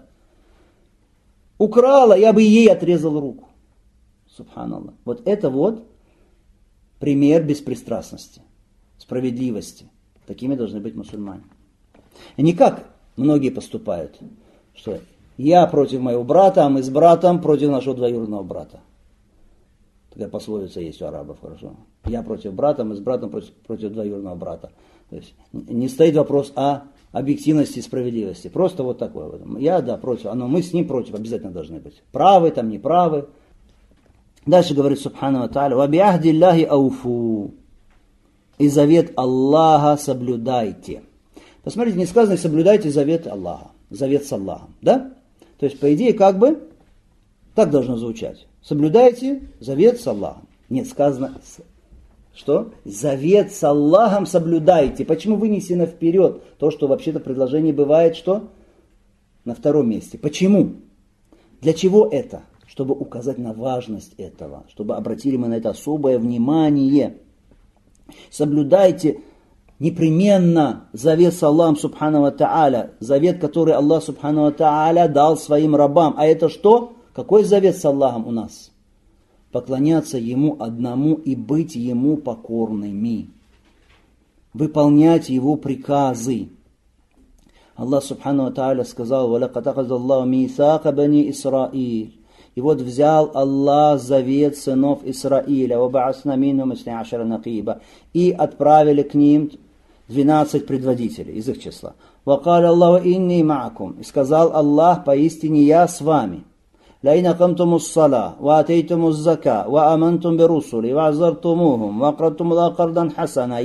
украла, я бы ей отрезал руку. Субханаллах. Вот это вот пример беспристрастности, справедливости. Такими должны быть мусульмане. И не как многие поступают, что я против моего брата, а мы с братом против нашего двоюродного брата. Такая пословица есть у арабов, хорошо. Я против брата, мы с братом против двоюродного брата. То есть не стоит вопрос о объективности и справедливости. Просто вот такое. Я, да, против, но мы с ним против обязательно должны быть. Правы, там не правы. Дальше говорит Субхану ва Тааля: «Ва биахди Аллахи ауфу». И завет Аллаха соблюдайте. Посмотрите, не сказано соблюдайте завет Аллаха. Завет с Аллахом. Да? То есть, по идее, как бы так должно звучать. Соблюдайте завет с Аллахом. Нет, сказано, что? Завет с Аллахом соблюдайте. Почему вынесено вперед то, что вообще-то предложение бывает, что? На втором месте. Почему? Для чего это? Чтобы указать на важность этого. Чтобы обратили мы на это особое внимание. Соблюдайте непременно завет с Аллахом Субхану ва Тааля. Завет, который Аллах Субхану ва Тааля дал своим рабам. А это что? Какой завет с Аллахом у нас? Поклоняться Ему одному и быть Ему покорными. Выполнять Его приказы. Аллах Субхану ва Тааля сказал: «Валакад ахаза Аллаху мисака бани Исраиль». И вот взял Аллах завет сынов Исраиля. «Вабаасна минхум исна ашара накиба». И отправили к ним 12 предводителей из их числа. «Вакаля Аллаху инни ма'акум». И сказал Аллах: поистине я с вами. لئن أقمتم الصلاة وآتيتم الزكاة وآمنتم برسلي وعزرتموهم وأقرضتم الله قرضا حسنا.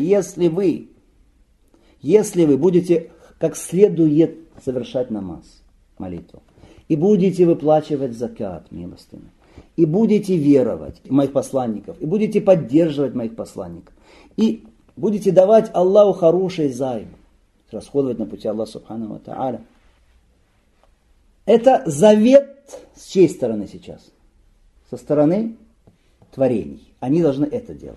Если вы будете как следует совершать намаз, молитву, и будете выплачивать закат, милостыню, и будете веровать в моих посланников, и будете поддерживать моих посланников, и будете давать Аллаху хороший займ, расходовать на пути Аллаха Субхану ва Тааля. Это завет с чьей стороны сейчас? Со стороны творений. Они должны это делать.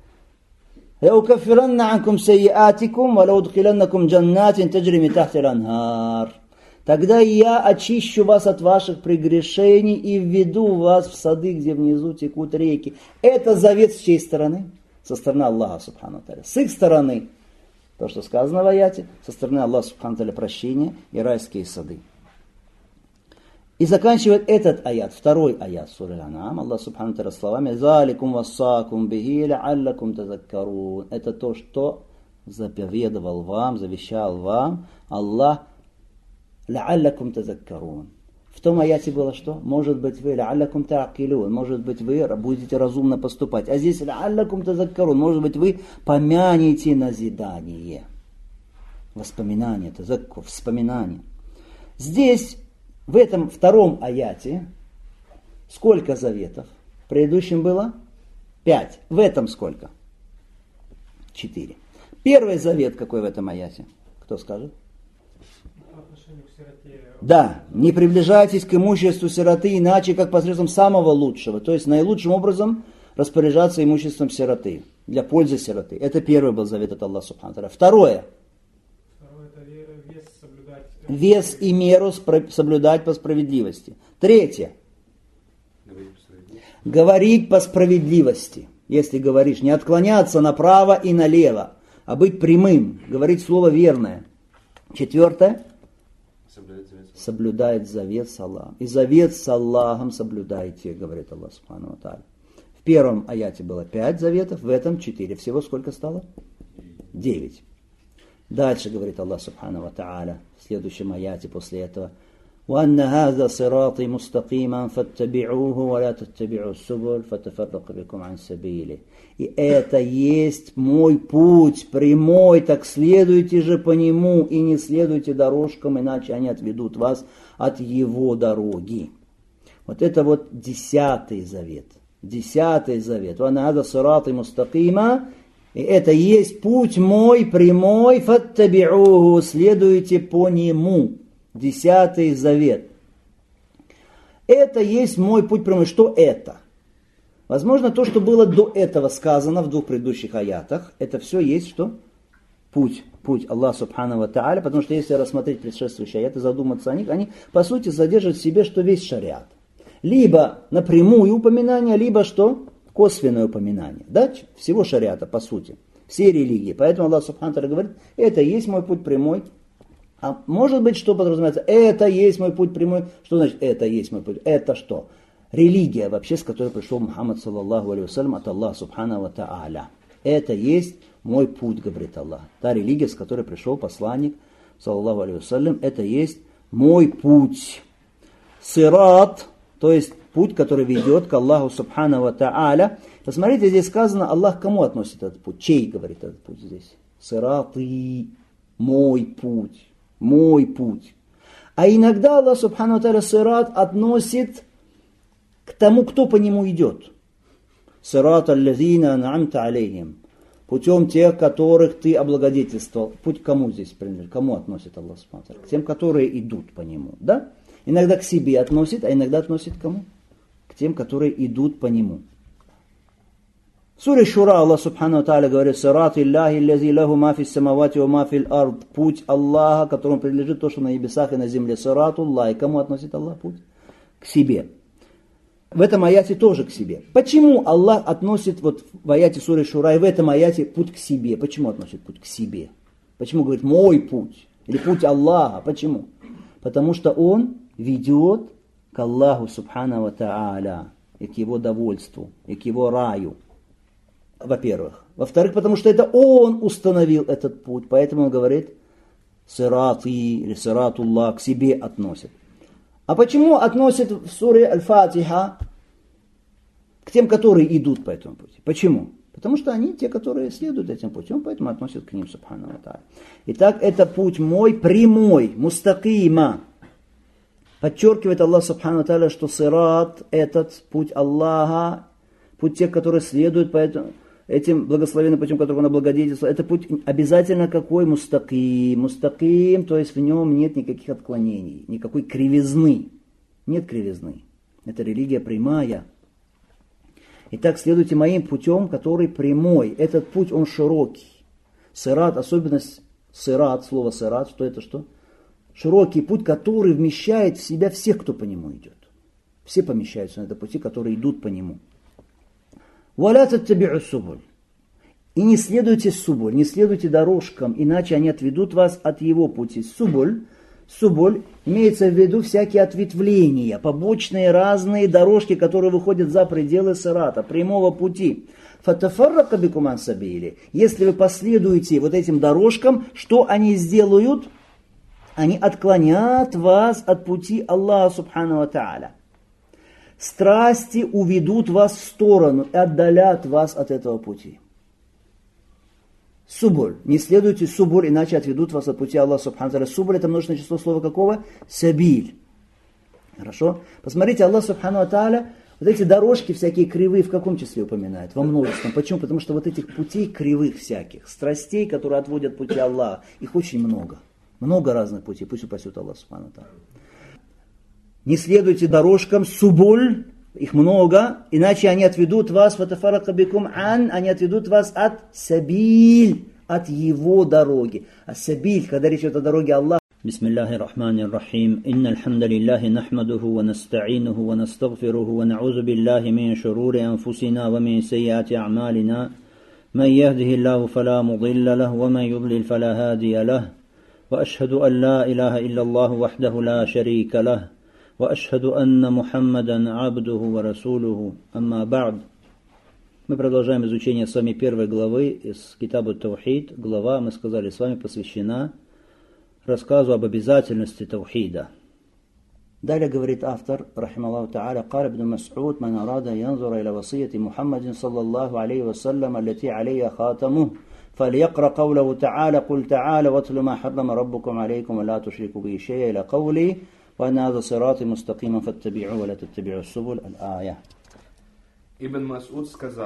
Тогда я очищу вас от ваших прегрешений и введу вас в сады, где внизу текут реки. Это завет с чьей стороны? Со стороны Аллаха Субхану ва Тааля. С их стороны, то, что сказано в аяте, со стороны Аллаха Субхану ва Тааля прощение и райские сады. И заканчивает этот аят, второй аят суры Ан'ам, Аллах Субхану ва Тааля словами: «Заликум вассакум бихи ла'аллакум тазаккарун». Это то, что заповедовал вам, завещал вам Аллах, ла'аллакум тазаккарун. В том аяте было что? Может быть вы ла'аллакум та'акилун, может быть вы будете разумно поступать. А здесь ла'аллакум тазаккарун, может быть вы помянете назидание. Воспоминание, тазаккур, вспоминание. Здесь в этом втором аяте сколько заветов? В предыдущем было 5. В этом сколько? 4. Первый завет какой в этом аяте? Кто скажет? Да, не приближайтесь к имуществу сироты иначе, как посредством самого лучшего. То есть наилучшим образом распоряжаться имуществом сироты, для пользы сироты. Это первый был завет от Аллаха Субхану ва Тааля. Второе. Вес и меру соблюдать по справедливости. Третье. Говорить по справедливости. Если говоришь, не отклоняться направо и налево, а быть прямым, говорить слово верное. Четвертое. Соблюдает завет с Аллахом. И завет с Аллахом соблюдайте, говорит Аллах Субхану ва Тааля. В первом аяте было 5 заветов, в этом 4. Всего сколько стало? 9. Дальше говорит Аллах Субхану ва Тааля в следующем аяте после этого: وَأَنَّ هَذَا صِرَاطِي مُسْتَقِيمًا فَاتَّبِعُوهُ وَلَا تَتَّبِعُوا السُّبُلَ فَتَفَرَّقَ بِكُمْ عَنْ سَبِيلِهِ. И это есть мой путь прямой, так следуйте же по нему и не следуйте дорожкам, иначе они отведут вас от его дороги. Вот это вот 10-й завет. 10-й завет. وَأَنَّ هَذَا صِرَاطِي مُسْتَقِيمًا.
И это есть путь мой прямой, фаттаби'уху, следуйте по нему. 10 завет. Это есть мой путь прямой. Что это? Возможно, то, что было до этого сказано в 2 предыдущих аятах, это все есть что? Путь Аллаха Субхану ва Тааля, потому что если рассмотреть предшествующие аяты, задуматься о них, они по сути содержат в себе, что весь шариат. Либо напрямую упоминание, либо что? Косвенное упоминание. Да? Всего шариата, по сути. Все религии. Поэтому Аллах Субхану ва Тааля говорит, это есть мой путь прямой. А может быть, что подразумевается? Это есть мой путь прямой. Что значит это есть мой путь? Это что? Религия вообще, с которой пришел Мухаммад саллаллаху алейхи вассалям от Аллаха Субхану ва Тааля. Это есть мой путь, говорит Аллах. Та религия, с которой пришел посланник, саллаллаху алейхи вассалям, это есть мой путь. Сират, то есть путь, который ведет к Аллаху Субхану ва Тааля. Посмотрите, здесь сказано, Аллах к кому относит этот путь? Чей, говорит этот путь здесь? Сираты, мой путь. Мой путь. А иногда Аллах Субхану ва Тааля сират относит к тому, кто по нему идет. Сират аллазина ан'амта алейхим. Путем тех, которых ты облагодетельствовал. Путь к кому здесь принадлежит? Кому относит Аллах Субхану ва Тааля? К тем, которые идут по нему. Да? Иногда к себе относит, а иногда относит к кому? К тем, которые идут по нему. В суре Шура Аллах Субхану ва Тааля говорит: «Сират Иллахи лази лаху ма фис самавати ва ма фил ард». Путь Аллаха, которому принадлежит то, что на небесах и на земле. Сиратуллах. И кому относит Аллах путь? К себе. В этом аяте тоже к себе. Почему Аллах относит вот в аяте суры Шура и в этом аяте путь к себе? Почему относит путь к себе? Почему говорит мой путь? Или путь Аллаха? Почему? Потому что он ведет к Аллаху Субхану ва Тааля и к его довольству, и к его раю. Во-первых. Во-вторых, потому что это он установил этот путь. Поэтому он говорит сираты или сиратуллах, к себе относит. А почему относит в суре Аль-Фатиха к тем, которые идут по этому пути? Почему? Потому что они те, которые следуют этим путем, поэтому относят к ним Субхану ва Тааля. Итак, это путь мой прямой, мустакима. Подчеркивает Аллах Субхану ва Тааля, что сират, этот путь Аллаха, путь тех, которые следуют по этим благословенным путем, которого он облагодетельствовал, это путь обязательно какой? Мустаким. Мустаким, то есть в нем нет никаких отклонений, никакой кривизны. Нет кривизны. Это религия прямая. Итак, следуйте моим путем, который прямой. Этот путь, он широкий. Сират, особенность сират, слово сират, что это что? Широкий путь, который вмещает в себя всех, кто по нему идет. Все помещаются на этом пути, которые идут по нему. وَلَا تَتَّبِعُوا السُّبُلَ. И не следуйте субуль, не следуйте дорожкам, иначе они отведут вас от его пути. Субуль имеется в виду всякие ответвления, побочные разные дорожки, которые выходят за пределы сирата, прямого пути. فَتَفَرَّقَ بِكُمْ عَنْ سَبِيلِهِ. Если вы последуете вот этим дорожкам, что они сделают? Они отклонят вас от пути Аллаха Субхану ва Тааля. Страсти уведут вас в сторону и отдалят вас от этого пути. Субуль. Не следуйте субуль, иначе отведут вас от пути Аллаха Субхану ва Тааля. Субуль — это множественное число слова какого? Сабиль. Хорошо? Посмотрите, Аллах Субхану ва Тааля вот эти дорожки всякие кривые в каком числе упоминает? Во множественном. Почему? Потому что вот этих путей кривых всяких, страстей, которые отводят пути Аллаха, их очень много. Много разных путей. Пусть упасет Аллах Субхану ва Тааля. Не следуйте дорожкам субуль, их много, иначе они отведут вас, они отведут вас от сабиль, от его дороги. А сабиль, когда речь идет о дороге Аллаха. Бисмиллахи рахмани рахим. Инна алхамдалиллахи нахмадуху ва наста'инуху ва настагфируху ва на'узу биллахи мин шурури анфусина ва мин сайяти а'малина. Ман яхдихиллаху фала мудилля лаху ва ман юдлил фала хадия лаху. Ва ашхаду ан ла илаха илляллаху вахдаху ла шарика лаху. وأشهد أن محمدا عبده ورسوله أما بعد. Мы продолжаем изучение с вами первой главы из Китабу Таухид. Глава, мы сказали, с вами посвящена рассказу об обязательности таухида.
Далее говорит автор, рахималлаху та'аля, قال ابن مسعود من أراد ينظر إلى وصية محمد صلى الله عليه وسلم التي عليها خاتمه فليقرأ قوله تعالى قل تعالى واتل ما حرم ربكم عليكم ولا تشركوا به شيئا إلى قولي وأن هذا صراطي مستقيما فاتبعوه ولا تتبعوا السبل. الآية.
Ибн Мас'уд сказал: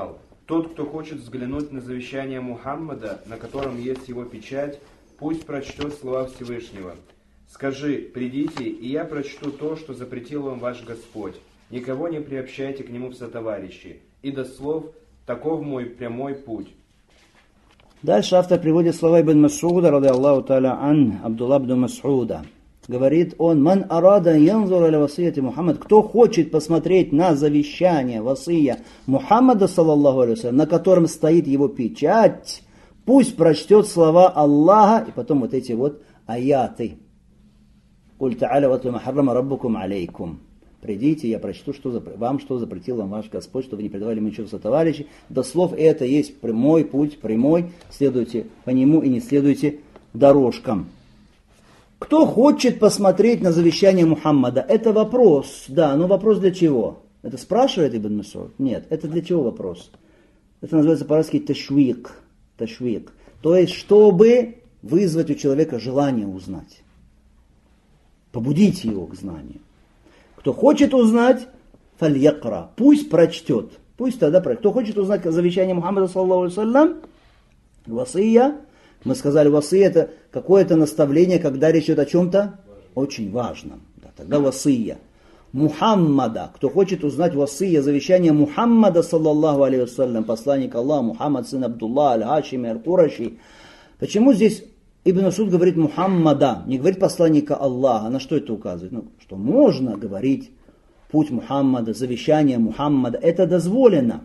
Тот, кто хочет взглянуть на завещание Мухаммада, на котором есть его печать, пусть прочтет слова Всевышнего. Скажи: придите, и я прочту то, что запретил вам ваш Господь. Никого не приобщайте к нему в сотоварищи. И до слов: таков мой прямой путь.
Дальше автор приводит слова Ибн Мас'уда, ради Аллаху та'аля ан, Абдулла ибн Мас'уда. Говорит он: «Ман арада янзур аля васияти Мухаммад». Кто хочет посмотреть на завещание, васия Мухаммада, саллаллаху алейхи, на котором стоит его печать, пусть прочтет слова Аллаха и потом вот эти вот аяты. «Куль та'аля ватлу ма харрама раббукум алейкум». Придите, я прочту, что запретил вам ваш Господь, чтобы вы не предавали ему ничего сотоварищей. До слов это есть прямой путь, прямой, следуйте по нему и не следуйте дорожкам. Кто хочет посмотреть на завещание Мухаммада? Это вопрос, да, но вопрос для чего? Это спрашивает Ибн Мас'уд? Нет, это для чего вопрос? Это называется по-арабски ташвик. То есть, чтобы вызвать у человека желание узнать. Побудить его к знанию. Кто хочет узнать, фальякра, пусть прочтет. Пусть тогда прочтет. Кто хочет узнать завещание Мухаммада, саллаллаху алейхи ва саллям, васия, мы сказали, васия это какое-то наставление, когда речь идет о чем-то очень важном. Да, тогда васия. Мухаммада, кто хочет узнать васия, завещание Мухаммада, саллаллаху алейхи ва саллям, посланник Аллаха, Мухаммад, сын Абдулла, аль-Хашими, аль-Кураши. Почему здесь Ибн Мас'уд говорит Мухаммада, не говорит посланника Аллаха? На что это указывает? Что можно говорить путь Мухаммада, завещание Мухаммада, это дозволено.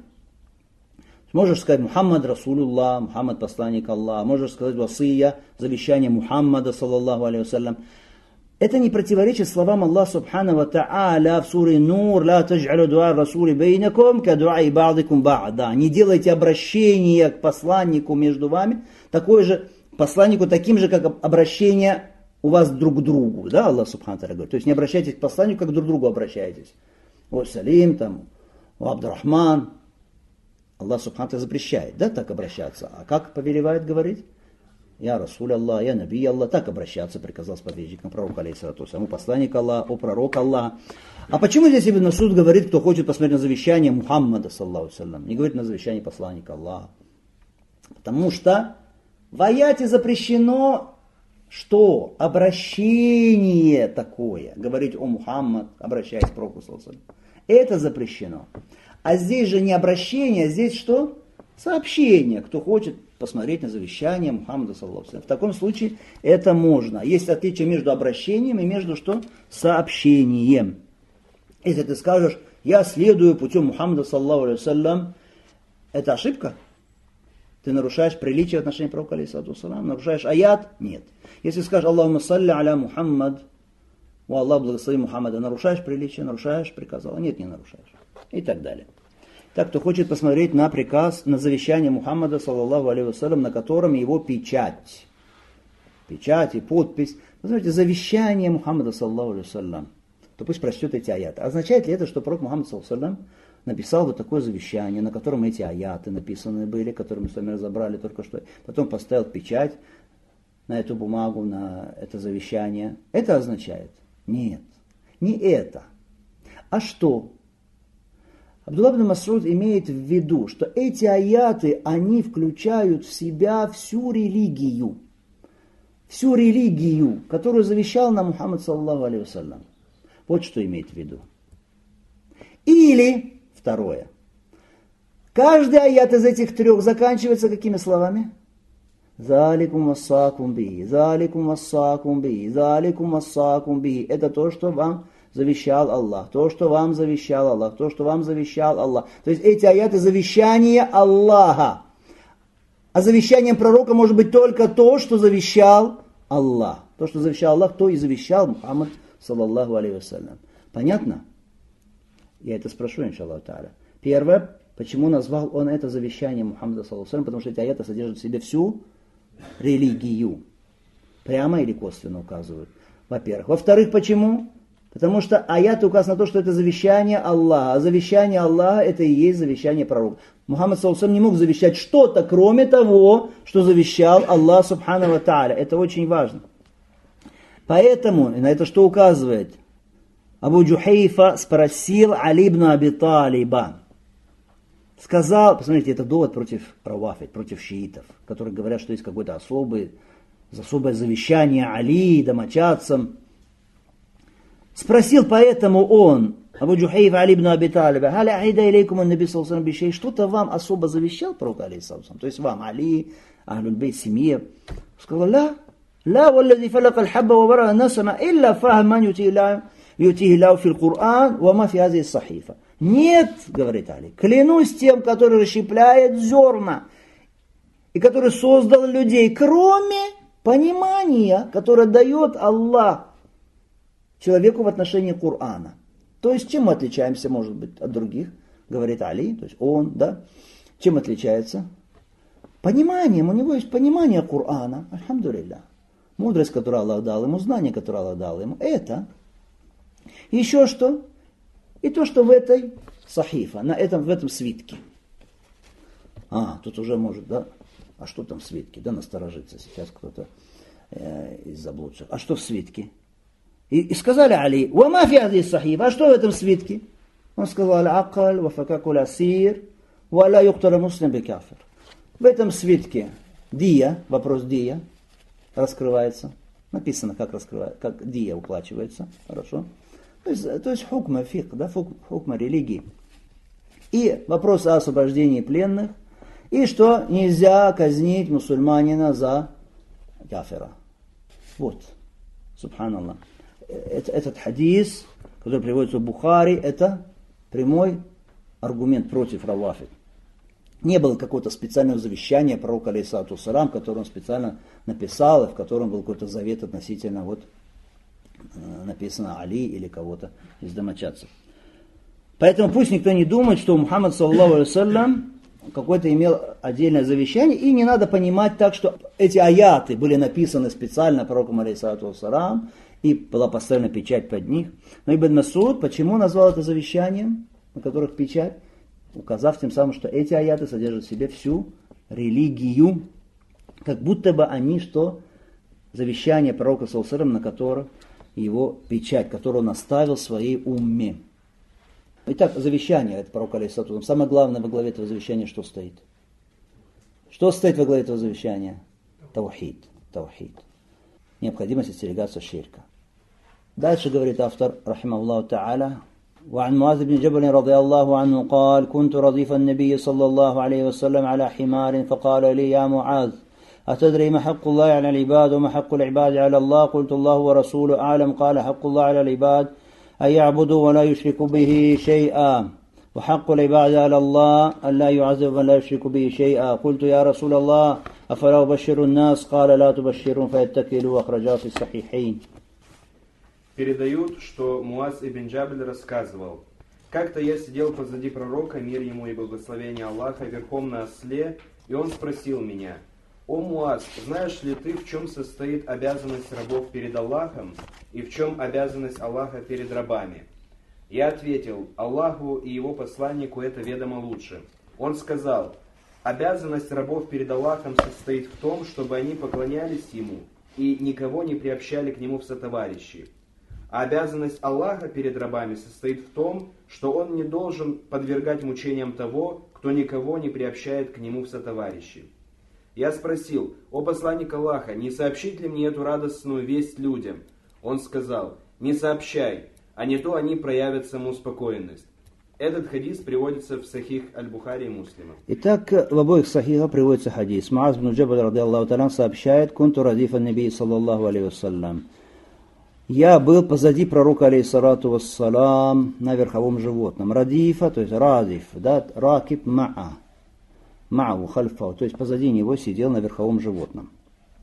Можешь сказать Мухаммад Расулуллах, Мухаммад посланник Аллаха, можешь сказать васия, завещание Мухаммада, саллаллаху алейхи вассалям. Это не противоречит словам Аллаха субхану ва та'аля в суре Нур: «Ла тадж'алю дуа расули бейнакум ка дуаи ба'дикум ба'да». Не делайте обращение к посланнику между вами, такое же посланнику таким же, как обращение у вас друг к другу. Да, Аллах субхану ва та'аля говорит. То есть не обращайтесь к посланнику, как друг к другу обращаетесь. О Салим, там, о Абдурахман. Аллах субхану ва та'аля запрещает, да, так обращаться. А как повелевает говорить? Я Расуль Аллах, я Наби Аллах. Так обращаться приказал сподвижникам пророка, алейхиссалату вассалям, посланник Аллаха, о пророк Аллаха. А почему здесь Ибн Мас'уд говорит, кто хочет посмотреть на завещание Мухаммада, саллаллаху алейхи ва саллям, не говорит на завещание посланника Аллаха? Потому что в аяте запрещено, что обращение такое, говорить о Мухаммад, обращаясь к пророку, саллаллаху алейхи ва саллям, это запрещено. А здесь же не обращение, а здесь что? Сообщение, кто хочет посмотреть на завещание Мухаммада, саллаллаху алейхи ва саллям. В таком случае это можно. Есть отличие между обращением и между что? Сообщением. Если ты скажешь, я следую путем Мухаммада, саллаллаху алейхи ва саллям, это ошибка? Ты нарушаешь приличие в отношении пророка, алейхиссалату вассалям, нарушаешь аят? Нет. Если скажешь, Аллахумма салли аля Мухаммад, о Аллах благослови Мухаммада, нарушаешь приличие, нарушаешь приказ Аллаха? Нет, не нарушаешь. И так далее. Так, кто хочет посмотреть на приказ, на завещание Мухаммада, саллаллаху алейхи ва саллям, на котором его печать. Печать и подпись. Вы знаете, завещание Мухаммада, саллаллаху алейхи ва саллям, то пусть прочтет эти аяты. Означает ли это, что пророк Мухаммад, саллаллаху алейхи ва саллям, написал вот такое завещание, на котором эти аяты написаны были, которые мы с вами разобрали только что, потом поставил печать на эту бумагу, на это завещание? Это означает? Нет, не это. А что? Абдулла ибн Мас'уд имеет в виду, что эти аяты, они включают в себя всю религию, которую завещал нам Мухаммад, саллаллаху алейхи ва саллям. Вот что имеет в виду. Или, второе, каждый аят из этих трех заканчивается какими словами? «Заликум вассакум бихи, заликум вассакум бихи, заликум вассакум бихи». Это то, что вам завещал Аллах, то, что вам завещал Аллах, то, что вам завещал Аллах. То есть эти аяты завещания Аллаха. А завещанием пророка может быть только то, что завещал Аллах. То, что завещал Аллах, то и завещал Мухаммад, саллаллаху алейхи ва саллям. Понятно? Я это спрошу, иншаллаху та'аля. Первое, почему назвал он это завещание Мухаммада, саллаллаху алейхи ва саллям? Потому что эти аяты содержат в себе всю религию. Прямо или косвенно указывают. Во-первых. Во-вторых, почему? Потому что аят указан на то, что это завещание Аллаха. А завещание Аллаха это и есть завещание пророка. Мухаммад саллаллаху алейхи ва саллям не мог завещать что-то, кроме того, что завещал Аллах субхану ва та'аля. Это очень важно. Поэтому, и на это что указывает? Абу Джухайфа спросил Али ибн Аби Талиба.
сказал, посмотрите, это довод против равафид, против шиитов, которые говорят, что есть какое-то особое завещание Али, домочадцам. Спросил поэтому он, Абу Джухейф Али ибн Аби Талиба, «Халя ахида илейкум ан-наби саллаллаху алейхи ва саллям что-то вам особо завещал пророк алейхиссалам? То есть вам, Али, Ахлюль бейт, семье?» Сказал, «Ла, валлади фалак аль-хабба ва бара насама, илля фахам ман ютихи лау фил Кур'ан, ва ма фи хази сахифа». Нет, говорит Али, клянусь тем, который расщепляет зерна и который создал людей, кроме понимания, которое дает Аллах человеку в отношении Корана. То есть, чем мы отличаемся, может быть, от других, говорит Али, то есть он, да, чем отличается? Пониманием, у него есть понимание Корана, альхамдулилля. Мудрость, которую Аллах дал ему, знание, которое Аллах дал ему, это. Еще что? И то, что в этой сахифа, в этом свитке. Тут уже может, да? А что там в свитке? Да, насторожится сейчас кто-то из заблудших. А что в свитке? И сказали Али, «Ва фи хази сахифа», а что в этом свитке? Он сказал, «Аль-акаль, ва факаку ласир, ва ла юктара муслим би кафир». В этом свитке дия, вопрос дия, раскрывается. Написано, как дия уплачивается. Хорошо. То есть хукма фикх, да, хукма религии. И вопрос о освобождении пленных. И что нельзя казнить мусульманина за кафира. Вот. Субханаллах. Этот хадис, который приводится в Бухари, это прямой аргумент против равафид. Не было какого-то специального завещания пророка алейхиссалату вассалям, которое он специально написал, и в котором был какой-то завет относительно, вот, написано Али или кого-то из домочадцев. Поэтому пусть никто не думает, что Мухаммад саллаллаху алейхи вассалям какое-то имел отдельное завещание, и не надо понимать так, что эти аяты были написаны специально пророком алейхиссалату вассалям, и была поставлена печать под них. Но Ибн Масуд почему назвал это завещанием, на которых печать? Указав тем самым, что эти аяты содержат в себе всю религию, как будто бы они, что завещание пророка саллаллаху алейхи ва саллям, на которых его печать, которую он оставил в своей умме. Итак, завещание это пророка алейхиссалату вассалям. Самое главное во главе этого завещания что стоит? Что стоит во главе этого завещания? Таухид. Необходимость остерегаться ширка. Дальше говорит автор, рахимахуллаху та'аля, وعن معاذ بن جبل رضي الله عنه قال كنت رديف النبي صلى الله عليه وسلم على حمار فقال لي يا معاذ أتدري ما حق الله على العباد وما حق العباد على الله قلت الله ورسوله أعلم قال حق الله على العباد أن يعبدوا ولا يشركوا به شيئا وحق العباد على الله أن لا يعذب من لا يشرك به شيئا قلت يا رسول الله أفلا أبشر الناس قال لا تبشرون فيتكلوا أخرجاه في الصحيحين.
Передают, что Муаз ибн Джабль рассказывал: «Как-то я сидел позади пророка, мир ему и благословение Аллаха, верхом на осле, и он спросил меня: «О Муаз, знаешь ли ты, в чем состоит обязанность рабов перед Аллахом и в чем обязанность Аллаха перед рабами?» Я ответил: «Аллаху и его посланнику это ведомо лучше». Он сказал: «Обязанность рабов перед Аллахом состоит в том, чтобы они поклонялись ему и никого не приобщали к нему в сотоварищи. А обязанность Аллаха перед рабами состоит в том, что он не должен подвергать мучениям того, кто никого не приобщает к нему в сотоварищи». Я спросил: «О посланник Аллаха, не сообщить ли мне эту радостную весть людям?» Он сказал: «Не сообщай, а не то они проявят самоуспокоенность». Этот хадис приводится в Сахих Аль-Бухари и Муслима.
Итак, в обоих сахихах приводится хадис. Муаз бн Джабаль ради Аллаху та'аля сообщает: «Кунту радифа наби саллаллаху алейхи вассалям». Я был позади пророка алейхиссалату вассалам на верховом животном. Радифа, то есть радиф, да, ракиб ма'а. Ма'у хальфа, то есть позади него сидел на верховом животном.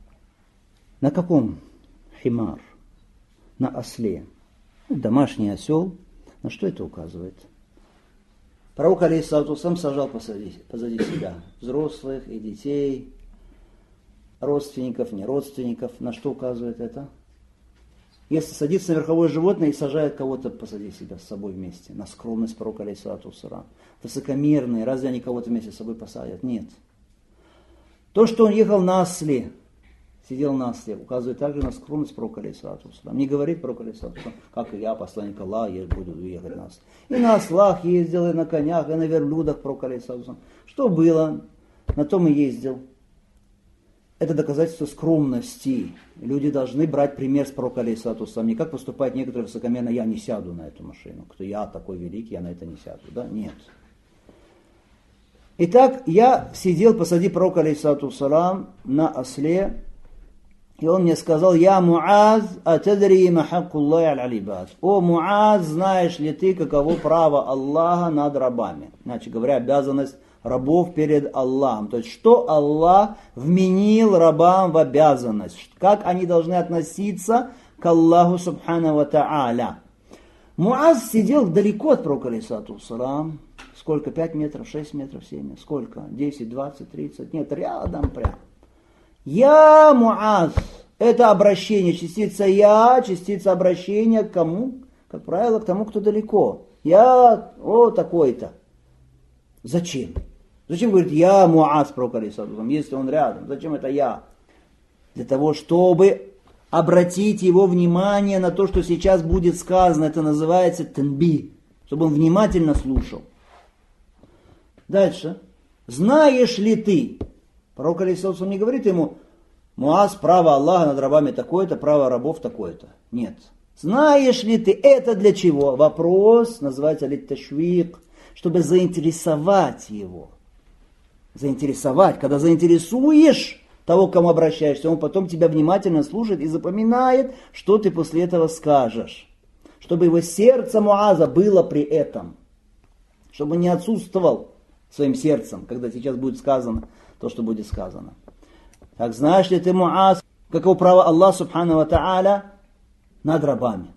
На каком? Химар. На осле. Домашний осел. На что это указывает? Пророк алейхиссалату вассалам сажал позади себя взрослых и детей, родственников, не родственников. На что указывает это? Если садится на верховое животное и сажает кого-то позади себя с собой вместе, на скромность пророка алейхиссалату вассалам. Высокомерные, разве они кого-то вместе с собой посадят? Нет. То, что он ехал на осле, сидел на осле, указывает также на скромность пророка алейхиссалату вассалам. Не говорит пророк алейхиссалату вассалам, как и я, посланник Аллаха, я буду ехать на осле. И на ослах ездил, и на конях, и на верблюдах пророк алейхиссалату вассалам. Что было, на том и ездил. Это доказательство скромности. Люди должны брать пример с пророка алейхиссалату вассалам. Не как поступают некоторые высокомерно, я не сяду на эту машину. Кто я такой великий, я на это не сяду. Да? Нет. Итак, я сидел позади пророка алейхиссалату вассалам на осле, и он мне сказал: «Я Муаз, атадри ма хаккуллахи аль-алибад». О, Муаз, знаешь ли ты, каково право Аллаха над рабами? Иначе говоря, обязанность рабов перед Аллахом. То есть, что Аллах вменил рабам в обязанность, как они должны относиться к Аллаху субхану ва та'аля. Муаз сидел далеко от пророка алейхиссалату вассалам. Сколько? 5 метров, 6 метров, 7 метров? Сколько? 10, 20, 30? Нет, рядом прям. Я Муаз. Это обращение, частица я, частица обращения к кому? Как правило, к тому, кто далеко. Я, такой-то. Зачем? Зачем говорит я Муаз, пророк алейхиссалату вассалам, если он рядом? Зачем это я? Для того, чтобы обратить его внимание на то, что сейчас будет сказано. Это называется танби. Чтобы он внимательно слушал. Дальше. Знаешь ли ты? Пророк алейхиссалату вассалам не говорит ему: Муаз, право Аллаха над рабами такое-то, право рабов такое-то. Нет. Знаешь ли ты, это для чего? Вопрос называется лит-ташвик, чтобы заинтересовать его. Заинтересовать. Когда заинтересуешь того, к кому обращаешься, он потом тебя внимательно слушает и запоминает, что ты после этого скажешь. Чтобы его сердце Муаза было при этом. Чтобы не отсутствовал своим сердцем, когда сейчас будет сказано то, что будет сказано. Так знаешь ли ты, Муаз, каково право Аллаха субхану ва та'аля над рабами?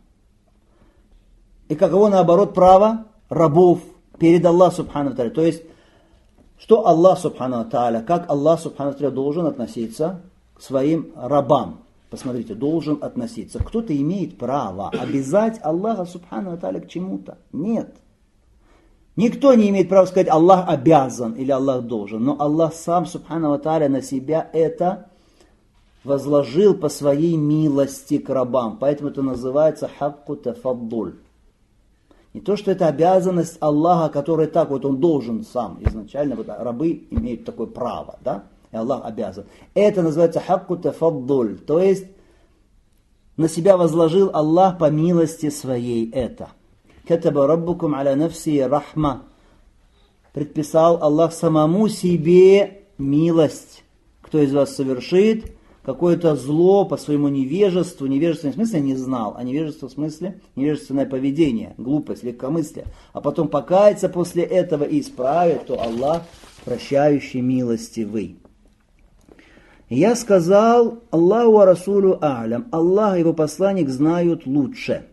И каково, наоборот, право рабов перед Аллахом субхану ва та'аля? То есть, что Аллах субхану ва та'аля, как Аллах субхану ва та'аля должен относиться к своим рабам? Посмотрите, должен относиться. Кто-то имеет право обязать Аллаха субхану ва та'аля к чему-то? Нет. Никто не имеет права сказать: Аллах обязан или Аллах должен. Но Аллах сам, субхану ва та'аля, на себя это возложил по своей милости к рабам. Поэтому это называется хакку тафаддуль. Не то, что это обязанность Аллаха, который так вот он должен сам изначально. Вот рабы имеют такое право, да? И Аллах обязан. Это называется хакку тафаддуль. То есть на себя возложил Аллах по милости своей это. Катаба раббукум аля нафси рахма. Предписал Аллах самому себе милость. Кто из вас совершит какое-то зло по своему невежеству, невежественное в смысле не знал, а невежество в смысле невежественное поведение, глупость, легкомыслие, а потом покаяться после этого и исправить, то Аллах прощающий милостивый. Я сказал: Аллаху ва расулю а'лям. Аллах и его посланник знают лучше.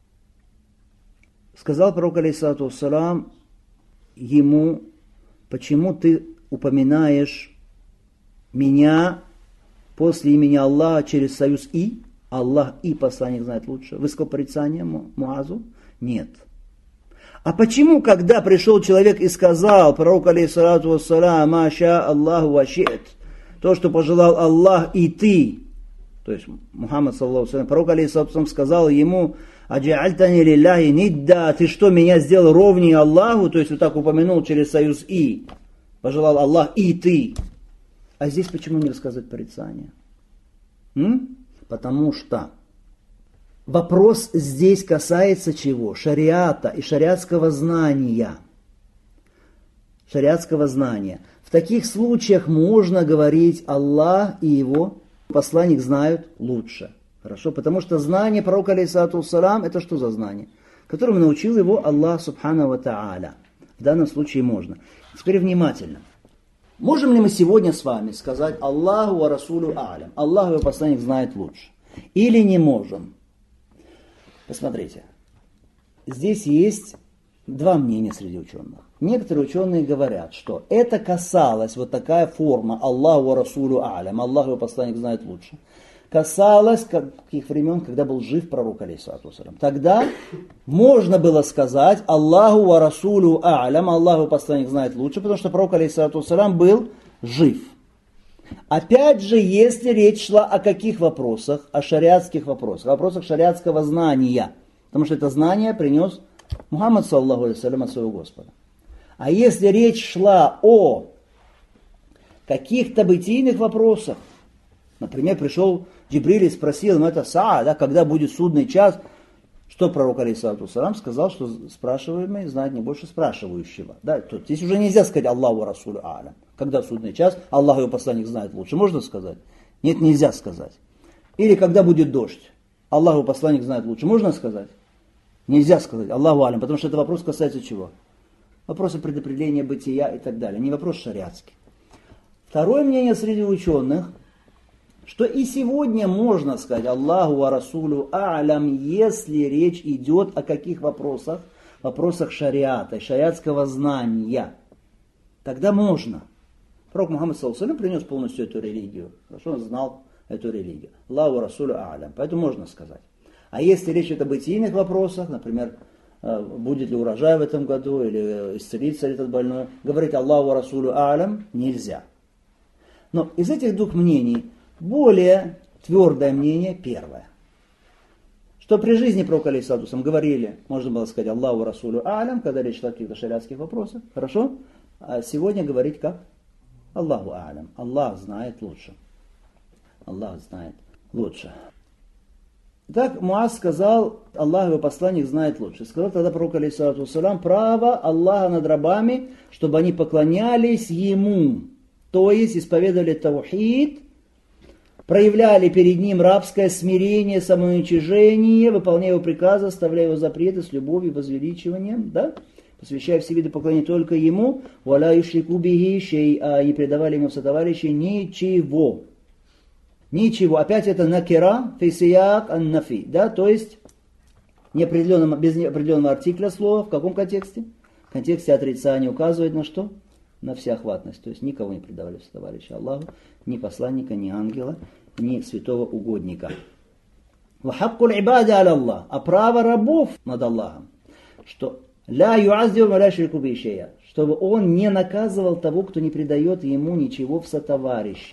Сказал пророк алейхиссалату вассалам ему: почему ты упоминаешь меня после имени Аллаха через союз «и»? Аллах и посланник знает лучше. Высказал порицание Муазу? Нет. А почему, когда пришел человек и сказал пророку алейхиссалату вассалам: «Маша Аллаху ва ши'т», то, что пожелал Аллах и ты, то есть Мухаммад саллаллаху алейхи ва саллям, пророк алейхиссалату вассалам сказал ему: «Аджа'альтани лилляхи нидда», ты что, меня сделал ровнее Аллаху? То есть вот так упомянул через союз «и», пожелал Аллах и ты. А здесь почему не рассказывать порицание? Потому что вопрос здесь касается чего? Шариата и шариатского знания. Шариатского знания. В таких случаях можно говорить: Аллах и его посланник знают лучше. Хорошо? Потому что знание пророка алейхиссалату вассалам — это что за знание? Которому научил его Аллах субхану ва та'аля. В данном случае можно. Теперь внимательно. Можем ли мы сегодня с вами сказать: Аллаху ва расулю а'лям, Аллах и его посланник знает лучше? Или не можем? Посмотрите. Здесь есть два мнения среди ученых. Некоторые ученые говорят, что это касалось, вот такая форма Аллаху ва расулю а'лям, Аллах и его посланник знает лучше, касалось каких времен, когда был жив пророк алейхиссалату вассалям. Тогда можно было сказать: Аллаху ва расулю а'лям, Аллах и его посланник знает лучше, потому что пророк алейхиссалату вассалям был жив. Опять же, если речь шла о каких вопросах? О шариатских вопросах, о вопросах шариатского знания. Потому что это знание принес Мухаммад, саллаллаху алейхи вассалям, от своего Господа. А если речь шла о каких-то бытийных вопросах, например, пришел Джибриль и спросил, когда будет судный час, что пророк алейхиссалату вассалам сказал, что спрашиваемый знает не больше спрашивающего. Да, то здесь уже нельзя сказать Аллаху Расулю Алям. Когда судный час, Аллах и его посланник знает лучше. Можно сказать? Нет, нельзя сказать. Или когда будет дождь, Аллах и его посланник знает лучше. Можно сказать? Нельзя сказать Аллаху Алям, потому что это вопрос касается чего? Вопроса предопределения бытия и так далее. Не вопрос шариатский. Второе мнение среди ученых, что и сегодня можно сказать Аллаху ва Расулю А'лям, если речь идет о каких вопросах? Вопросах шариата, шариатского знания. Тогда можно. Пророк Мухаммад саллаллаху алейхи ва саллям принес полностью эту религию. Хорошо, он знал эту религию. Аллаху ва Расулю А'лям. Поэтому можно сказать. А если речь идет о бытийных вопросах, например, будет ли урожай в этом году, или исцелится ли этот больной, говорить Аллаху ва Расулю А'лям нельзя. Но из этих двух мнений более твердое мнение первое. Что при жизни пророка алейхиссалату вассалям говорили, можно было сказать Аллаху Расулю А'лям, когда речь шла о каких-то шариатских вопросах, хорошо? А сегодня говорить как? Аллаху А'лям. Аллах знает лучше. Аллах знает лучше. Так Муаз сказал, Аллах и его посланник знает лучше. Сказал тогда пророк алейхиссалату вассалям, право Аллаха над рабами, чтобы они поклонялись Ему. То есть исповедовали таухид, проявляли перед Ним рабское смирение, самоуничижение, выполняя Его приказы, оставляя Его запреты с любовью и возвеличиванием, да? Посвящая все виды поклонения только Ему, валя юшрику бихи шей'a, не предавали Ему сотоварищей ничего. Ничего. Опять это накира, фейсияк, аннафи, да? То есть без неопределенного артикля слова. В каком контексте? В контексте отрицания указывает на что? На всеохватность. То есть никого не предавали в товарища Аллаху, ни посланника, ни ангела, ни святого угодника. Вахаккуль ибади аля Аллах. А право рабов над Аллахом, что ля юаздиву ля шрику бишея, чтобы он не наказывал того, кто не предает ему ничего в сотоварищи.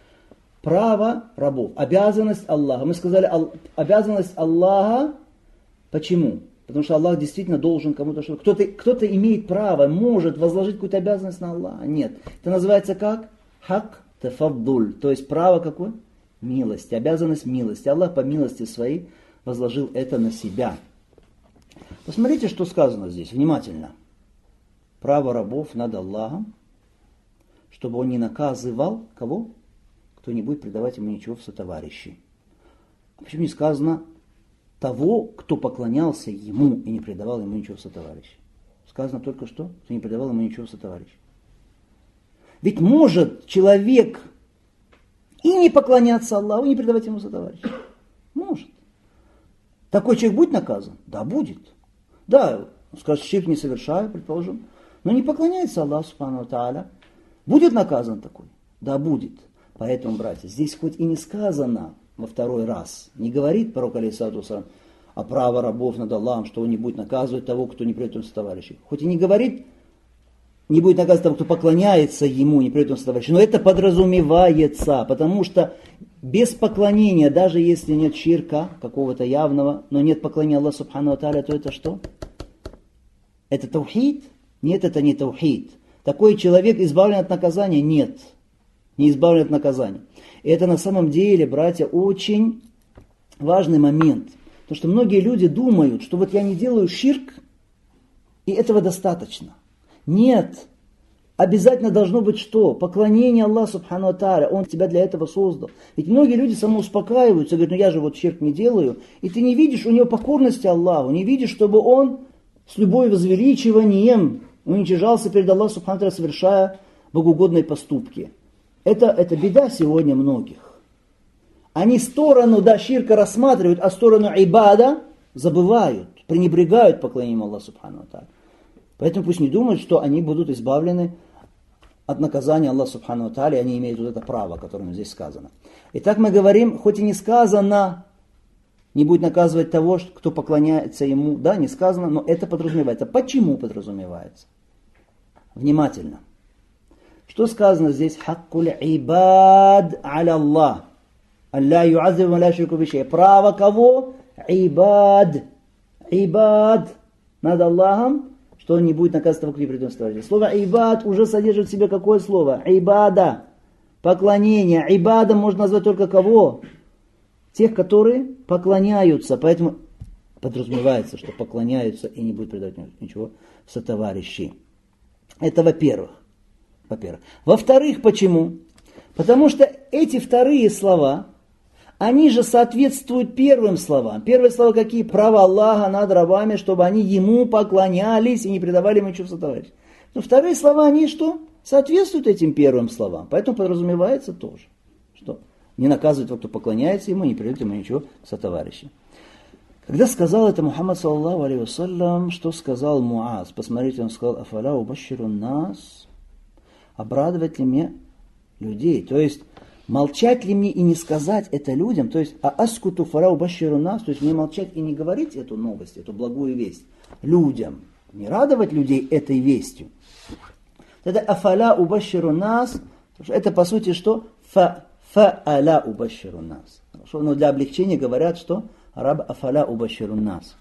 Право рабов, обязанность Аллаха. Мы сказали, обязанность Аллаха, почему? Потому что Аллах действительно должен кому-то что-то. Кто-то имеет право, может возложить какую-то обязанность на Аллаха. Нет. Это называется как? Хак тафаддуль. То есть право какое? Милости. Обязанность милости. Аллах по милости своей возложил это на себя. Посмотрите, что сказано здесь. Внимательно. Право рабов над Аллахом, чтобы он не наказывал кого? Кто не будет предавать ему ничего в сотоварищи. А почему не сказано того, кто поклонялся ему и не предавал ему ничего в сотоварищи? Сказано только что, кто не предавал ему ничего в сотоварищи. Ведь может человек и не поклоняться Аллаху, и не предавать ему сотоварищи. Может. Такой человек будет наказан? Да, будет. Да, скажет, ширк не совершаю, предположим, но не поклоняется Аллаху субхану ва тааля. Будет наказан такой? Да, будет. Поэтому, братья, здесь хоть и не сказано во второй раз, не говорит пророк алейхиссалату вассалям о право рабов над Аллахом, что он не будет наказывать того, кто не предает ему сотоварищей. Хоть и не говорит, не будет наказывать того, кто поклоняется ему, не предает ему сотоварищей, но это подразумевается, потому что без поклонения, даже если нет ширка какого-то явного, но нет поклонения Аллаху субхану ва тааля, то это что? Это таухид? Нет, это не таухид. Такой человек избавлен от наказания? Нет. Не избавлен от наказания. И это на самом деле, братья, очень важный момент. Потому что многие люди думают, что вот я не делаю ширк, и этого достаточно. Нет. Обязательно должно быть что? Поклонение Аллаху субхану ва тааля. Он тебя для этого создал. Ведь многие люди самоуспокаиваются, говорят, я же вот ширк не делаю. И ты не видишь у него покорности Аллаху, не видишь, чтобы он с любовью возвеличиванием уничижался перед Аллахом субхану ва тааля, совершая богоугодные поступки. Это беда сегодня многих. Они сторону ширка рассматривают, а сторону ибада забывают, пренебрегают поклонением Аллаху субхану ва тааля. Поэтому пусть не думают, что они будут избавлены от наказания Аллаха субхану ва тааля, и они имеют вот это право, о котором здесь сказано. Итак, мы говорим, хоть и не сказано, не будет наказывать того, кто поклоняется ему, да, не сказано, но это подразумевается. Почему подразумевается? Внимательно. Что сказано здесь? Хаккуль ибад аля Аллах. Алля юаззибу ва ла юшрику бишей. Право кого? Ибад. Ибад. Над Аллахом, что он не будет наказывать того, кто не предоставляет. Слово ибад уже содержит в себе какое слово? Ибада. Поклонение. Ибадом можно назвать только кого? Тех, которые поклоняются. Поэтому подразумевается, что поклоняются и не будут предавать ничего сотоварищей. Это во-первых. Во-вторых, почему? Потому что эти вторые слова, они же соответствуют первым словам. Первые слова какие? Право Аллаха над рабами, чтобы они ему поклонялись и не предавали ему ничего сотоварищей. Но вторые слова, они что? Соответствуют этим первым словам. Поэтому подразумевается тоже, что не наказывает того, кто поклоняется ему, не предает ему ничего сотоварищей. Когда сказал это Мухаммад саллаллаху алейхи вассалям, что сказал Муаз? Посмотрите, он сказал: «Афаля убаширу нас». Обрадовать ли мне людей? То есть, молчать ли мне и не сказать это людям? То есть, аскуту фара убаширу нас, то есть, мне молчать и не говорить эту новость, эту благую весть людям. Не радовать людей этой вестью. Тогда афаля убаширу нас, это по сути что? Фа'аля убаширу нас. Но для облегчения говорят, что араб афаля убаширу нас.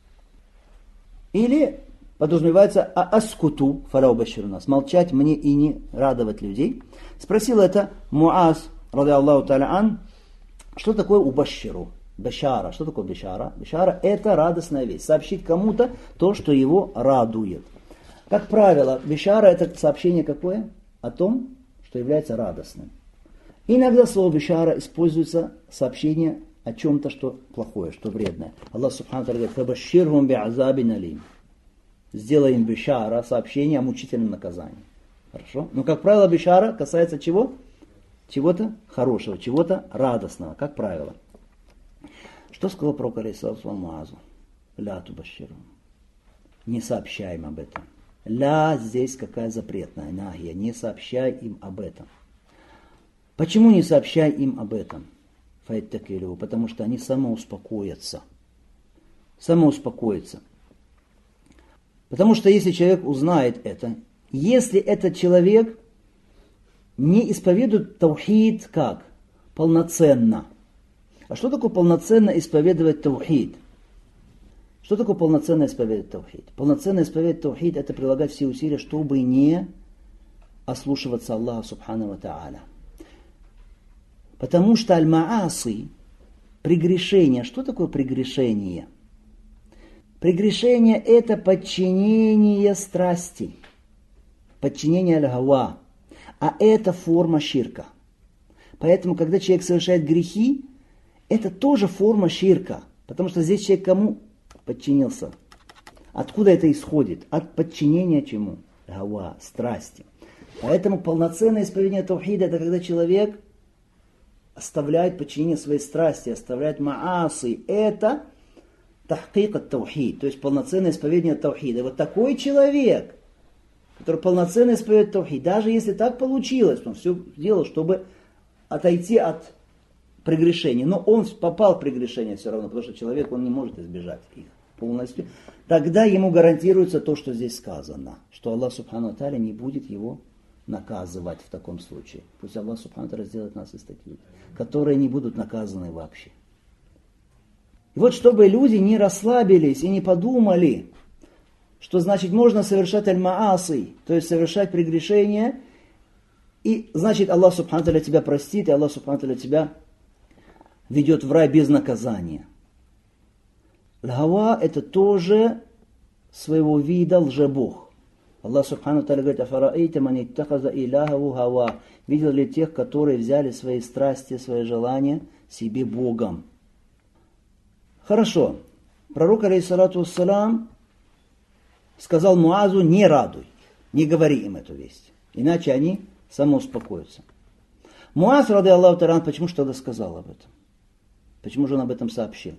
Или подразумевается аскуту фаля убаширу нас. Молчать мне и не радовать людей. Спросил это Муаз, ради Аллаху та'аля ан, что такое убаширу? Бешара. Что такое бешара? Бешара – это радостная весть. Сообщить кому-то то, что его радует. Как правило, бешара – это сообщение какое? О том, что является радостным. Иногда слово бешара используется сообщение о чем-то, что плохое, что вредное. Аллах субхану ва тааля говорит: «Фабашширхум би'азабин алим». Сделай им бешара, сообщение о мучительном наказании. Хорошо? Но, как правило, бешара касается чего? Чего-то хорошего, чего-то радостного, как правило. Что сказал пророк алейхиссалату Муазу? Ля тубашширу. Не сообщай им об этом. Ля здесь какая запретная, нахия. Не сообщай им об этом. Почему не сообщай им об этом? Файттакилю. Потому что они самоуспокоятся. Самоуспокоятся. Потому что если человек узнает это, если этот человек не исповедует таухид как? Полноценно. А что такое полноценно исповедовать таухид? Что такое полноценно исповедовать таухид? Полноценно исповедовать таухид – это прилагать все усилия, чтобы не ослушиваться Аллаха субхану ва тааля. Потому что аль-мааси, прегрешение. Что такое прегрешение? Прегрешение – это подчинение страсти, подчинение аль-гава, а это форма ширка. Поэтому, когда человек совершает грехи, это тоже форма ширка, потому что здесь человек кому подчинился? Откуда это исходит? От подчинения чему? Гава, страсти. Поэтому полноценное исповедание таухида – это когда человек оставляет подчинение своей страсти, оставляет мааси. Это тахкик ат-таухид, то есть полноценное исповедание таухида. И вот такой человек, который полноценно исповедует таухид, даже если так получилось, он все делал, чтобы отойти от прегрешений, но он попал в прегрешение все равно, потому что человек, он не может избежать их полностью, тогда ему гарантируется то, что здесь сказано, что Аллах субхану ва тааля не будет его наказывать в таком случае. Пусть Аллах субхану ва тааля сделает нас из таких, которые не будут наказаны вообще. И вот чтобы люди не расслабились и не подумали, что значит можно совершать аль-мааси, то есть совершать прегрешения, и значит Аллах субхану ва тааля тебя простит, и Аллах субхану ва тааля тебя ведет в рай без наказания. Лгава – это тоже своего вида лжебог. Аллах субхану ва тааля говорит: «Афараэйта ман иттахаза иляхаху хава». Видел ли тех, которые взяли свои страсти, свои желания себе Богом? Хорошо. Пророк алейхиссалату вассалам сказал Муазу: не радуй, не говори им эту весть, иначе они самоуспокоятся. Муаз, ради Аллаху та'аля, почему же тогда сказал об этом? Почему же он об этом сообщил?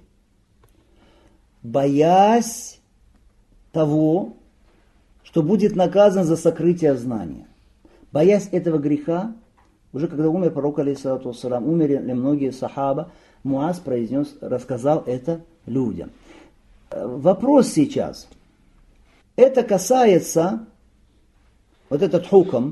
Боясь того, что будет наказан за сокрытие знания. Боясь этого греха, уже когда умер пророк, алейхиссалату вассалам, умерли многие сахаба, Муаз рассказал это людям. Вопрос сейчас. Это касается, вот этот хукам,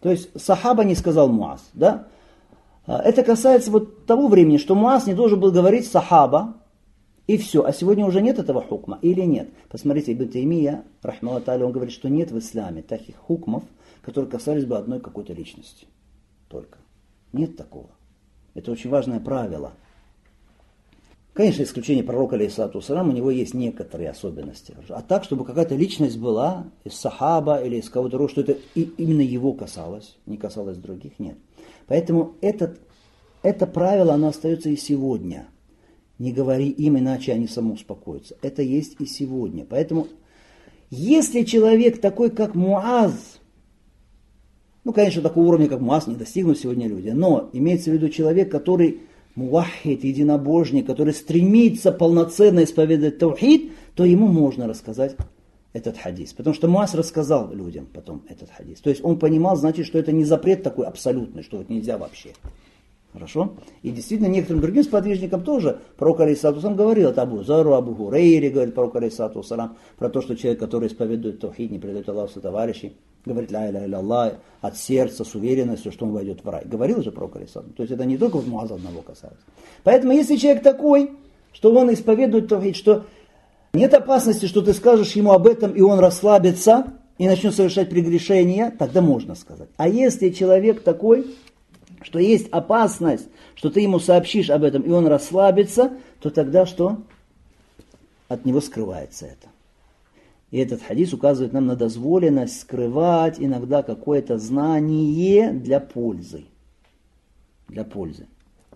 То есть сахаба не сказал Муаз. Да? Это касается вот того времени, что Муаз не должен был говорить сахаба, и все. А сегодня уже нет этого хукма или нет? Посмотрите, Ибн Таймия, рахмаллаху тааля, он говорит, что нет в исламе таких хукмов, которые касались бы одной какой-то личности. Только. Нет такого. Это очень важное правило. Конечно, исключение пророка, алейхиссалату вассалам, у него есть некоторые особенности. А так, чтобы какая-то личность была из сахаба или из кого-то другого, что это именно его касалось, не касалось других, нет. Поэтому это правило, оно остается и сегодня. Не говори им, иначе они самоуспокоятся. Это есть и сегодня. Поэтому, если человек такой, как Муаз, конечно, такого уровня, как Муаз, не достигнут сегодня люди, но имеется в виду человек, который муваххид, единобожник, который стремится полноценно исповедовать таухид, то ему можно рассказать этот хадис. Потому что Муаз рассказал людям потом этот хадис. То есть он понимал, значит, что это не запрет такой абсолютный, что вот нельзя вообще. Хорошо? И действительно, некоторым другим сподвижникам тоже пророк алейхиссалату вассалам говорил, это Абу Зару, Абу Хурейре, говорит пророк алейхиссалату вассалам, про то, что человек, который исповедует таухид, не предает Аллаху товарищей, говорит ля иля илля Аллах от сердца, с уверенностью, что он войдет в рай. Говорил же пророк алейхиссалату. То есть это не только Муаза одного касается. Поэтому если человек такой, что он исповедует таухид, что нет опасности, что ты скажешь ему об этом, и он расслабится, и начнет совершать прегрешения, тогда можно сказать. А если человек такой, что есть опасность, что ты ему сообщишь об этом, и он расслабится, то тогда что? От него скрывается это. И этот хадис указывает нам на дозволенность скрывать иногда какое-то знание для пользы. Для пользы.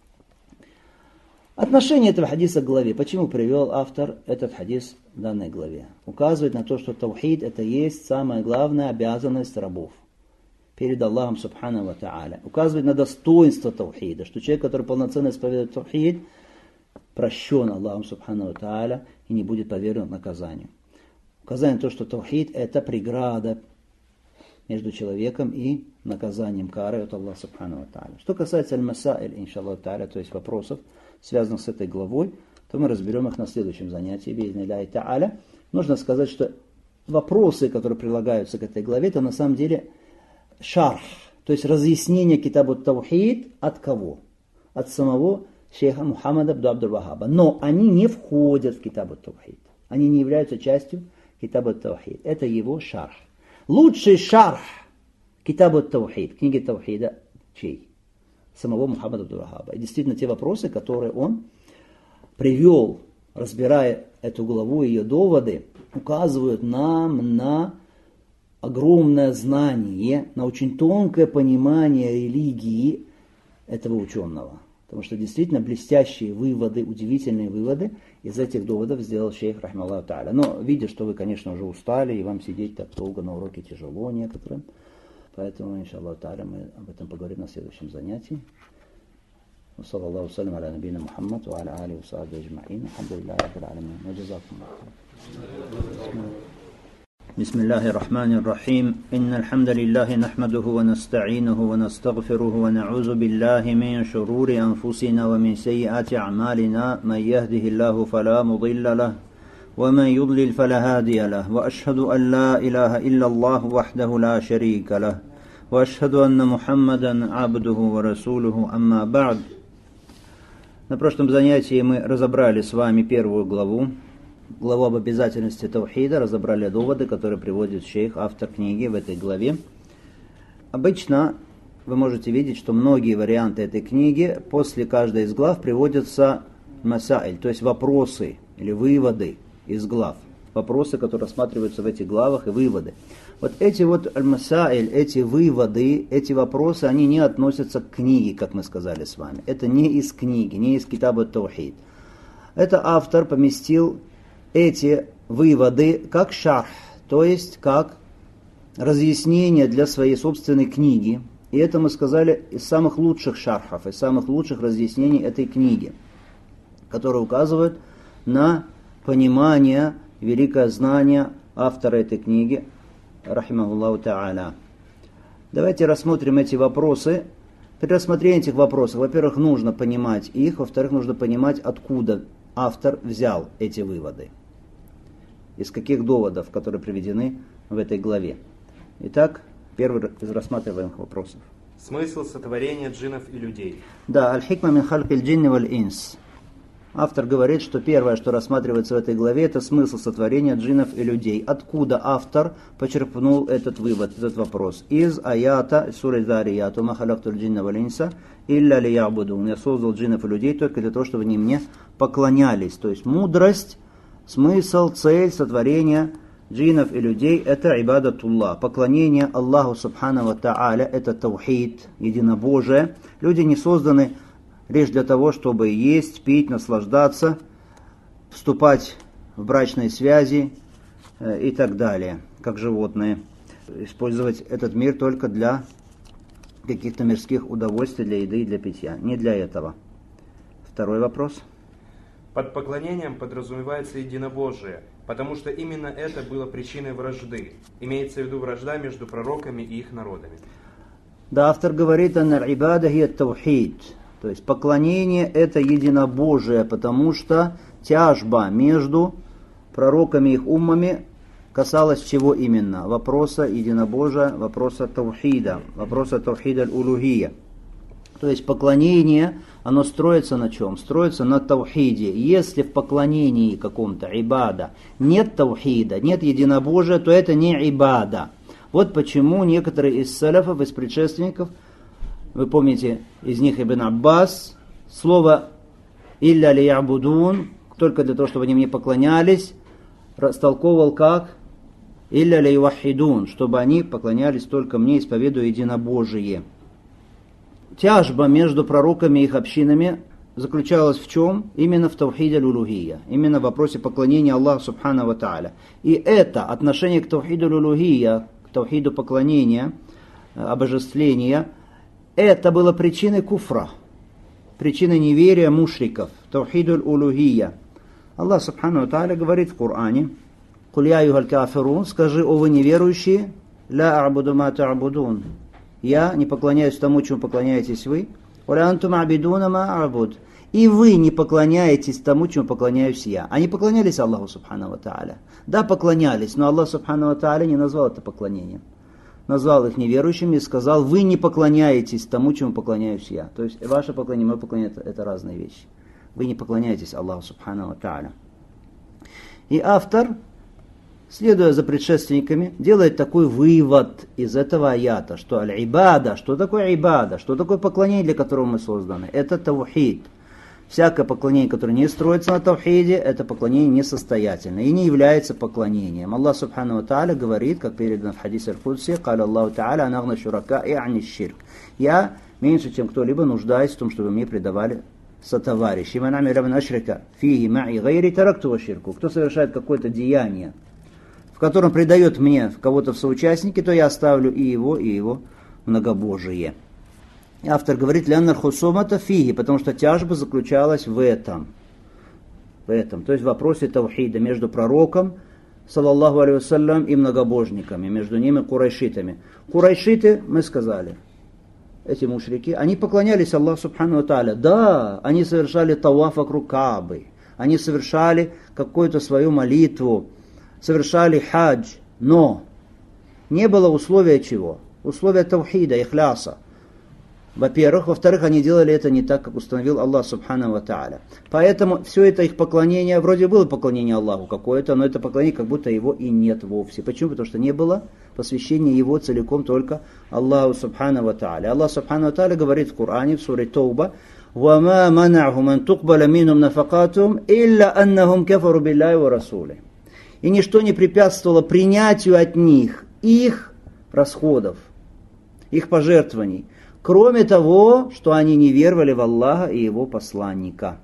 Отношение этого хадиса к главе. Почему привел автор этот хадис в данной главе? Указывает на то, что таухид это есть самая главная обязанность рабов перед Аллахом Субхану ва Тааля. Указывает на достоинство таухида, что человек, который полноценно исповедует таухид, прощен Аллахом Субхану ва Тааля и не будет подвергнут наказанию. Указание на то, что таухид это преграда между человеком и наказанием кары от Аллаха Субхану ва Тааля. Что касается аль-масаиль, иншаллаху тааля, то есть вопросов, связанных с этой главой, то мы разберем их на следующем занятии, би'изни-ллахи тааля. Нужно сказать, что вопросы, которые прилагаются к этой главе, это на самом деле шарх, то есть разъяснение китабу таухид от кого? От самого шейха Мухаммада ибн Абдул-Вахаба. Но они не входят в китабу таухид. Они не являются частью китабу таухид. Это его шарх. Лучший шарх китабу таухид, книги таухида, чей? Самого Мухаммада ибн Абдул-Вахаба. И действительно те вопросы, которые он привел, разбирая эту главу и ее доводы, указывают нам на огромное знание, на очень тонкое понимание религии этого ученого. Потому что действительно блестящие выводы, удивительные выводы из этих доводов сделал шейх рахмаллаху тааля. Но видя, что вы, конечно, уже устали, и вам сидеть так долго на уроке тяжело некоторым, поэтому, иншаллаху тааля, мы об этом поговорим на следующем занятии. وصلى الله وسلم على نبينا محمد وعلى آله وصحبه أجمعين الحمد لله رب العالمين وجزاكم الله خيرا.
بسم الله الرحمن الرحيم إن الحمد لله نحمده ونستعينه ونستغفره ونعوذ بالله من شرور أنفسنا ومن سيئات أعمالنا من يهده الله فلا مضل له ومن يضلل فلا هادي له وأشهد أن لا إله إلا الله وحده لا شريك له وأشهد أن محمدا عبده ورسوله أما بعد. На прошлом занятии мы разобрали с вами первую главу об обязательности таухида, разобрали доводы, которые приводит шейх, автор книги в этой главе. Обычно вы можете видеть, что многие варианты этой книги после каждой из глав приводятся масаиль, то есть вопросы или выводы из глав. Вопросы, которые рассматриваются в этих главах, и выводы. Вот эти вот аль-масаиль, эти выводы, эти вопросы, они не относятся к книге, как мы сказали с вами. Это не из книги, не из китаба таухид. Это автор поместил эти выводы как шарх, то есть как разъяснение для своей собственной книги. И это мы сказали из самых лучших шархов, из самых лучших разъяснений этой книги, которые указывают на понимание, великое знание автора этой книги, рахимахуллаху та'аля. Давайте рассмотрим эти вопросы. При рассмотрении этих вопросов, во-первых, нужно понимать их, во-вторых, нужно понимать, откуда автор взял эти выводы. Из каких доводов, которые приведены в этой главе. Итак,
Первый из рассматриваемых вопросов.
Смысл сотворения джиннов и людей.
Да, аль-хикма мин халькиль джинни валь инс. Автор говорит, что первое, что рассматривается в этой главе, это смысл сотворения джиннов и людей. Откуда автор почерпнул этот вывод, этот вопрос? Из аята суры Зарият: «Ма халактул джинна валь инса илля лиябудун». Я создал джиннов и людей только для того, чтобы они мне поклонялись. То есть мудрость, смысл, цель сотворения джиннов и людей — это ибадатуллах, поклонение Аллаху субхану ва тааля, это таухид, единобожие. Люди не созданы лишь для того, чтобы есть, пить, наслаждаться, вступать в брачные связи и так далее, как животные. Использовать этот мир только для каких-то мирских удовольствий, для еды и для питья. Не для этого. Второй вопрос.
Под поклонением подразумевается единобожие, потому что именно это было причиной вражды. Имеется в виду вражда между пророками и их народами.
Да, автор говорит: «Ан-ибада хия таухид». То есть поклонение — это единобожие, потому что тяжба между пророками и их уммами касалась чего именно? Вопроса единобожия, вопроса таухида, вопроса таухида аль-улухия. То есть поклонение, оно строится на чем? Строится на таухиде. Если в поклонении каком-то ибада нет таухида, нет единобожия, то это не ибада. Вот почему некоторые из салафов, из предшественников, вы помните, из них Ибн Аббас, слово «илля лиябудун», только для того, чтобы они мне поклонялись, растолковывал как «илля лиювахидун», чтобы они поклонялись только мне, исповедуя единобожие. Тяжба между пророками и их общинами заключалась в чем? Именно в таухиде аль-улухия, именно в вопросе поклонения Аллаху субхану ва тааля. И это отношение к таухиду аль-улухия, к таухиду поклонения, обожествления, это было причиной куфра, причиной неверия мушриков, таухиду аль-улухия. Аллах субхану ва тааля говорит в Коране: «Куль я юхаль кафирун», скажи, о вы неверующие, «ля а'буду ма та'будун», я не поклоняюсь тому, чему поклоняетесь вы, «Валя антум абидуна ма а'буд», и вы не поклоняетесь тому, чему поклоняюсь я. Они поклонялись Аллаху субхану ва тааля. Да, поклонялись, но Аллах субхану ва тааля не назвал это поклонением. Назвал их неверующими и сказал: вы не поклоняетесь тому, чему поклоняюсь я. То есть ваше поклонение, мое поклонение — это разные вещи. Вы не поклоняетесь Аллаху субхану ва тааля. И автор, следуя за предшественниками, делает такой вывод из этого аята, что аль-ибада, что такое ибада, что такое поклонение, для которого мы созданы, это таухид. Всякое поклонение, которое не строится на таухиде, это поклонение несостоятельное и не является поклонением. Аллах субхану ва тааля говорит, как передано в хадисе аль-Кудси: «Каля Аллаху тааля анагна шурака и ани ширк». Я меньше, чем кто-либо, нуждаюсь в том, чтобы мне предавали сотоварищи. «Ман амиля мин ашрика фиги ма'i гайри таракту ва ширку». Кто совершает какое-то деяние, в котором предает мне кого-то в соучастники, то я оставлю и его многобожие. И автор говорит: «Ляннар хусумата фиги», потому что тяжба заключалась в этом. То есть в вопросе таухида между пророком, саллаллаху алейхи вассалям, и многобожниками, между ними курайшитами. Курайшиты, мы сказали, эти мушрики, они поклонялись Аллаху субхану ва тааля. Да, они совершали таваф вокруг Каабы, они совершали какую-то свою молитву, совершали хадж, но не было условия чего? Условия таухида, ихляса. Во-первых. Во-вторых, они делали это не так, как установил Аллах субхану ва тааля. Поэтому все это их поклонение, вроде было поклонение Аллаху какое-то, но это поклонение, как будто его и нет вовсе. Почему? Потому что не было посвящения его целиком только Аллаху субхану ва тааля. Аллах субхану ва тааля говорит в Коране, в суре Тауба: «Вама манахум ан тукбаля минум нафакатум илля аннахум кафару билляхи ва расули». И ничто не препятствовало принятию от них их расходов, их пожертвований, кроме того, что они не веровали в Аллаха и Его посланника.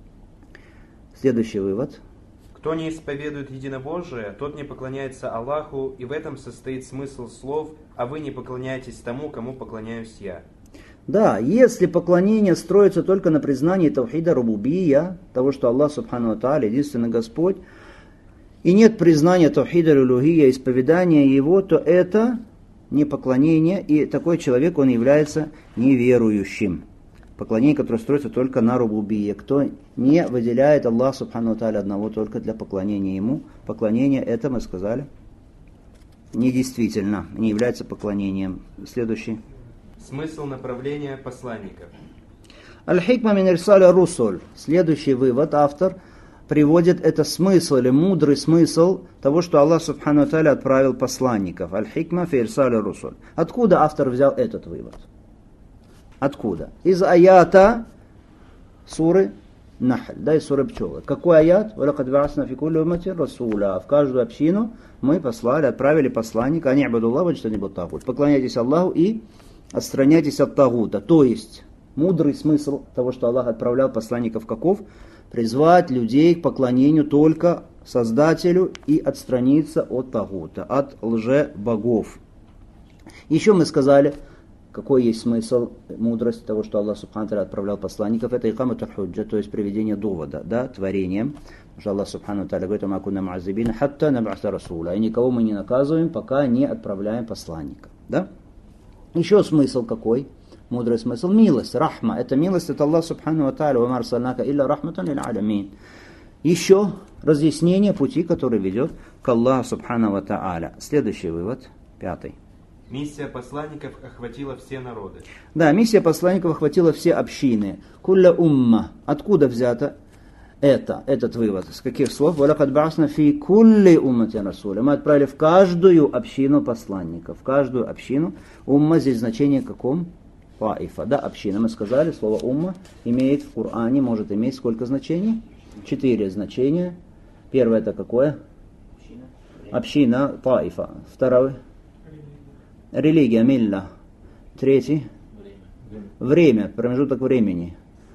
Следующий вывод.
Кто не исповедует единобожие, тот не поклоняется Аллаху, и в этом состоит смысл слов: «А вы не поклоняетесь тому, кому поклоняюсь я».
Да, если поклонение строится только на признании таухида рубубия, того, что Аллах субхану ва тааля единственный Господь, и нет признания таухида аль-улухия, исповедания Его, то это не поклонение, и такой человек, он является неверующим. Поклонение, которое строится только на рубубие. Кто не выделяет Аллаха субхану ва тааля одного только для поклонения Ему. Поклонение, это мы сказали, недействительно, не является поклонением. Следующий.
Смысл направления посланников.
Аль-хикма мин ирсаля русуль. Следующий вывод автор приводит это смысл или мудрый смысл того, что Аллах Субхану ва Тааля отправил посланников. Аль-хикма фи ирсаля русуль. Откуда автор взял этот вывод? Откуда? Из аята суры Нахль, да, из суры Пчелы. Какой аят? «Валакад ба'асна фи кулли умматин расуля». В каждую общину мы послали, отправили посланника. «Ани абудуллах ваджтанибут тагут». Поклоняйтесь Аллаху и отстраняйтесь от тагута. То есть, мудрый смысл того, что Аллах отправлял посланников каков? Призвать людей к поклонению только Создателю и отстраниться от тагута, от лже-богов. Еще мы сказали, какой есть смысл, мудрость того, что Аллах Субхану ва Тааля отправлял посланников, это икамату худжа, то есть приведение довода, да, творением. Потому что Аллах Субхану ва Тааля говорит: «Ма кунна муаззибина хатта наб'аса расуля». И никого мы не наказываем, пока не отправляем посланника. Да? Еще смысл какой? Мудрый смысл. Милость, рахма. Это милость от Аллаха Субхану ва Тааля. «Ва ма арсалнака илля рахматан лил алямин». Еще разъяснение пути, который ведет к Аллаху Субхану ва Тааля. Следующий вывод, 5.
Миссия посланников охватила все народы.
Да, миссия посланников охватила все общины. Кулля умма. Откуда взято этот вывод? С каких слов? «Валакад ба'асна фи кулли умматин расуля». Мы отправили в каждую общину посланников. В каждую общину. Умма здесь значение каком? Таифа. Да, община. Мы сказали, слово умма имеет в Коране, может иметь сколько значений? 4 значения. Первое это какое? Община, таифа. Второе? Религия, милля. Третий? Время, промежуток времени.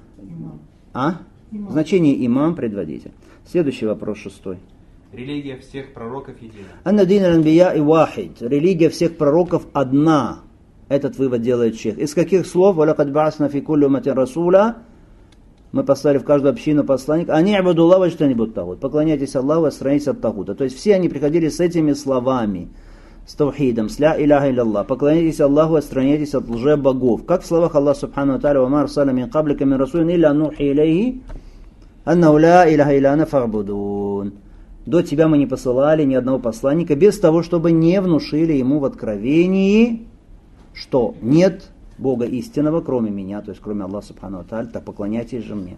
Значение имам, предводитель. Следующий вопрос, 6.
Религия всех пророков едина.
Анна дин аль-анбия и вахид. Религия всех пророков одна. Этот вывод делает шейх. Из каких слов? «Валакад ба'асна фи кулли умматин расуля». Мы послали в каждую общину посланника. «Ани абудуллах ваджтанибут тагут». Поклоняйтесь Аллаху и отстраняйтесь от тагута. То есть все они приходили с этими словами. С таухидом, с ля иляха илля. Поклоняйтесь Аллаху, отстраняйтесь от лже-богов. Как в словах Аллаха Субхану ва Тааля: «Ва ма арсална мин каблика мин расулин илля нухи илейхи аннаху ля иляха илля ана фа'будун». До тебя мы не посылали ни одного посланника без того, чтобы не внушили ему в откровении, что нет Бога истинного, кроме меня, то есть кроме Аллаха Субхану ва Тааля, так поклоняйтесь же мне.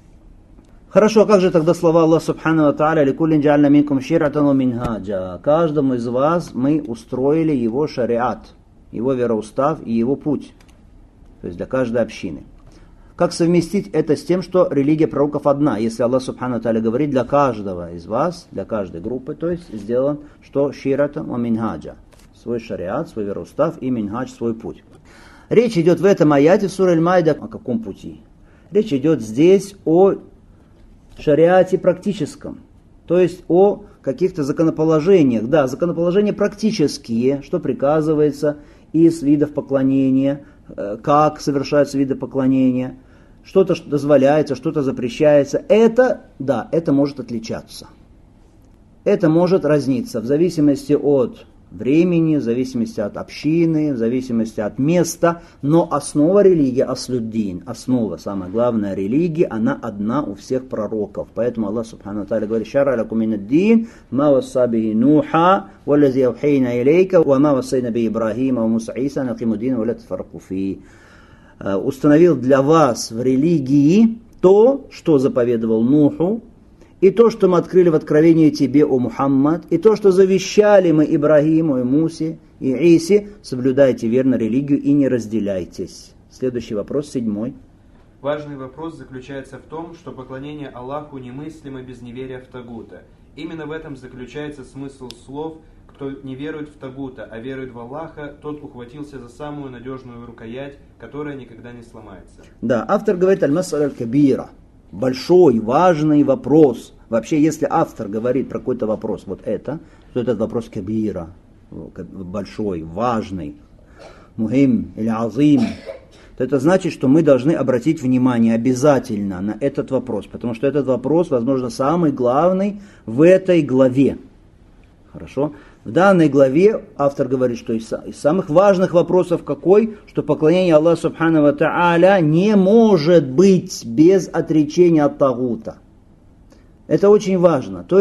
Хорошо, а как же тогда слова Аллаха Субхану ва Тааля: «Ликуллин джа'альна минкум шир'атан ва минхаджа». Каждому из вас мы устроили его шариат, его вероустав и его путь. То есть для каждой общины. Как совместить это с тем, что религия пророков одна? Если Аллах Субхану ва Тааля говорит: для каждого из вас, для каждой группы, то есть сделан, что шир'атан ва минхаджа. Свой шариат, свой вероустав и минхадж, свой путь. Речь идет в этом аяте сура Аль-Майда о каком пути? Речь идет здесь о шариате практическом, то есть о каких-то законоположениях. Да, законоположения практические, что приказывается из видов поклонения, как совершаются виды поклонения, что-то дозволяется, что-то запрещается. Это, да, это может отличаться. Это может разниться в зависимости от времени, в зависимости от общины, в зависимости от места, но основа религии, аслюддин, основа, самая главная религии, она одна у всех пророков. Поэтому Аллах Субхану ва Тааля говорит: «Шар'а лакум минад-дин ма васса бихи Нуха валлази авхейна илейка ва ма вассайна би Ибрахима ва Муса Иса ан акиму дин ва ла тафарраку фи». Установил для вас в религии то, что заповедовал Нуху, и то, что мы открыли в откровении тебе, о Мухаммад, и то, что завещали мы Ибрагиму и Мусе и Исе, соблюдайте верно религию и не разделяйтесь. Следующий вопрос, 7.
Важный вопрос заключается в том, что поклонение Аллаху немыслимо без неверия в Тагута. Именно в этом заключается смысл слов: кто не верует в Тагута, а верует в Аллаха, тот ухватился за самую надежную рукоять, которая никогда не сломается.
Да, автор говорит: аль-мас'аля аль-кабира. Большой, важный вопрос. Вообще, если автор говорит про какой-то вопрос, вот это, то этот вопрос кабира, большой, важный, мухим или азим, то это значит, что мы должны обратить внимание обязательно на этот вопрос, потому что этот вопрос, возможно, самый главный в этой главе. Хорошо? В данной главе автор говорит, что из самых важных вопросов какой? Что поклонение Аллаху Субхану ва Тааля не может быть без отречения от тагута. Это очень важно. То есть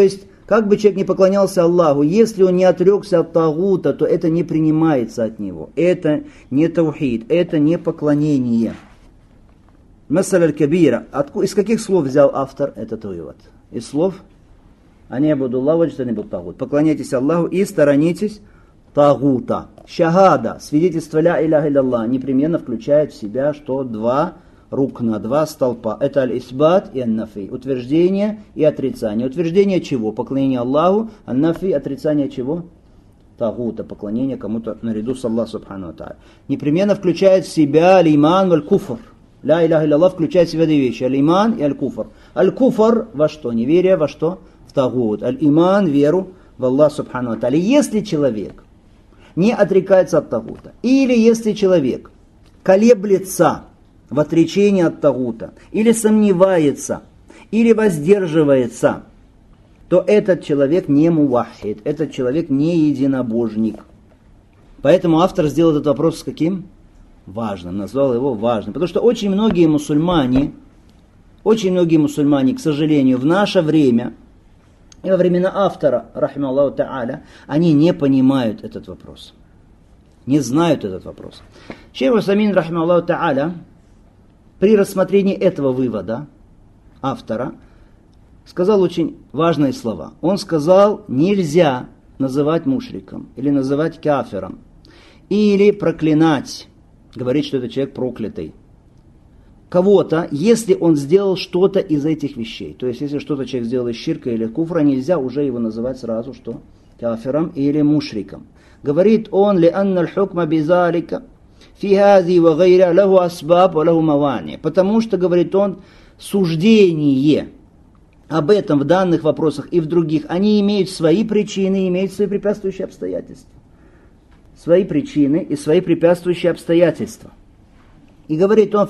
Как бы человек не поклонялся Аллаху, если он не отрекся от тагута, то это не принимается от него. Это не таухид, это не поклонение. Масаль аль-кабира. Из каких слов взял автор этот вывод? Из слов «Ани абудуллах ваджтанибу тагут». Поклоняйтесь Аллаху и сторонитесь тагута. Шахада, свидетельство ля иляха илlallah, непременно включает в себя, что два рукна, два столпа. Это аль-исбат и ан-нафи. Утверждение и отрицание. Утверждение чего? Поклонение Аллаху. Ан-нафи, отрицание чего? Тагута, поклонение кому-то наряду с Аллахом субхану ва тааля. Непременно включает в себя аль-иман валь-куфр. Ля иляха илlallah включает в себя две вещи. Аль-иман и аль-куфр. Аль-куфр во что? Неверие во что? В тагут. Аль-иман, веру в Аллах субхану ва тааля. Если человек не отрекается от тагута, или если человек колеблется в отречении от тагута, или сомневается, или воздерживается, то этот человек не муваххид, этот человек не единобожник. Поэтому автор сделал этот вопрос с каким? Важным, назвал его важным. Потому что очень многие мусульмане, к сожалению, в наше время, и во времена автора, рахима Аллаху та'аля, они не понимают этот вопрос. Не знают этот вопрос. Шейх Усаймин, рахима Аллаху та'аля, при рассмотрении этого вывода автора сказал очень важные слова. Он сказал, нельзя называть мушриком, или называть кафиром, или проклинать, говорить, что это человек проклятый. Кого-то, если он сделал что-то из этих вещей. То есть, если что-то человек сделал из ширка или куфра, нельзя уже его называть сразу, что кафиром или мушриком. Говорит он, لأن الحكم بذلك في هذه وغيرها له أسباب وله موانع. Потому что, говорит он, суждение об этом в данных вопросах и в других, они имеют свои причины, имеют свои препятствующие обстоятельства. Свои причины и свои препятствующие обстоятельства. И говорит он,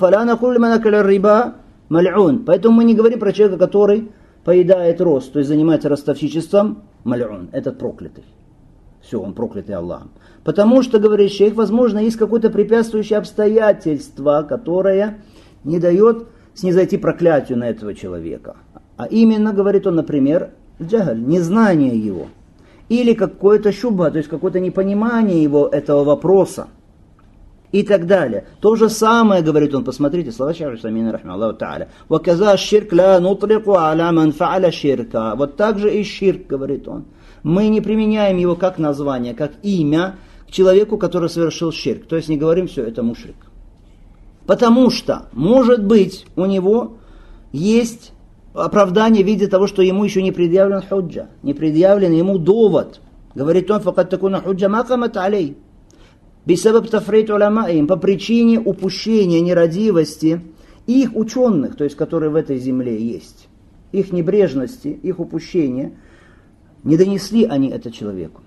поэтому мы не говорим про человека, который поедает рост, то есть занимается ростовщичеством, маль'ун, этот проклятый. Все, он проклятый Аллахом. Потому что, говорит шейх, возможно, есть какое-то препятствующее обстоятельство, которое не дает снизойти проклятию на этого человека. А именно, говорит он, например, джагаль, незнание его. Или какое-то шубха, то есть какое-то непонимание его этого вопроса. И так далее. То же самое, говорит он, посмотрите, слова Шейха Усаймина, рахима Аллаху та'аля. «Ваказа ширк ла нутлику аля ман фа'аля ширка». Вот так же и ширк, говорит он. Мы не применяем его как название, как имя к человеку, который совершил ширк. То есть не говорим, все, это мушрик. Потому что, может быть, у него есть оправдание в виде того, что ему еще не предъявлен худжа, не предъявлен ему довод. Говорит он, «Факат такуна худжа макамат алей». Бисабаб тафрейт уламаим, по причине упущения, нерадивости их ученых, то есть которые в этой земле есть, их небрежности, их упущения, не донесли они это человеку.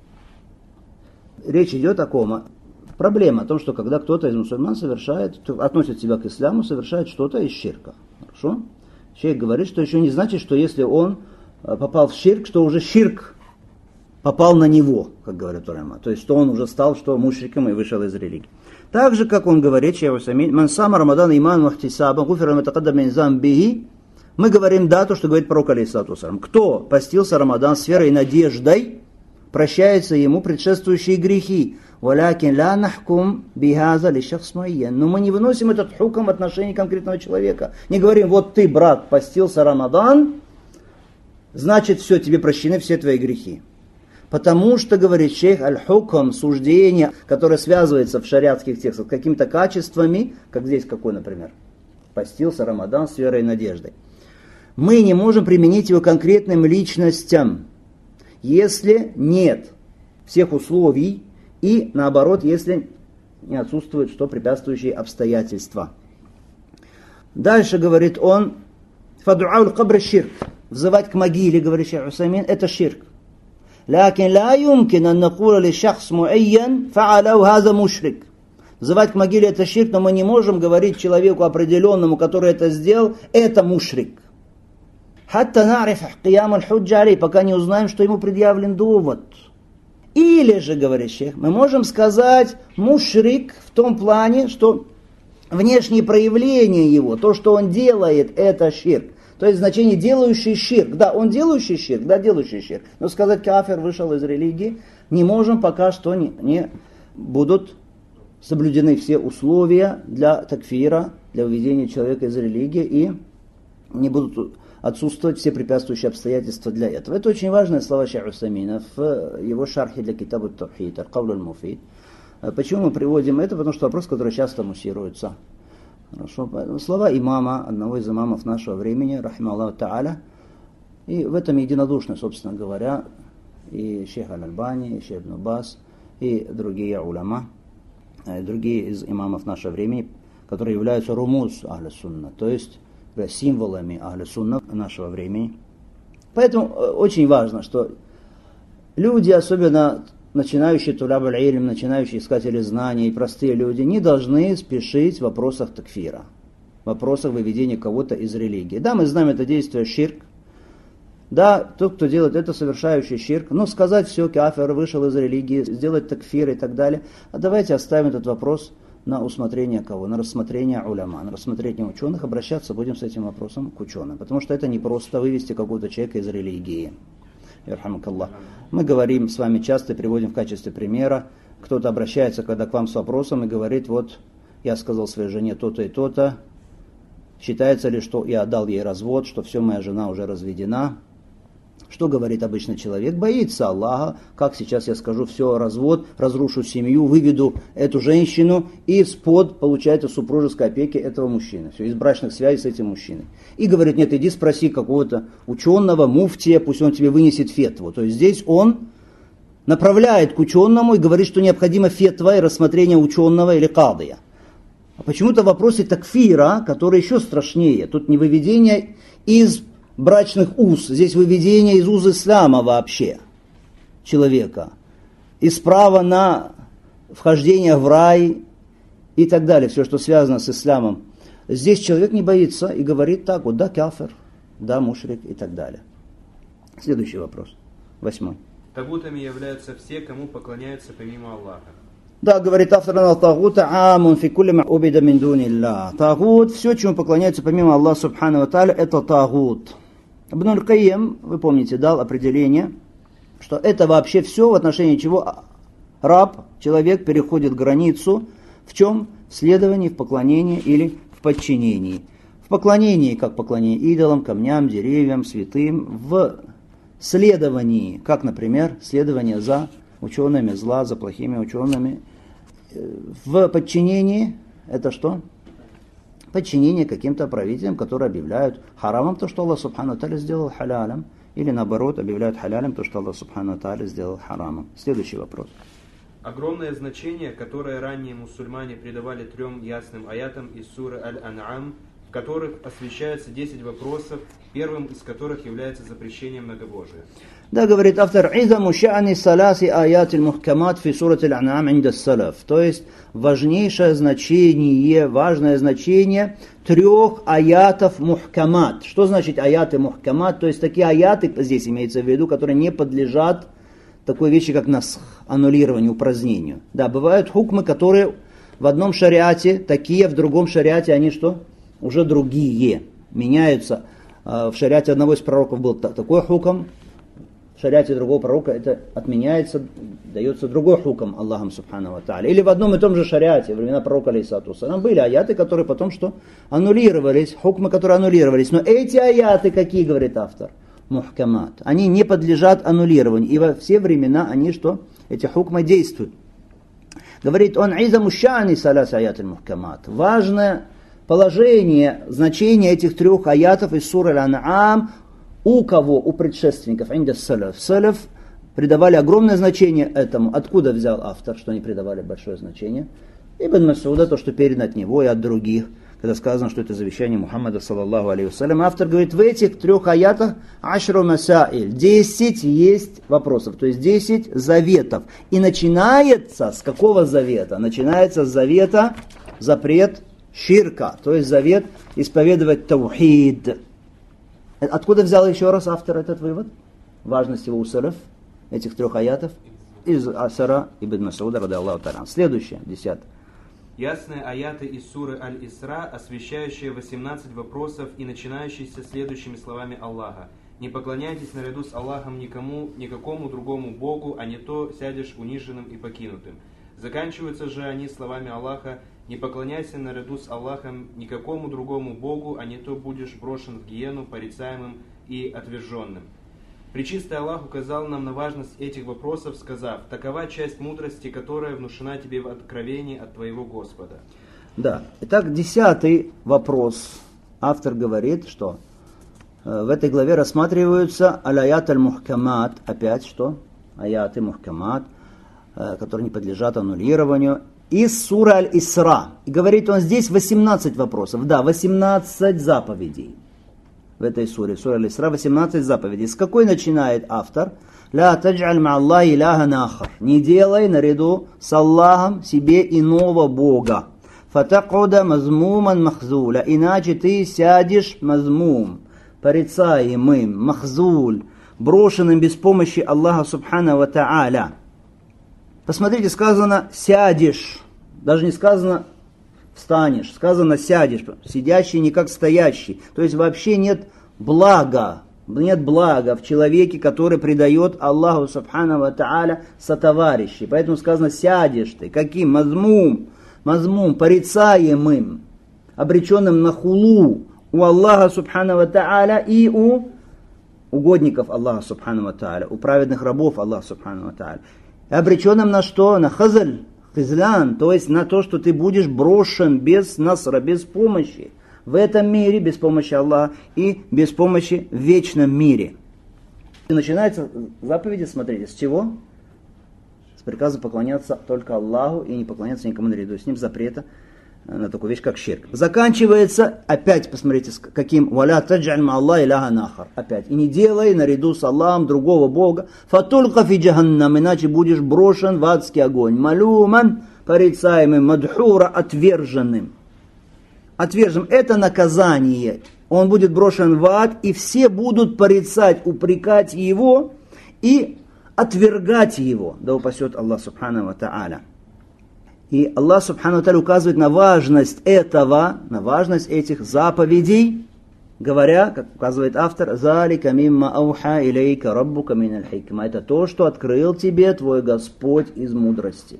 Речь идет о ком? Проблема о том, что когда кто-то из мусульман совершает, относит себя к исламу, совершает что-то из ширка. Хорошо? Человек говорит, что еще не значит, что если он попал в ширк, что уже ширк попал на него, как говорят улама. То есть, что он уже стал, что мушриком и вышел из религии. Так же, как он говорит, Шейх Усаймин, «Ман сама Рамадан иман вахтисаба, гуфира матакадда мин замбихи». Мы говорим, да, то, что говорит пророк алейхиссалату вассалям. Кто постился Рамадан с верой и надеждой, прощаются ему предшествующие грехи. «Валякин ла нахкум бихаза ли шахс муайян». Но мы не выносим этот хукм в отношении конкретного человека. Не говорим, вот ты, брат, постился Рамадан, значит, все, тебе прощены все твои грехи. Потому что, говорит шейх, аль-хукм, суждение, которое связывается в шариатских текстах с какими-то качествами, как здесь какой, например, постился Рамадан с верой и надеждой. Мы не можем применить его конкретным личностям, если нет всех условий и, наоборот, если не отсутствует что препятствующие обстоятельства. Дальше, говорит он, «Фаду'ауль кабр ширк». Взывать к могиле, говорит шейх Усаймин, это ширк. لكن لا يمكن أن نقول لشخص معين فعله هذا مشرك. Взывать к могиле это ширк, но мы не можем говорить человеку определенному, который это сделал, это мушрик. حتى نعرف قيام الحجة عليه, пока не узнаем, что ему предъявлен довод. Или же, говорит шейх, мы можем сказать мушрик в том плане, что внешние проявления его, то, что он делает, это ширк. То То есть значение делающий ширк. Да, он делающий ширк, да, делающий ширк. Но сказать кафир вышел из религии не можем, пока что не будут соблюдены все условия для такфира, для выведения человека из религии, и не будут отсутствовать все препятствующие обстоятельства для этого. Это очень важные слова Шейх Усаймина в его шархе для Китабу ат-Тавхид, Аль-Кауль аль-Муфид. Почему мы приводим это? Потому что вопрос, который часто муссируется. Хорошо. Слова имама, одного из имамов нашего времени, рахима Аллаху та'аля, и в этом единодушны, собственно говоря, и шейх Аль-Альбани, и шейх Ибн Бас, и другие уляма, и другие из имамов нашего времени, которые являются румуз Ахля Сунна, то есть символами Ахля Сунна нашего времени. Поэтому очень важно, что люди, особенно начинающие туляб аль-илм, начинающие искатели знаний и простые люди, не должны спешить в вопросах такфира, в вопросах выведения кого-то из религии. Да, мы знаем это действие ширк. Да, тот, кто делает это, совершающий ширк. Но сказать все, кафир вышел из религии, сделать такфир и так далее. А давайте оставим этот вопрос на усмотрение кого? На рассмотрение уляма, на рассмотрение ученых. Обращаться будем с этим вопросом к ученым. Потому что это не просто вывести какого-то человека из религии. Ярхамакаллах. Мы говорим с вами часто, приводим в качестве примера. Кто-то обращается когда к вам с вопросом и говорит, вот я сказал своей жене то-то и то-то. Считается ли, что я дал ей развод, что все, моя жена уже разведена? Что говорит обычный человек? Боится Аллаха. Как сейчас я скажу, все, развод, разрушу семью, выведу эту женщину и из-под получается супружеской опеки этого мужчины. Все, из брачных связей с этим мужчиной. И говорит, нет, иди спроси какого-то ученого, муфтия, пусть он тебе вынесет фетву. То есть здесь он направляет к ученому и говорит, что необходимо фетва и рассмотрение ученого или кадия. А почему-то в вопросе такфира, который еще страшнее, тут не выведение из брачных уз, здесь выведение из уз ислама вообще человека, из права на вхождение в рай и так далее, все, что связано с исламом. Здесь человек не боится и говорит так вот, да, кафир, да, мушрик и так далее. Следующий вопрос, 8.
Тагутами являются все, кому поклоняются помимо Аллаха.
Да, говорит автор, тагута амун фи кулли ма убида мин дуниллах. Тагут, все, чему поклоняются помимо Аллаха субхану ва тааля, это тагут. Ибн аль-Кайим, вы помните, дал определение, что это вообще все, в отношении чего раб, человек переходит границу, в чем? В следовании, в поклонении или в подчинении. В поклонении, как поклонение идолам, камням, деревьям, святым. В следовании, как, например, следование за учеными зла, за плохими учеными. В подчинении, это что? Подчинение каким-то правителям, которые объявляют харамом то, что Аллах субхану тааля сделал халялем, или наоборот объявляют халялем то, что Аллах субхану тааля сделал харамом. Следующий вопрос.
Огромное значение, которое ранние мусульмане придавали 3 ясным аятам из суры Аль-Ан'ам, в которых освещаются 10 вопросов, первым из которых является запрещение многобожия.
Да, говорит автор, «Изаму ша'ани саласи аят аль-мухкамат фи сурат аль-Ан'ам инда салаф». То есть, важное значение 3 аятов мухкамат. Что значит аяты мухкамат? То есть, такие аяты, здесь имеется в виду, которые не подлежат такой вещи, как насх, аннулированию, упразднению. Да, бывают хукмы, которые в одном шариате такие, в другом шариате они что? Уже другие. Меняются. В шариате одного из пророков был такой хукм, в шариате другого пророка это отменяется, дается другой хукм Аллахом субхану ва тааля. Или в одном и том же шариате, во времена пророка алейхиссалату вассалям, были аяты, которые потом что? Аннулировались, хукмы, которые аннулировались. Но эти аяты, какие, говорит автор? Мухкамат. Они не подлежат аннулированию. И во все времена они что? Эти хукмы действуют. Говорит он, «Изаму ша'ани салас аят аль-мухкамат». Важное положение, значение этих 3 аятов из суры Аль-Ан'ам у кого? У предшественников. Инда салаф. Салаф придавали огромное значение этому. Откуда взял автор, что они придавали большое значение? Ибн Мас'уда, то, что передано от него и от других. Когда сказано, что это завещание Мухаммада, саллаллаху алейхи вассалям, автор говорит, в этих 3 аятах ашру масаиль, 10 есть вопросов, то есть 10 заветов. И начинается с какого завета? Начинается с завета запрет ширка, то есть завет исповедовать таухид. Откуда взял еще раз автор этот вывод? Важность его у салаф, этих 3 аятов? Из асара ибн Мас'уда, ради Аллаху та'аля. Следующее, 10.
Ясные аяты из суры Аль-Исра, освещающие 18 вопросов и начинающиеся следующими словами Аллаха. «Не поклоняйтесь наряду с Аллахом никакому другому Богу, а не то сядешь униженным и покинутым». Заканчиваются же они словами Аллаха: «Не поклоняйся наряду с Аллахом никакому другому Богу, а не то будешь брошен в гиену порицаемым и отверженным». Пречистый Аллах указал нам на важность этих вопросов, сказав: «Такова часть мудрости, которая внушена тебе в откровении от твоего Господа».
Да. Итак, 10-й вопрос. Автор говорит, что в этой главе рассматриваются аль-аят аль-мухкамат. Опять что? Аяты мухкамат, которые не подлежат аннулированию. Из суры Аль-Исра. И говорит он здесь 18 вопросов. Да, 18 заповедей. В этой суре, сура Аль-Исра, 18 заповедей. С какой начинает автор? «Ля тадж'аль ма'аллахи илахан ахар». Не делай наряду с Аллахом себе иного Бога. «Фатакуда мазмуман махзуля». Иначе ты сядешь мазмум, порицаемым, махзуль, брошенным без помощи Аллаха субхану ва та'аля. Посмотрите, сказано «сядешь». Даже не сказано «встанешь», сказано «сядешь». Сидящий не как стоящий. То есть вообще нет блага в человеке, который предает Аллаху субхану ва та'аля сотоварищей. Поэтому сказано «сядешь ты». Каким? Мазмум, порицаемым, обреченным на хулу у Аллаха субхану ва та'аля и у угодников Аллаха субхану ва та'аля, у праведных рабов Аллаха субхану ва та'аля. Обреченным на что? На хизлян, то есть на то, что ты будешь брошен без насра, без помощи в этом мире, без помощи Аллаха и без помощи в вечном мире. И начинается заповеди, смотрите, с чего? С приказа поклоняться только Аллаху и не поклоняться никому наряду с ним, запрета на такую вещь, как ширк. Заканчивается, опять посмотрите, с каким «Валя тадж'аль ма'аллахи илахан ахар». Опять. «И не делай наряду с Аллахом другого Бога, фатулька фи джаханнам», иначе будешь брошен в адский огонь. «Малюман», порицаемым, «мадхура», отверженным. Отверженным. Это наказание. Он будет брошен в ад, и все будут порицать, упрекать его и отвергать его. Да упасет Аллах субхану ва та'аля. И Аллах субхану ва та'аля указывает на важность этого, на важность этих заповедей, говоря, как указывает автор, «Залика мимма ауха илейка раббука миналь хикма». Это то, что открыл тебе твой Господь из мудрости.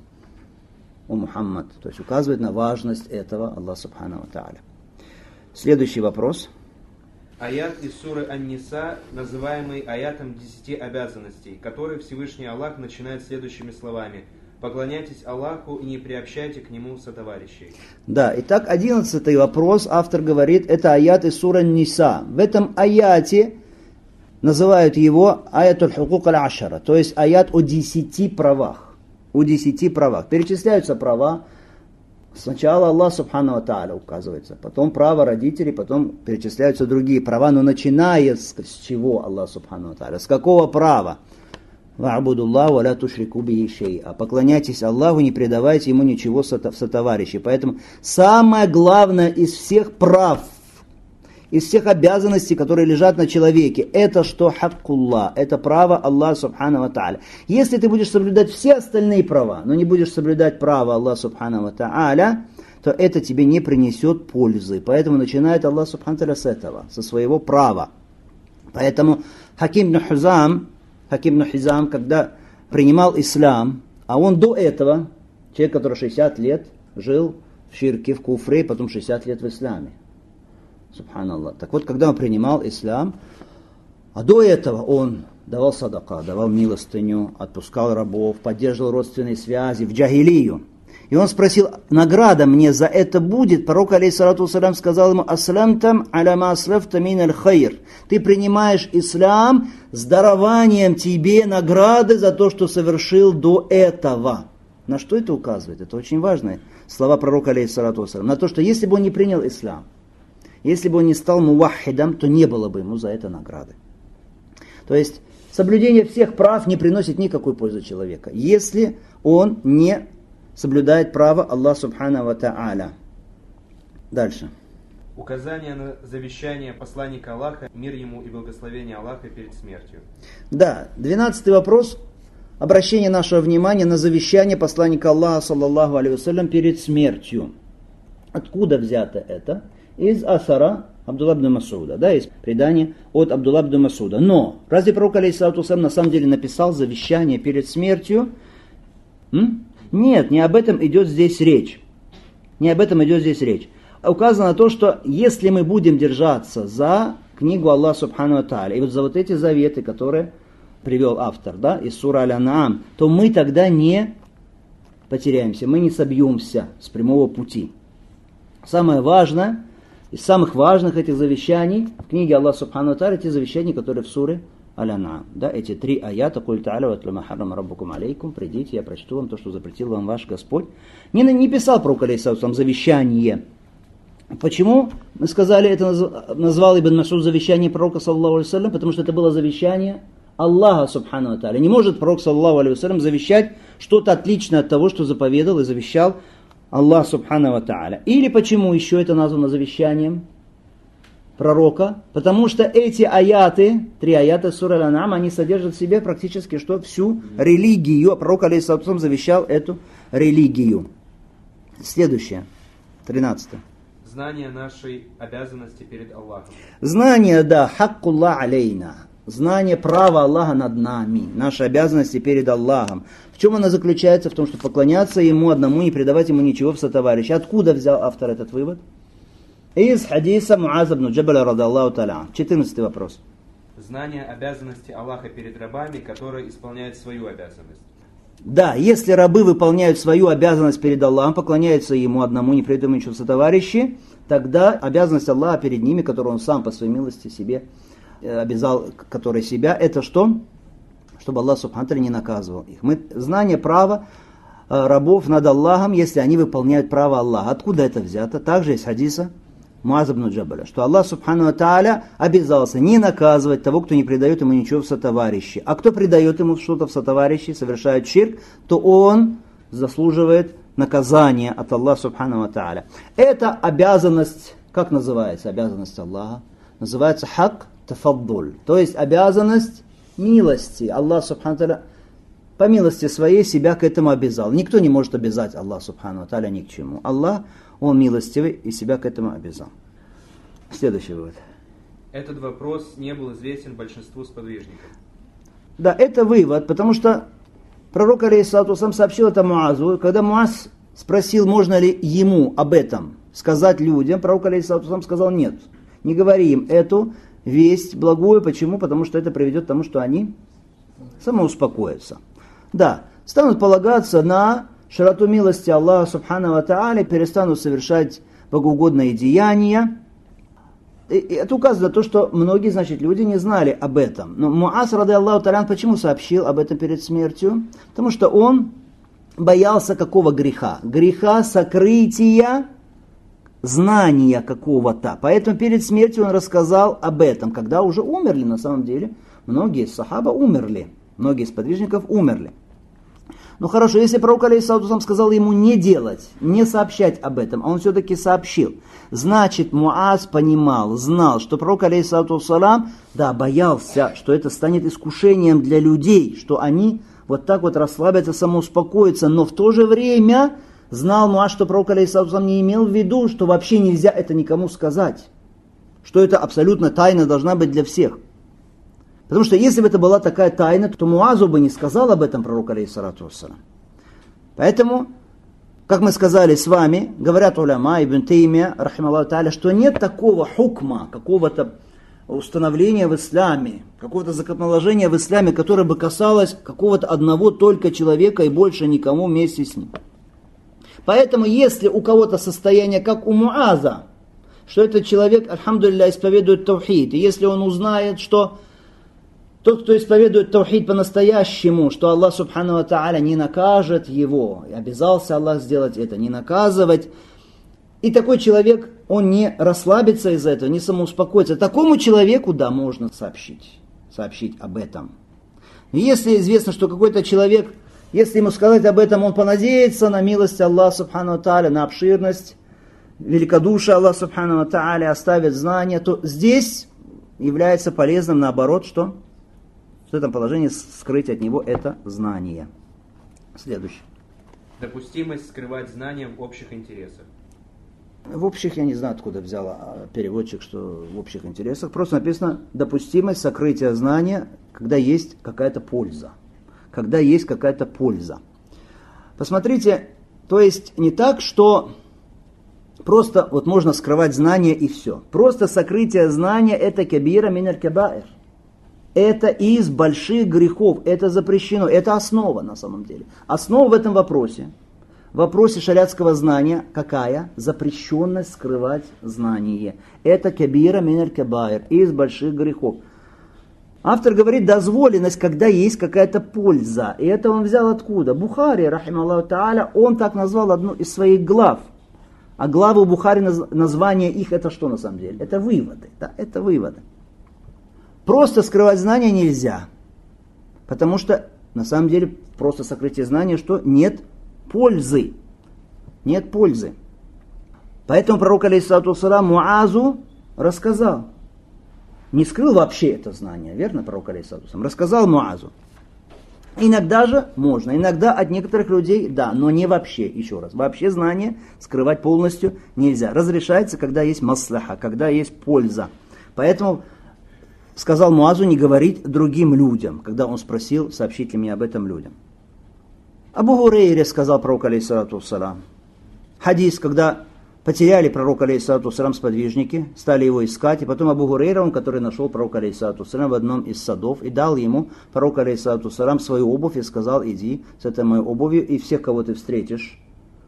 О Мухаммад. То есть указывает на важность этого Аллах субхану ва та'аля. Следующий вопрос.
Аят из суры Ан-Ниса, называемый аятом 10 обязанностей, который Всевышний Аллах начинает следующими словами: «Поклоняйтесь Аллаху и не приобщайте к Нему сотоварищей».
Да, итак, 11-й вопрос, автор говорит, это аят из суры Ан-Ниса. В этом аяте называют его аятуль хукук аль-ашара, то есть аят о 10 правах. О 10 правах. Перечисляются права. Сначала Аллах субхану ва та'аля указывается, потом право родителей, потом перечисляются другие права, но начиная с чего Аллах субхану ва та'аля? С какого права? «Ва'будуллаху ва ля тушрику бихи шей'a». Поклоняйтесь Аллаху, не предавайте Ему ничего в сотоварищи. Поэтому самое главное из всех прав, из всех обязанностей, которые лежат на человеке, это что? Хаккуллах, это право Аллаха субхану ва та'аля. Если ты будешь соблюдать все остальные права, но не будешь соблюдать право Аллаха субхану ва та'аля, то это тебе не принесет пользы. Поэтому начинает Аллах субхану ва та'аля с этого, со своего права. Поэтому Хаким ибн Хизам, когда принимал ислам, а он до этого, человек, который 60 лет жил в ширке, в куфре, потом 60 лет в исламе. Субханаллах. Так вот, когда он принимал ислам, а до этого он давал садака, давал милостыню, отпускал рабов, поддерживал родственные связи в джахилию. И он спросил, награда мне за это будет? Пророк, алейхиссалату вассалям, сказал ему: «Аслямтам аля ма аслафта миналь хайр». Ты принимаешь ислам с дарованием тебе награды за то, что совершил до этого. На что это указывает? Это очень важные слова пророка, алейхиссалату вассалям. На то, что если бы он не принял ислам, если бы он не стал муваххидом, то не было бы ему за это награды. То есть соблюдение всех прав не приносит никакой пользы человека, если он не соблюдает право Аллаха субхану ва та'аля. Дальше.
Указание на завещание посланника Аллаха, мир ему и благословение Аллаха перед смертью.
Да, 12-й вопрос. обращение нашего внимания на завещание посланника Аллаха, саллаллаху алейхи вассалям, перед смертью. Откуда взято это? Из асара Абдулла ибн Масуда, да, из предания от Абдулла ибн Масуда. Но разве пророк алейхиссалату вассалям на самом деле написал завещание перед смертью? Нет, не об этом идет здесь речь. Не об этом идет здесь речь. Указано то, что если мы будем держаться за книгу Аллаха Субхану ва Тааля, и вот за вот эти заветы, которые привел автор, да, из сура Аль-Ан'ам, то мы тогда не потеряемся, мы не собьемся с прямого пути. Самое важное, из самых важных этих завещаний в книге Аллаха Субхану ва Тааля, те завещания, которые в суре Аль-Ан'ам. Да, эти 3 аята, «Куль та'аля ва ма харрама раббукум алейкум», придите, я прочту вам то, что запретил вам ваш Господь. Не писал пророк алейхиссалату завещание. Почему мы сказали, это назвал Ибн Масуд завещание пророка, саллаллаху алейхи вассалям? Потому что это было завещание Аллаха Субхану ва Тааля. Не может пророк, саллаллаху алейхи вассалям, завещать что-то отличное от того, что заповедал и завещал Аллах Субхану ва Тааля. Или почему еще это названо завещанием пророка? Потому что эти аяты, 3 аята сура Аль-Ан'ам, они содержат в себе практически что? Всю религию. Пророк алейхиссалату завещал эту религию. Следующее, 13.
Знание нашей обязанности перед Аллахом.
Знание, да, хаккуллах алейна. Знание права Аллаха над нами. Наши обязанности перед Аллахом. В чем она заключается? В том, что поклоняться Ему одному, не предавать Ему ничего в сотоварища. Откуда взял автор этот вывод? Из хадиса Муаза ибн Джабаля радаллаху та'аля. 14 вопрос.
Знание обязанности Аллаха перед рабами, которые исполняют свою обязанность.
Да, если рабы выполняют свою обязанность перед Аллахом, поклоняются Ему одному, не предают Ему ничего в сотоварищи, тогда обязанность Аллаха перед ними, которую Он сам по своей милости себе обязал, которой себя, это что? Чтобы Аллах Субхану ва Тааля не наказывал их. Знание права рабов над Аллахом, если они выполняют право Аллаха. Откуда это взято? Также из хадиса Муаза ибн Джабаля, что Аллах Субхану ва Тааля обязался не наказывать того, кто не предает ему ничего в сотоварищи. А кто предает ему что-то в сотоварищи, совершает ширк, то он заслуживает наказания от Аллаха Субхану ва Тааля. Это обязанность, как называется обязанность Аллаха? Называется хак тафаддуль, то есть обязанность милости. Аллах Субхану ва Тааля по милости своей себя к этому обязал. Никто не может обязать Аллах Субхану ва Тааля ни к чему. Аллах, Он милостивый и себя к этому обязал. Следующий вывод.
Этот вопрос не был известен большинству сподвижников.
Да, это вывод, потому что пророк алейхиссалату вассалям сообщил это Муазу. Когда Муаз спросил, можно ли ему об этом сказать людям, пророк алейхиссалату вассалям сказал: нет, не говори им эту весть благую. Почему? Потому что это приведет к тому, что они самоуспокоятся. Да, станут полагаться на широту милости Аллаха Субхану ва Тааля, перестанут совершать богоугодные деяния. И это указывает на то, что многие, значит, люди не знали об этом. Но Муаз, ради Аллаху Та'аля, почему сообщил об этом перед смертью? Потому что он боялся какого греха? Греха сокрытия знания какого-то. Поэтому перед смертью он рассказал об этом, когда уже умерли на самом деле. Многие из сахаба умерли, многие из подвижников умерли. Ну хорошо, если пророк алейхиссалату вассалям сказал ему не делать, не сообщать об этом, а он все-таки сообщил, значит Муаз понимал, знал, что пророк алейхиссалату вассалям, да, боялся, что это станет искушением для людей, что они вот так вот расслабятся, самоуспокоятся, но в то же время знал Муаз, что пророк алейхиссалату вассалям не имел в виду, что вообще нельзя это никому сказать, что это абсолютно тайна должна быть для всех. Потому что если бы это была такая тайна, то Муазу бы не сказал об этом пророк алейхиссалату вассалям. Поэтому, как мы сказали с вами, говорят уляма, Ибн Таймия, рахималлаху та'аля, что нет такого хукма, какого-то установления в исламе, какого-то законоположения в исламе, которое бы касалось какого-то одного только человека и больше никому вместе с ним. Поэтому, если у кого-то состояние, как у Муаза, что этот человек, альхамдулилля, исповедует таухид, и если он узнает, что тот, кто исповедует таухид по-настоящему, что Аллах Субхану ва Тааля не накажет его, и обязался Аллах сделать это, не наказывать, и такой человек, он не расслабится из-за этого, не самоуспокоится. Такому человеку, да, можно сообщить об этом. И если известно, что какой-то человек, если ему сказать об этом, он понадеется на милость Аллаха Субхану ва Тааля, на обширность, великодушие Аллаха Субхану ва Тааля, оставит знания, то здесь является полезным, наоборот, что в этом положении скрыть от него это знание. Следующий.
Допустимость скрывать знания в общих интересах.
В общих, я не знаю, откуда взял переводчик, что в общих интересах. Просто написано допустимость сокрытия знания, когда есть какая-то польза. Когда есть какая-то польза. Посмотрите, то есть не так, что просто вот можно скрывать знания и все. Просто сокрытие знания это кабира миналь кабаир. Это из больших грехов, это запрещено, это основа на самом деле. Основа в этом вопросе. В вопросе шариатского знания какая? Запрещенность скрывать знание. Это кабира миналь кабаир, из больших грехов. Автор говорит дозволенность, когда есть какая-то польза. И это он взял откуда? Бухари, рахималлаху тааля, он так назвал одну из своих глав. А главы у Бухари, название их, это что на самом деле? Это выводы. Да? Это выводы. Просто скрывать знания нельзя. Потому что на самом деле просто сокрытие знания, что нет пользы. Нет пользы. Поэтому пророк, алейхиссалату вассалам, Муазу рассказал. Не скрыл вообще это знание, верно, пророк, алейхиссалату вассалам? Рассказал Муазу. Иногда же можно, иногда от некоторых людей, да, но не вообще, еще раз. Вообще знание скрывать полностью нельзя. Разрешается, когда есть маслаха, когда есть польза. Поэтому сказал Муазу не говорить другим людям, когда он спросил, сообщить ли мне об этом людям. Абу Хурейре сказал пророк, алейхиссалату вассалам. Хадис, когда потеряли пророка, алейхиссалату вассалам, сподвижники, стали его искать, и потом Абу Хурейра, он, который нашел пророка, алейхиссалату вассалам, в одном из садов, и дал ему, пророк, алейхиссалату вассалам, свою обувь, и сказал, иди с этой моей обувью, и всех, кого ты встретишь,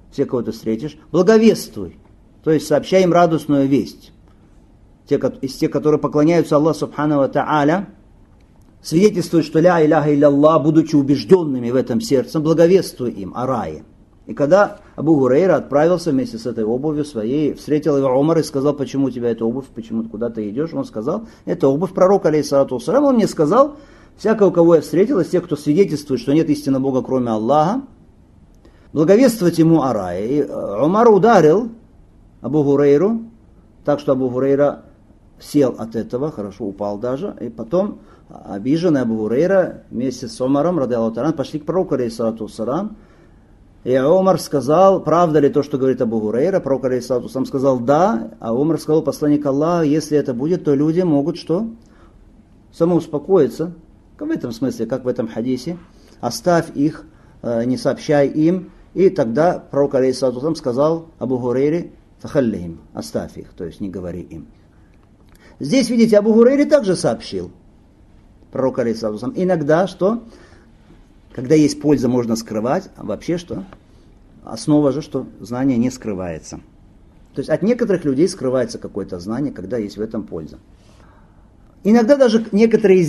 благовествуй, то есть сообщай им радостную весть. Из тех, которые поклоняются Аллаху субхану ва тааля, свидетельствуют, что ля иляха илля, будучи убежденными в этом сердцем, благовествуй им о рае. И когда Абу Хурейра отправился вместе с этой обувью своей, встретил его Умар и сказал, почему у тебя эта обувь, почему ты куда ты идешь? Он сказал, это обувь пророка, алейхиссалату вассалам. Он мне сказал, всякого, кого я встретил, из тех, кто свидетельствует, что нет истинного Бога, кроме Аллаха, благовествовать ему о рае. И Умар ударил Абу Хурейру, так что Абу Хурейра сел от этого, хорошо упал даже, и потом обиженный Абу Хурейра вместе с Умаром, радиаллаху та'аля, пошли к пророку, алейхиссалату вассалам. И Умар сказал, правда ли то, что говорит Абу Хурейра? Пророк, алейхиссалату вассалам, сказал да, а Умар сказал, посланник Аллаха, если это будет, то люди могут что? Самоуспокоиться. В этом смысле, как в этом хадисе. Оставь их, не сообщай им. И тогда пророк, алейхиссалату вассалам, сказал Абу Хурейре, фахаллихим, оставь их, то есть не говори им. Здесь, видите, Абу Хурейре также сообщил. Пророк, алейхиссалату вассалам, иногда что? Когда есть польза, можно скрывать, а вообще что? Основа же, что знание не скрывается. То есть от некоторых людей скрывается какое-то знание, когда есть в этом польза. Иногда даже некоторые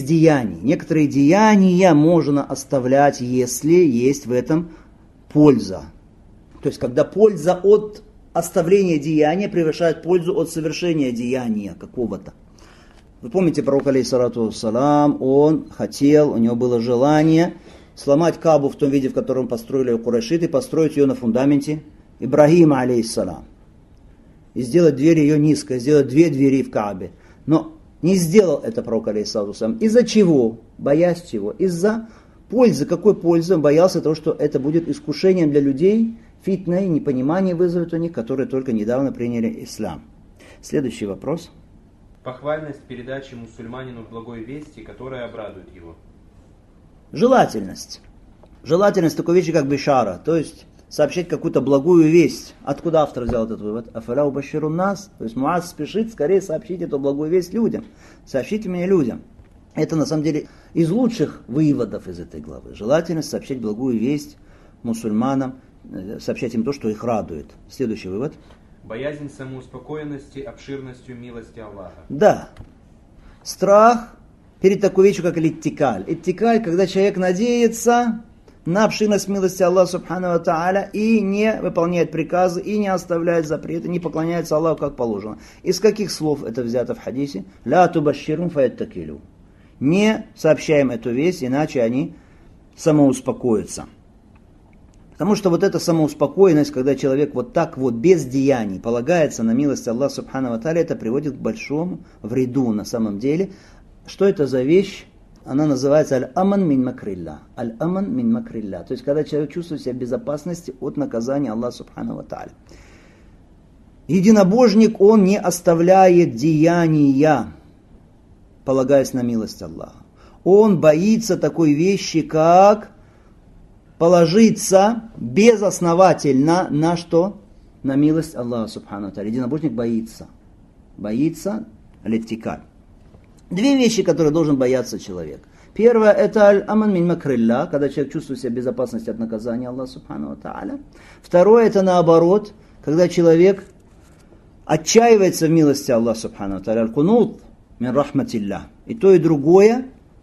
деяния можно оставлять, если есть в этом польза. То есть когда польза от оставления деяния превышает пользу от совершения деяния какого-то. Вы помните, пророк, алейхиссалату вассалам, он хотел, у него было желание сломать Каабу в том виде, в котором построили ее курайшиты, построить ее на фундаменте Ибрагима, алейхиссалам. И сделать дверь ее низкой, сделать 2 двери в Каабе. Но не сделал это пророк, алейхиссалату вассалам. Из-за чего? Боясь чего? Из-за пользы. Какой пользы? Он боялся того, что это будет искушением для людей, фитной, непонимание вызовет у них, которые только недавно приняли ислам. Следующий вопрос.
Похвальность передачи мусульманину благой вести, которая обрадует его.
Желательность. Желательность такой вещи, как бишара, то есть сообщать какую-то благую весть. Откуда автор взял этот вывод? Афаля убаширун нас. То есть Муаз спешит скорее сообщить эту благую весть людям. Сообщите мне людям. Это на самом деле из лучших выводов из этой главы. Желательность сообщать благую весть мусульманам, сообщать им то, что их радует. Следующий вывод.
Боязнь самоуспокоенности, обширностью милости Аллаха.
Да. Страх перед такой вещью, как иттикаль. Иттикаль, когда человек надеется на обширность милости Аллаха субхану ва тааля и не выполняет приказы, и не оставляет запреты, не поклоняется Аллаху как положено. Из каких слов это взято в хадисе? Ля тубашширун фаяттакилю. Не сообщаем эту весть, иначе они самоуспокоятся. Потому что вот эта самоуспокоенность, когда человек вот так вот без деяний полагается на милость Аллаха субхану ва тааля, это приводит к большому вреду на самом деле. Что это за вещь? она называется аль-аман мин макрилля. Аль-аман мин макрилля. То есть, когда человек чувствует себя в безопасности от наказания Аллаха субхану ва тааля. Единобожник, он не оставляет деяния, полагаясь на милость Аллаха. Он боится такой вещи, как положиться безосновательно на что? На милость Аллаха субхану ва тааля. Единобожник боится. Боится леттикаль. Две вещи, которые должен бояться человек. Первое, это аль-аман мин макрилля, когда человек чувствует себя в безопасности от наказания Аллаха субхану ва тааля. Второе, это наоборот, когда человек отчаивается в милости Аллаха субхану ва тааля. Аль-кунут мин рахматилля. И то, и другое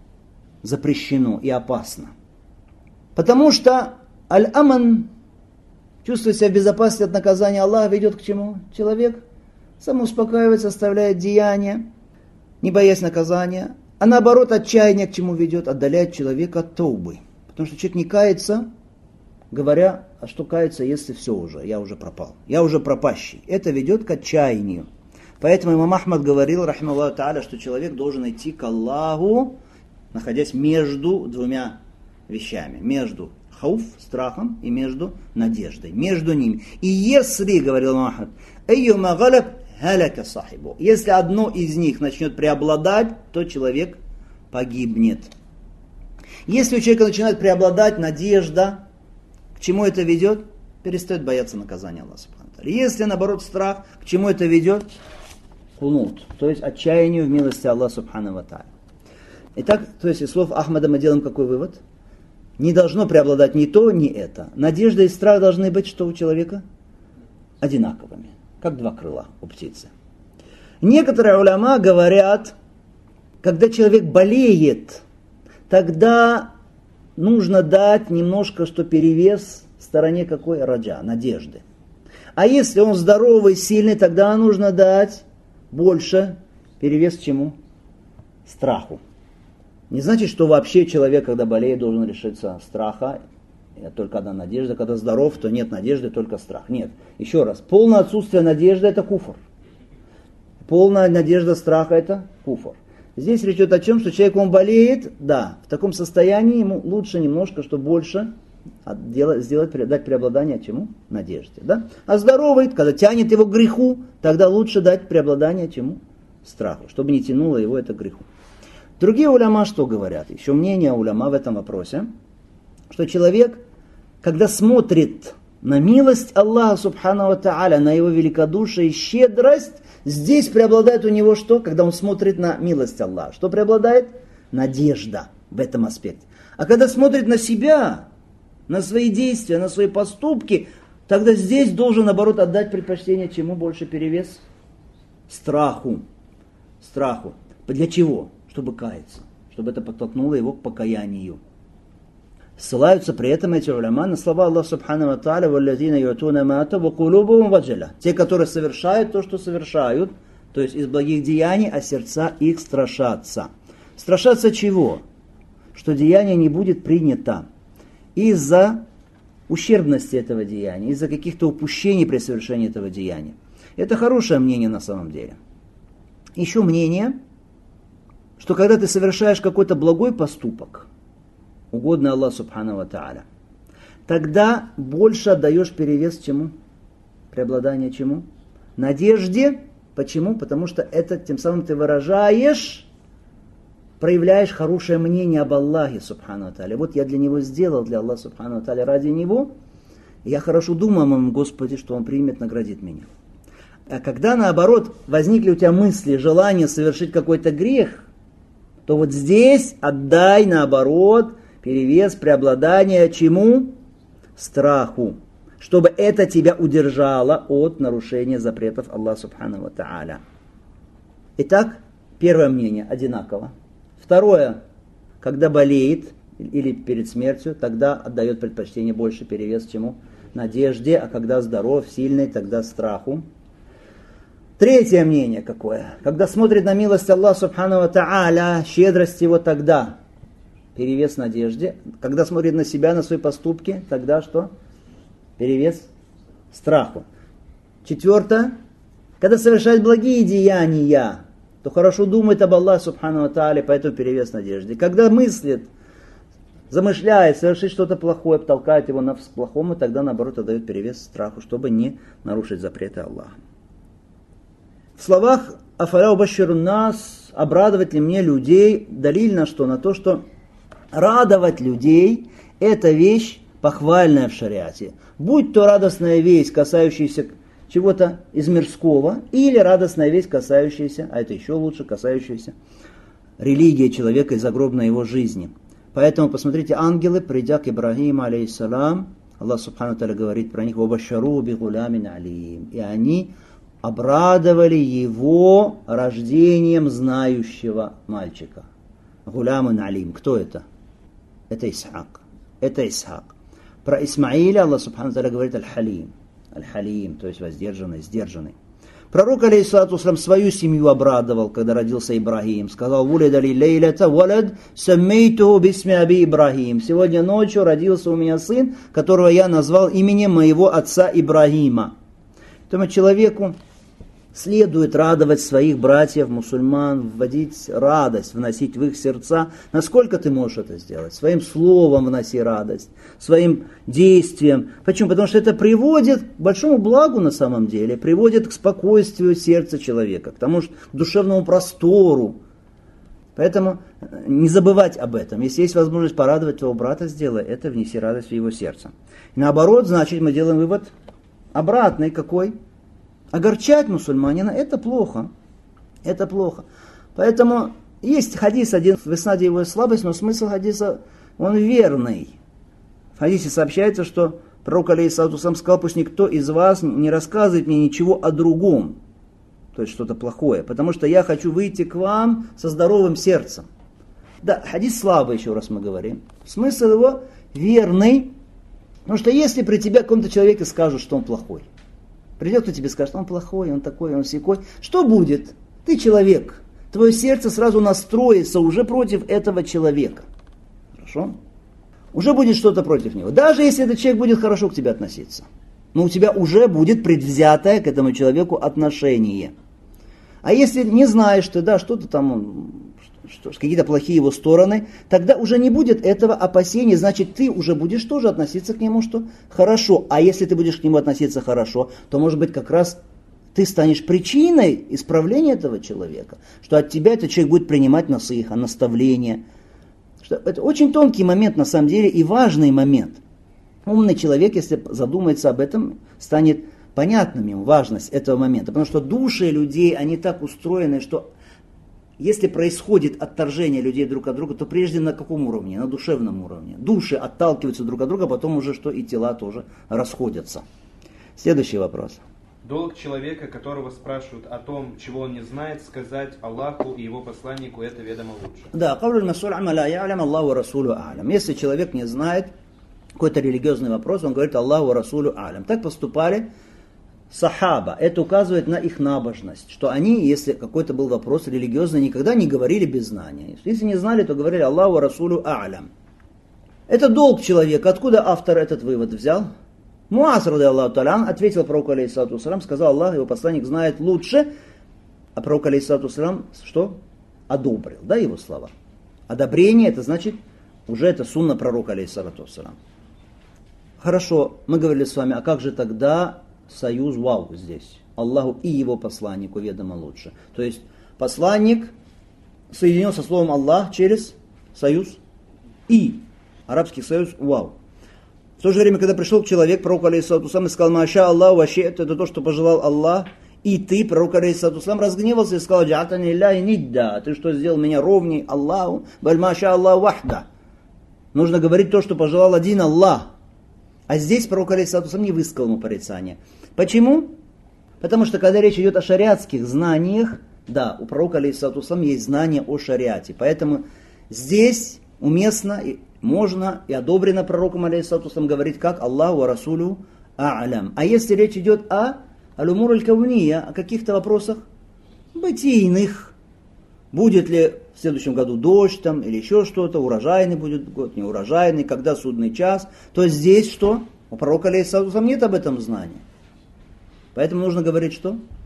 запрещено и опасно. Потому что аль-аман, чувствуя себя в безопасности от наказания Аллаха, ведет к чему? Человек самоуспокаивается, оставляет деяния, не боясь наказания, а наоборот отчаяние к чему ведет? Отдаляет человека от таубы. Потому что человек не кается, говоря, а что кается, если все уже, я уже пропал, я уже пропащий. Это ведет к отчаянию. Поэтому имам Ахмад говорил, рахималлаху тааля, что человек должен идти к Аллаху, находясь между двумя вещами. Между хауф, страхом, и между надеждой. Между ними. И если, говорил имам Ахмад, айюма галаб халяка сахибу. Если одно из них начнет преобладать, то человек погибнет. Если у человека начинает преобладать надежда, к чему это ведет? Перестает бояться наказания Аллаха субхану ва тааля. Если наоборот страх, к чему это ведет? Кунут, то есть отчаянию в милости Аллаха субхану ва тааля. Итак, то есть из слов Ахмада мы делаем какой вывод? Не должно преобладать ни то, ни это. Надежда и страх должны быть что у человека? Одинаковыми, как два крыла у птицы. Некоторые уляма говорят, когда человек болеет, тогда нужно дать немножко, что перевес стороне какой? Раджа, надежды. А если он здоровый, сильный, тогда нужно дать больше перевес чему? Страху. Не значит, что вообще человек, когда болеет, должен лишиться страха. Только одна надежда. Когда здоров, то нет надежды, только страх. Нет. Еще раз. Полное отсутствие надежды – это куфр. Полная надежда страха – это куфр. Здесь речь идет о чем, что человек, он болеет, да, в таком состоянии ему лучше немножко, что больше дать преобладание чему? Надежде. Да? А здоровый, когда тянет его к греху, тогда лучше дать преобладание чему? Страху, чтобы не тянуло его это к греху. Другие уляма что говорят? Еще мнение уляма в этом вопросе, что человек, когда смотрит на милость Аллаха субхану ва тааля, на его великодушие и щедрость, здесь преобладает у него что? Когда он смотрит на милость Аллаха. Что преобладает? Надежда в этом аспекте. А когда смотрит на себя, на свои действия, на свои поступки, тогда здесь должен, наоборот, отдать предпочтение чему больше перевес? Страху. Страху. Для чего? Чтобы каяться. Чтобы это подтолкнуло его к покаянию. Ссылаются при этом эти уляма на слова Аллаха субхану ва тааля «Валлазина юатуна ма атау ва кулубухум ваджала». Те, которые совершают то, что совершают, то есть из благих деяний, а сердца их страшатся. Страшатся чего? Что деяние не будет принято из-за ущербности этого деяния, из-за каких-то упущений при совершении этого деяния. Это хорошее мнение на самом деле. Еще мнение, что когда ты совершаешь какой-то благой поступок, угодный Аллаху субхану ва тааля, тогда больше отдаешь перевес чему? Преобладание чему? Надежде. Почему? Потому что это тем самым ты выражаешь, проявляешь хорошее мнение об Аллахе субхану ва тааля. Вот я для него сделал, для Аллаха субхану ва тааля, ради него. И я хорошо думаю о моем Господе, что Он примет, наградит меня. А когда наоборот возникли у тебя мысли, желание совершить какой-то грех, то вот здесь отдай наоборот перевес преобладания чему? Страху. Чтобы это тебя удержало от нарушения запретов Аллаха субхану ва тааля. Итак, первое мнение одинаково. Второе, когда болеет или перед смертью, тогда отдает предпочтение больше перевес чему? Надежде, а когда здоров, сильный, тогда страху. Третье мнение какое? Когда смотрит на милость Аллаха субхану ва тааля, щедрость его, тогда перевес надежде. Когда смотрит на себя, на свои поступки, тогда что? Перевес страху. Четвертое. Когда совершает благие деяния, то хорошо думает об Аллахе Субхану ва Тааля, поэтому перевес надежды. Когда мыслит, замышляет совершить что-то плохое, толкает его на плохому, тогда наоборот отдает перевес страху, чтобы не нарушить запреты Аллаха. В словах «Афаля убаширун нас» обрадовать ли мне людей, далиль на что? На то, что радовать людей – это вещь похвальная в шариате. Будь то радостная весть, касающаяся чего-то из мирского, или радостная весть, касающаяся, а это еще лучше, касающаяся религии человека и загробной его жизни. Поэтому посмотрите, ангелы, придя к Ибрагиму, алейхиссалам, Аллах Субхану Тааля говорит про них «Вабашару би гулямин алим». И они обрадовали его рождением знающего мальчика. Гулямин алим. Кто это? Это Исхак. Это Исхак. Про Исмаиля Аллах Субхану Тааля говорит «Аль-Халим». Аль-Халим, то есть воздержанный, сдержанный. Пророк, алейхиссалату вассалям, свою семью обрадовал, когда родился Ибрагим. Сказал: «Вулида ли лейлята валад саммейтуху бисми аби Ибрагим». Сегодня ночью родился у меня сын, которого я назвал именем моего отца Ибрагима. Поэтому человеку следует радовать своих братьев, мусульман, вводить радость, вносить в их сердца. Насколько ты можешь это сделать? Своим словом вноси радость, своим действием. Почему? Потому что это приводит к большому благу на самом деле, приводит к спокойствию сердца человека, к тому же к душевному простору. Поэтому не забывать об этом. Если есть возможность порадовать твоего брата, сделай это, внеси радость в его сердце. И наоборот, значит, мы делаем вывод обратный какой? Огорчать мусульманина – это плохо. Это плохо. Поэтому есть хадис один, в иснаде его слабость, но смысл хадиса, он верный. В хадисе сообщается, что пророк алейхиссалату вассалям сказал: «Пусть никто из вас не рассказывает мне ничего о другом». То есть что-то плохое. Потому что я хочу выйти к вам со здоровым сердцем. Да, хадис слабый, еще раз мы говорим. Смысл его верный. Потому что если при тебе какому-то человеку скажут, что он плохой, придет кто тебе скажет: он плохой, он такой, он сякой. Что будет? Ты человек. Твое сердце сразу настроится уже против этого человека. Хорошо? Уже будет что-то против него. Даже если этот человек будет хорошо к тебе относиться. Но у тебя уже будет предвзятое к этому человеку отношение. А если не знаешь ты, да, что-то там, какие-то плохие его стороны, тогда уже не будет этого опасения, значит, ты уже будешь тоже относиться к нему, что хорошо. А если ты будешь к нему относиться хорошо, то, может быть, как раз ты станешь причиной исправления этого человека, что от тебя этот человек будет принимать насыха, наставления. Что это очень тонкий момент, на самом деле, и важный момент. Умный человек, если задумается об этом, станет понятным ему важность этого момента. Потому что души людей, они так устроены, что если происходит отторжение людей друг от друга, то прежде на каком уровне? На душевном уровне. Души отталкиваются друг от друга, потом уже что и тела тоже расходятся. Следующий вопрос.
Долг человека, которого спрашивают о том, чего он не знает, сказать Аллаху и его посланнику это ведомо лучше.
Да, если человек не знает какой-то религиозный вопрос, он говорит Аллаху расулю алям. Так поступали сахаба. Это указывает на их набожность, что они, если какой-то был вопрос религиозный, никогда не говорили без знания. Если не знали, то говорили Аллаху расулю алям. Это долг человека. Откуда автор этот вывод взял? Муаз, ради Аллаху та'аля, ответил пророку алейхиссалату вассалям, сказал: Аллах, его посланник знает лучше. А пророк алейхиссалату вассалям что? Одобрил, да, его слова. Одобрение, это значит, уже это сунна пророка алейхиссалату вассалям. Хорошо, мы говорили с вами, а как же тогда союз вау здесь? Аллаху и его посланнику ведомо лучше. То есть посланник соединен со словом Аллах через союз и. Арабский союз вау. В то же время, когда пришел человек, пророк алейхиссалату вассалям, и сказал: Маша Аллаху ваши, это то, что пожелал Аллах, и ты, пророк алейхиссалату вассалям, разгневался и сказал: Джаатани илляхи нидда, ты что, сделал меня ровней Аллаху? Баль маша Аллаху вахда. Нужно говорить то, что пожелал один Аллах. А здесь пророк алейхиссалату вассалям не высказал ему порицания. Почему? Потому что когда речь идет о шариатских знаниях, да, у пророка алейхиссалату вассалям есть знания о шариате. Поэтому здесь уместно, и можно и одобрено пророком алейхиссалату вассалям говорить как Аллаху ва расулю а'лям. А если речь идет о аль-умур аль-кавния, о каких-то вопросах бытийных, будет ли в следующем году дождь там, или еще что-то, урожайный будет год, неурожайный, когда судный час, то здесь что? У пророка алейхиссалату вассалям нет об этом знания. Поэтому нужно говорить что?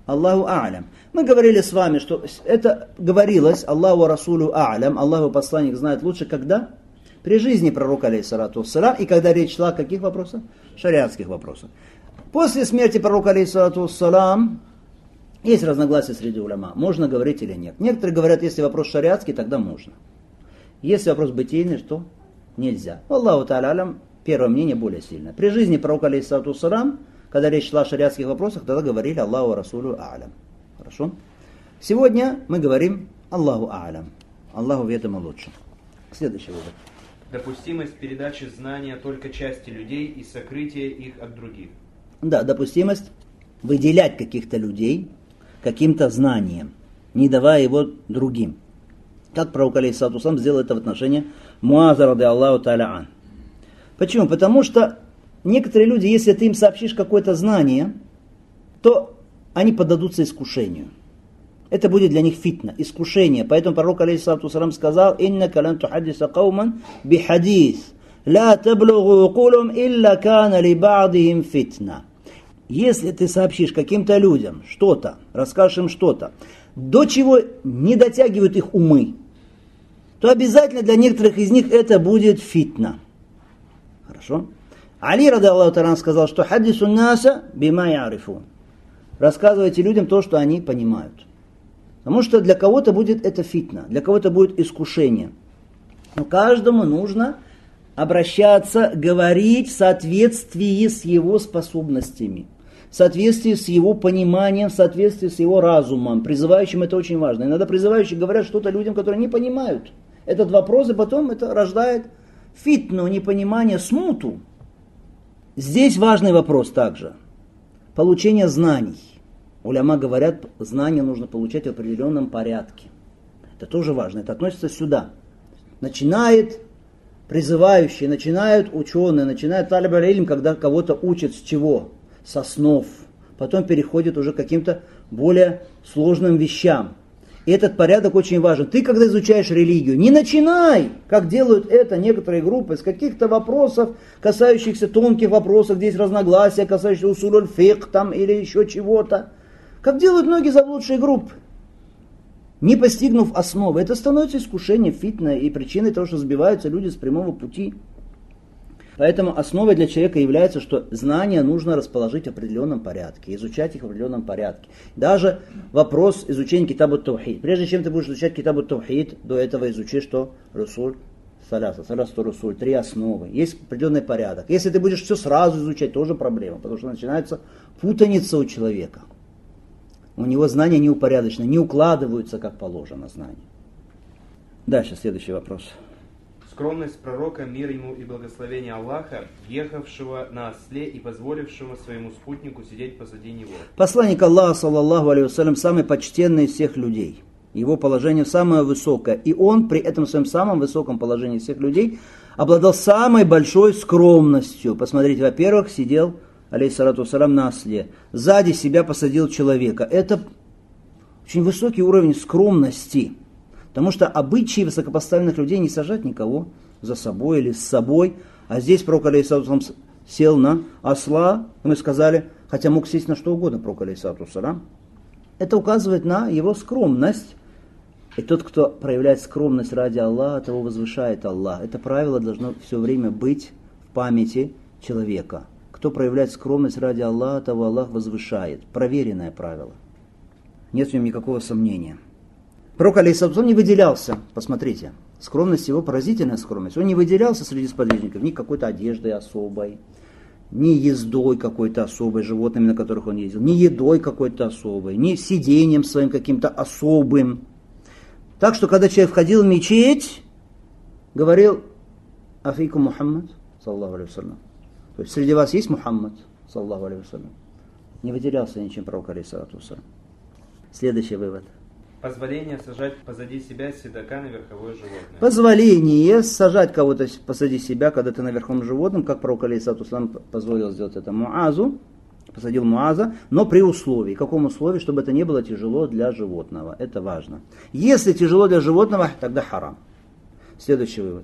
Аллаху а'лям. Мы говорили с вами, что это говорилось Аллаху Расулю а'лям, Аллаху посланник знает лучше, когда? При жизни пророка, алейхиссалату вассалям, и когда речь шла о каких вопросах? Шариатских вопросах. После смерти пророка, алейхиссалату вассалям, есть разногласия среди уляма, можно говорить или нет. Некоторые говорят, если вопрос шариатский, тогда можно. Если вопрос бытийный, то нельзя. Аллаху та'аля алям, первое мнение более сильное. При жизни пророка, алейхиссалату вассалям, когда речь шла о шариатских вопросах, тогда говорили Аллаху Расулю а'лям. Хорошо? Сегодня мы говорим Аллаху а'лям. Аллаху ведомо лучше. Следующий вывод.
Допустимость передачи знания только части людей и сокрытия их от других.
Да, допустимость выделять каких-то людей каким-то знанием, не давая его другим. Как пророк алейхиссалату вассалям сделал это в отношении Муаза ради Аллаху та'аля ан. Почему? Потому что некоторые люди, если ты им сообщишь какое-то знание, то они поддадутся искушению. Это будет для них фитна, искушение. Поэтому пророк алейхиссалату вассалям сказал: «Иннака лан тухаддиса кауман бихадис, ла таблугу укулум илля кана ли ба'дихим фитна». Если ты сообщишь каким-то людям что-то, расскажешь им что-то, до чего не дотягивают их умы, то обязательно для некоторых из них это будет фитна. Хорошо? Али ради Аллаху та'аля сказал, что хаддису наса бима я'рифун. Рассказывайте людям то, что они понимают. Потому что для кого-то будет это фитна, для кого-то будет искушение. Но каждому нужно обращаться, говорить в соответствии с его способностями, в соответствии с его пониманием, в соответствии с его разумом. Призывающим это очень важно. Иногда призывающие говорят что-то людям, которые не понимают этот вопрос, и потом это рождает фитну, непонимание, смуту. Здесь важный вопрос также. Получение знаний. Уляма говорят, знания нужно получать в определенном порядке. Это тоже важно, это относится сюда. Начинает призывающие, начинают ученые, начинают талиб аль-илм, когда кого-то учат с чего? С основ. Потом переходит уже к каким-то более сложным вещам. И этот порядок очень важен. Ты, когда изучаешь религию, не начинай, как делают это некоторые группы, с каких-то вопросов, касающихся тонких вопросов, здесь разногласия, касающихся усуль фикх там или еще чего-то. Как делают многие заблудшие группы, не постигнув основы. Это становится искушением, фитной и причиной того, что сбиваются люди с прямого пути. Поэтому основой для человека является, что знания нужно расположить в определенном порядке, изучать их в определенном порядке. Даже вопрос изучения Китабу Таухид. Прежде чем ты будешь изучать Китабу Таухид, до этого изучи, что Русуль Саляса, Салясу Русуль, 3 основы. Есть определенный порядок. Если ты будешь все сразу изучать, тоже проблема, потому что начинается путаница у человека. У него знания не упорядочены, не укладываются, как положено, знания. Дальше, следующий вопрос.
Скромность пророка, мир ему и благословение Аллаха, ехавшего на осле и позволившего своему спутнику сидеть позади него.
Посланник Аллаха, саллаллаху алейхи вассалям, самый почтенный из всех людей. Его положение самое высокое. И он при этом своем самом высоком положении всех людей обладал самой большой скромностью. Посмотрите, во-первых, сидел алейхиссалату вассалям на осле. Сзади себя посадил человека. Это очень высокий уровень скромности. Потому что обычаи высокопоставленных людей не сажать никого за собой или с собой. А здесь пророк алейхиссалату вассалям сел на осла. Мы сказали, хотя мог сесть на что угодно пророк алейхиссалату вассалям. Это указывает на его скромность. И тот, кто проявляет скромность ради Аллаха, того возвышает Аллах. Это правило должно все время быть в памяти человека. Кто проявляет скромность ради Аллаха, того Аллах возвышает. Проверенное правило. Нет в нем никакого сомнения. Пророк алейхиссалату не выделялся. Посмотрите, скромность его, поразительная скромность. Он не выделялся среди сподвижников ни какой-то одеждой особой, ни ездой какой-то особой, животными, на которых он ездил, ни едой какой-то особой, ни сидением своим каким-то особым. Так что, когда человек входил в мечеть, говорил: «Афейку Мухаммад, саллаллаху алейхи вассалям». То есть среди вас есть Мухаммад, саллаллаху алейхи вассалям. Не выделялся ничем пророк алейхиссалату вассалям. Следующий вывод.
Позволение сажать позади себя седока на верховое животное.
Позволение сажать кого-то позади себя, когда ты на верховом животном, как пророк алейхиссалату вассалям позволил сделать это Муазу, посадил Муаза, но при условии. Каком условии? Чтобы это не было тяжело для животного. Это важно. Если тяжело для животного, тогда харам. Следующий вывод.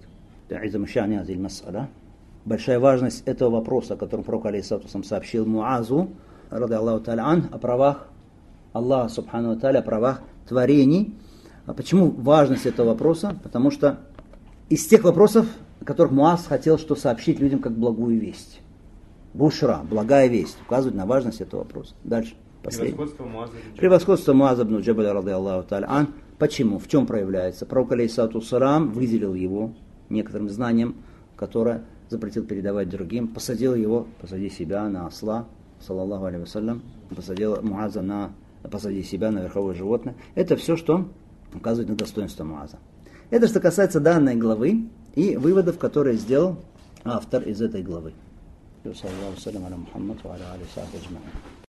Большая важность этого вопроса, о котором пророк алейхиссалату вассалям сообщил Муазу, ради Аллаху та'аля ан, о правах Аллаха Субхану ва Тааля, о правах творений. А почему важность этого вопроса? Потому что из тех вопросов, о которых Муаз хотел что сообщить людям как благую весть. Бушра, благая весть, указывает на важность этого вопроса. Дальше. Превосходство Муаза ибн Джабаля, рады Аллаху Тааля ан. Почему? В чем проявляется? Пророк алейхиссалату вассалам выделил его некоторым знанием, которое запретил передавать другим, посадил его позади себя на осла, саллаллаху алейхи вассалям, посадил Муаза позади себя на верховое животное. Это все, что указывает на достоинство Муаза. Это что касается данной главы и выводов, которые сделал автор из этой главы.